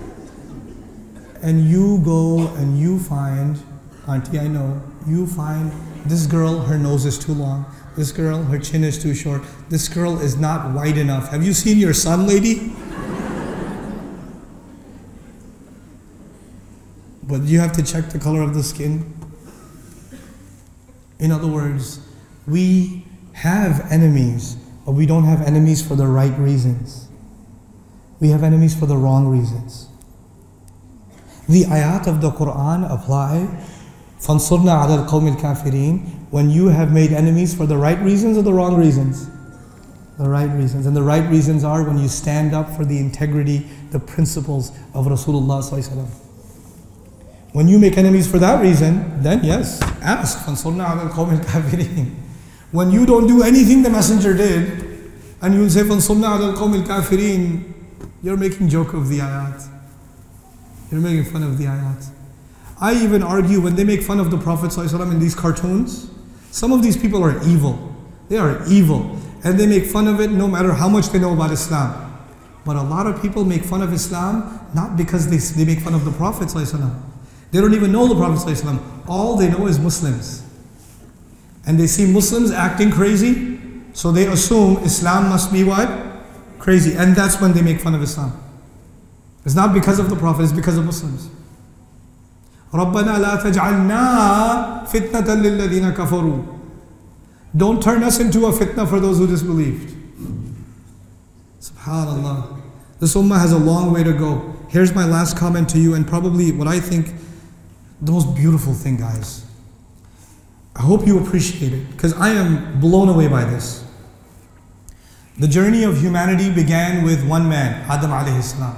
And you go and you find, auntie I know, you find this girl, her nose is too long. This girl, her chin is too short. This girl is not white enough. Have you seen your son, lady? But you have to check the color of the skin. In other words, we have enemies, but we don't have enemies for the right reasons. We have enemies for the wrong reasons. The ayat of the Quran apply. فَانْصُرْنَا عَلَى الْقَوْمِ الْكَافِرِينَ. When you have made enemies for the right reasons or the wrong reasons? The right reasons. And the right reasons are when you stand up for the integrity, the principles of Rasulullah ﷺ. When you make enemies for that reason, then yes, ask. فَانْصُرْنَا عَلَى الْقَوْمِ الْكَافِرِينَ. When you don't do anything the messenger did, and you say فَانْصُرْنَا عَلَى الْقَوْمِ الْكَافِرِينَ, you're making joke of the ayat. You're making fun of the ayat. I even argue when they make fun of the Prophet ﷺ in these cartoons, some of these people are evil. They are evil. And they make fun of it no matter how much they know about Islam. But a lot of people make fun of Islam not because they make fun of the Prophet ﷺ. They don't even know the Prophet ﷺ. All they know is Muslims. And they see Muslims acting crazy, so they assume Islam must be what? Crazy. And that's when they make fun of Islam. It's not because of the Prophet, it's because of Muslims. رَبَّنَا لَا تَجْعَلْنَا فِتْنَةً لِلَّذِينَ كَفَرُوا. Don't turn us into a fitna for those who disbelieved. SubhanAllah. This ummah has a long way to go. Here's my last comment to you, and probably what I think the most beautiful thing, guys. I hope you appreciate it, because I am blown away by this. The journey of humanity began with one man, Adam alayhi salam.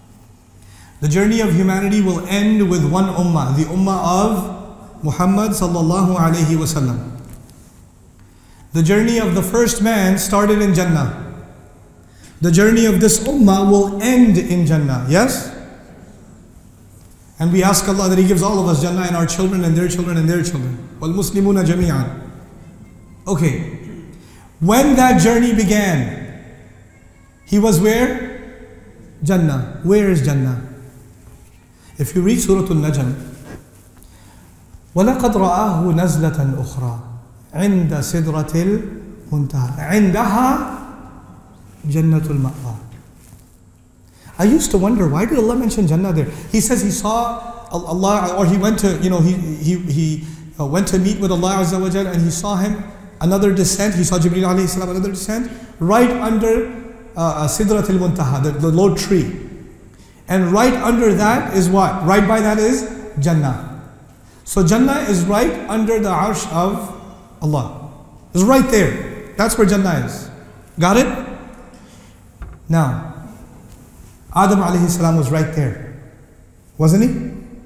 The journey of humanity will end with one ummah, the ummah of Muhammad sallallahu alayhi wasallam. The journey of the first man started in Jannah. The journey of this ummah will end in Jannah, yes? And we ask Allah that He gives all of us Jannah and our children and their children and their children. وَالْمُسْلِمُونَ جَمِيعًا. Okay. When that journey began, he was where? Jannah. Where is Jannah? If you read Surah Al-Najm, وَلَقَدْ رَآهُ نَزْلَةً أُخْرَى عِنْدَ سِدْرَةِ الْمُنْتَهَى عِنْدَهَا جَنَّةُ الْمَأْوَى. I used to wonder, why did Allah mention Jannah there? He says he saw Allah, or he went to, he went to meet with Allah Azza wa Jal, and he saw him, another descent, he saw Jibreel alayhi salam, another descent, right under Sidrat al-Muntaha, the low tree. And right under that is what? Right by that is Jannah. So Jannah is right under the arsh of Allah. It's right there. That's where Jannah is. Got it? Now, Adam alayhi salam was right there, wasn't he?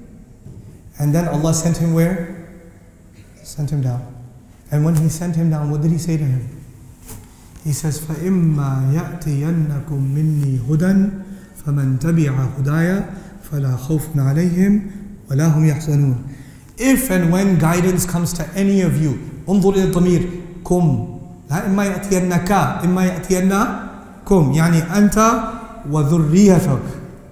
And then Allah sent him where? Sent him down. And when He sent him down, what did He say to him? He says, فَإِمَّا يَأْتِيَنَّكُم مِّنِّي هُدًى فَمَنْ تَبِعَ هُدَايَ فَلَا خَوْفٌ عَلَيْهِمْ وَلَا هُمْ يَحْزَنُونَ. If and when guidance comes to any of you, انظر إلى الضمير كم لا إما يأتينك إما يأتينكم يعني أنت وذريتك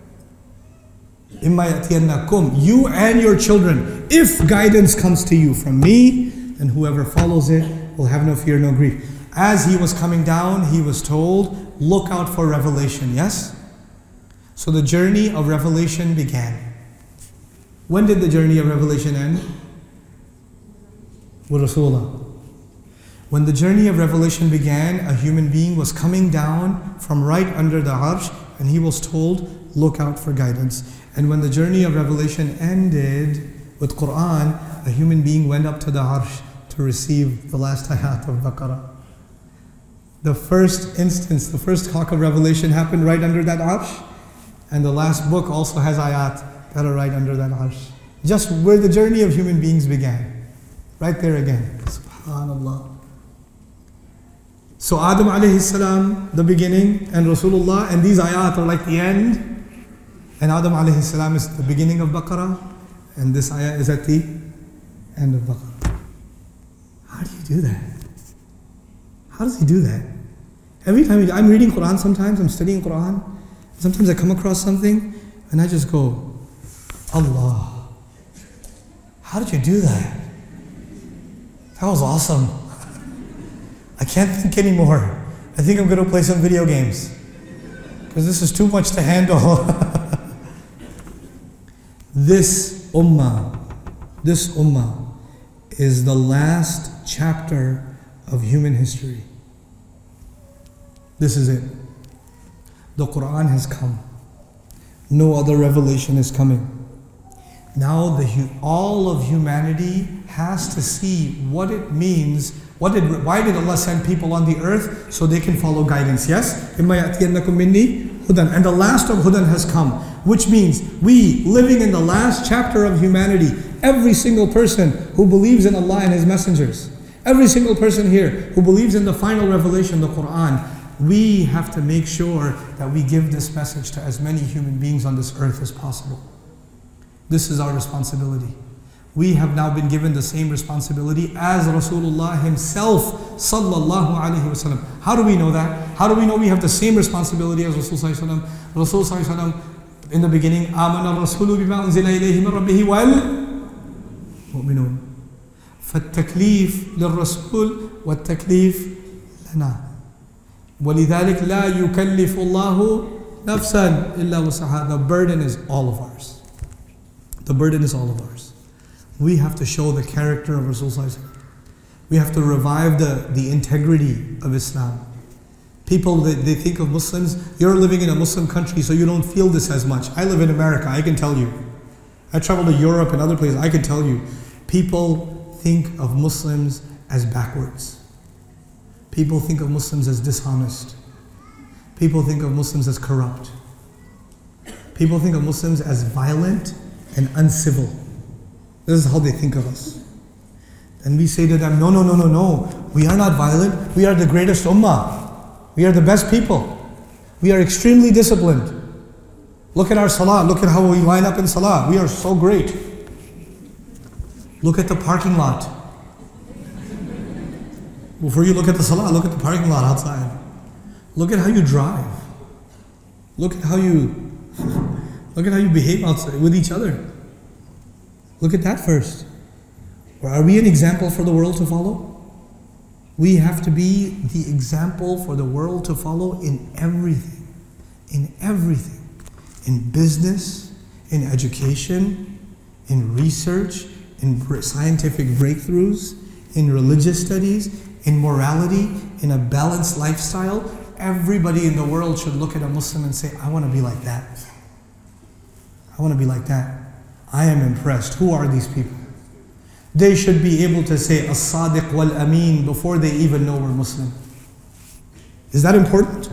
إما يأتينكم, you and your children. If guidance comes to you from me, then whoever follows it will have no fear, no grief. As he was coming down, he was told, look out for revelation, yes? So the journey of revelation began. When did the journey of revelation end? With Rasulullah. When the journey of revelation began, a human being was coming down from right under the arsh, and he was told, look out for guidance. And when the journey of revelation ended with Quran, a human being went up to the arsh to receive the last ayat of Baqarah. The first instance, the first talk of revelation happened right under that arsh, and the last book also has ayat that are right under that arsh. Just where the journey of human beings began. Right there again. SubhanAllah. So Adam alayhi salam, the beginning, and Rasulullah, and these ayat are like the end. And Adam alayhi salam is the beginning of Baqarah, and this ayah is at the end of Baqarah. How do you do that? How does he do that? Every time I'm reading Quran, sometimes I'm studying Quran, sometimes I come across something, and I just go, Allah, how did you do that? That was awesome. I can't think anymore. I think I'm going to play some video games, because this is too much to handle. This ummah is the last chapter of human history. This is it. The Quran has come. No other revelation is coming. Now all of humanity has to see what it means. Why did Allah send people on the earth? So they can follow guidance, yes? And the last of Hudan has come, which means we, living in the last chapter of humanity, every single person who believes in Allah and His messengers, every single person here who believes in the final revelation, the Quran, we have to make sure that we give this message to as many human beings on this earth as possible. This is our responsibility. We have now been given the same responsibility as Rasulullah himself, sallallahu alaihi wasallam. How do we know that? How do we know we have the same responsibility as Rasul sallallahu alaihi wasallam? Rasul sallallahu alaihi wasallam, in the beginning, آمَنَ الرَّسُولُ بِمَا أُنزِلَ إِلَيْهِ مِنْ رَبِّهِ وَالْمُؤْمِنُونَ فالتكليف للرسول والتكليف لنا. وَلِذَلِكَ لَا يُكَلِّفُ اللَّهُ نَفْسًا إِلَّا وُسْعَهَا. The burden is all of ours. The burden is all of ours. We have to show the character of Rasulullah. We have to revive the integrity of Islam. People, they think of Muslims, you're living in a Muslim country, so you don't feel this as much. I live in America, I can tell you. I travel to Europe and other places, I can tell you. People think of Muslims as backwards. People think of Muslims as dishonest. People think of Muslims as corrupt. People think of Muslims as violent and uncivil. This is how they think of us. And we say to them, no, no, no, no, no. We are not violent. We are the greatest ummah. We are the best people. We are extremely disciplined. Look at our salah. Look at how we line up in salah. We are so great. Look at the parking lot. Before you look at the salah, look at the parking lot outside. Look at how you drive. Look at how you behave outside with each other. Look at that first. Are we an example for the world to follow? We have to be the example for the world to follow in everything. In everything. In business, in education, in research, in scientific breakthroughs, in religious studies, in morality, in a balanced lifestyle. Everybody in the world should look at a Muslim and say, I want to be like that. I want to be like that. I am impressed. Who are these people? They should be able to say As-Sadiq wal-Ameen before they even know we're Muslim. Is that important?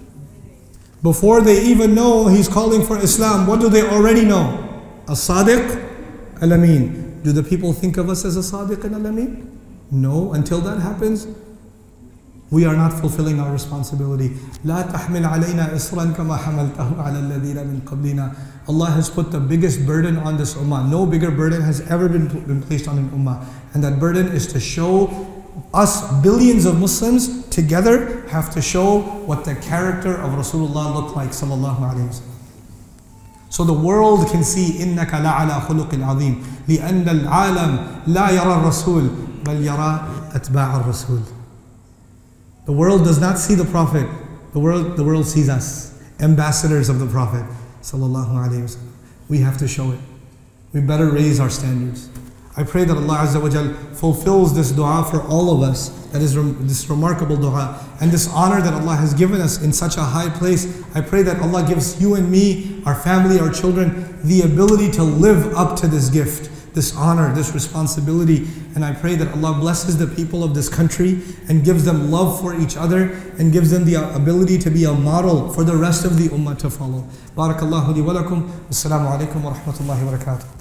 Before they even know he's calling for Islam, what do they already know? As-Sadiq al-Ameen. Do the people think of us as As-Sadiq and al-Ameen? No, until that happens, we are not fulfilling our responsibility. لا تحمل علينا إصرا كما حملته على الذين من قبلنا. Allah has put the biggest burden on this ummah. No bigger burden has ever been placed on an ummah. And that burden is to show us, billions of Muslims together, have to show what the character of Rasulullah looked like, sallallahu alayhi wa sallam. So the world can see إِنَّكَ لَعَلَى خُلُقٍ عَظِيمٍ لِأَنَّ الْعَالَمِ لَا يَرَى الرَّسُولِ بَلْ يَرَى أَتْبَاعَ الرَّسُولِ. The world does not see the Prophet. The world sees us, ambassadors of the Prophet, sallallahu alaihi wasallam. We have to show it. We better raise our standards. I pray that Allah Azza wa Jal fulfills this dua for all of us. That is this remarkable dua and this honor that Allah has given us in such a high place. I pray that Allah gives you and me, our family, our children, the ability to live up to this gift, this honor, this responsibility. And I pray that Allah blesses the people of this country and gives them love for each other and gives them the ability to be a model for the rest of the ummah to follow. Barakallahu li wa lakum. Assalamu alaikum wa rahmatullahi wa barakatuh.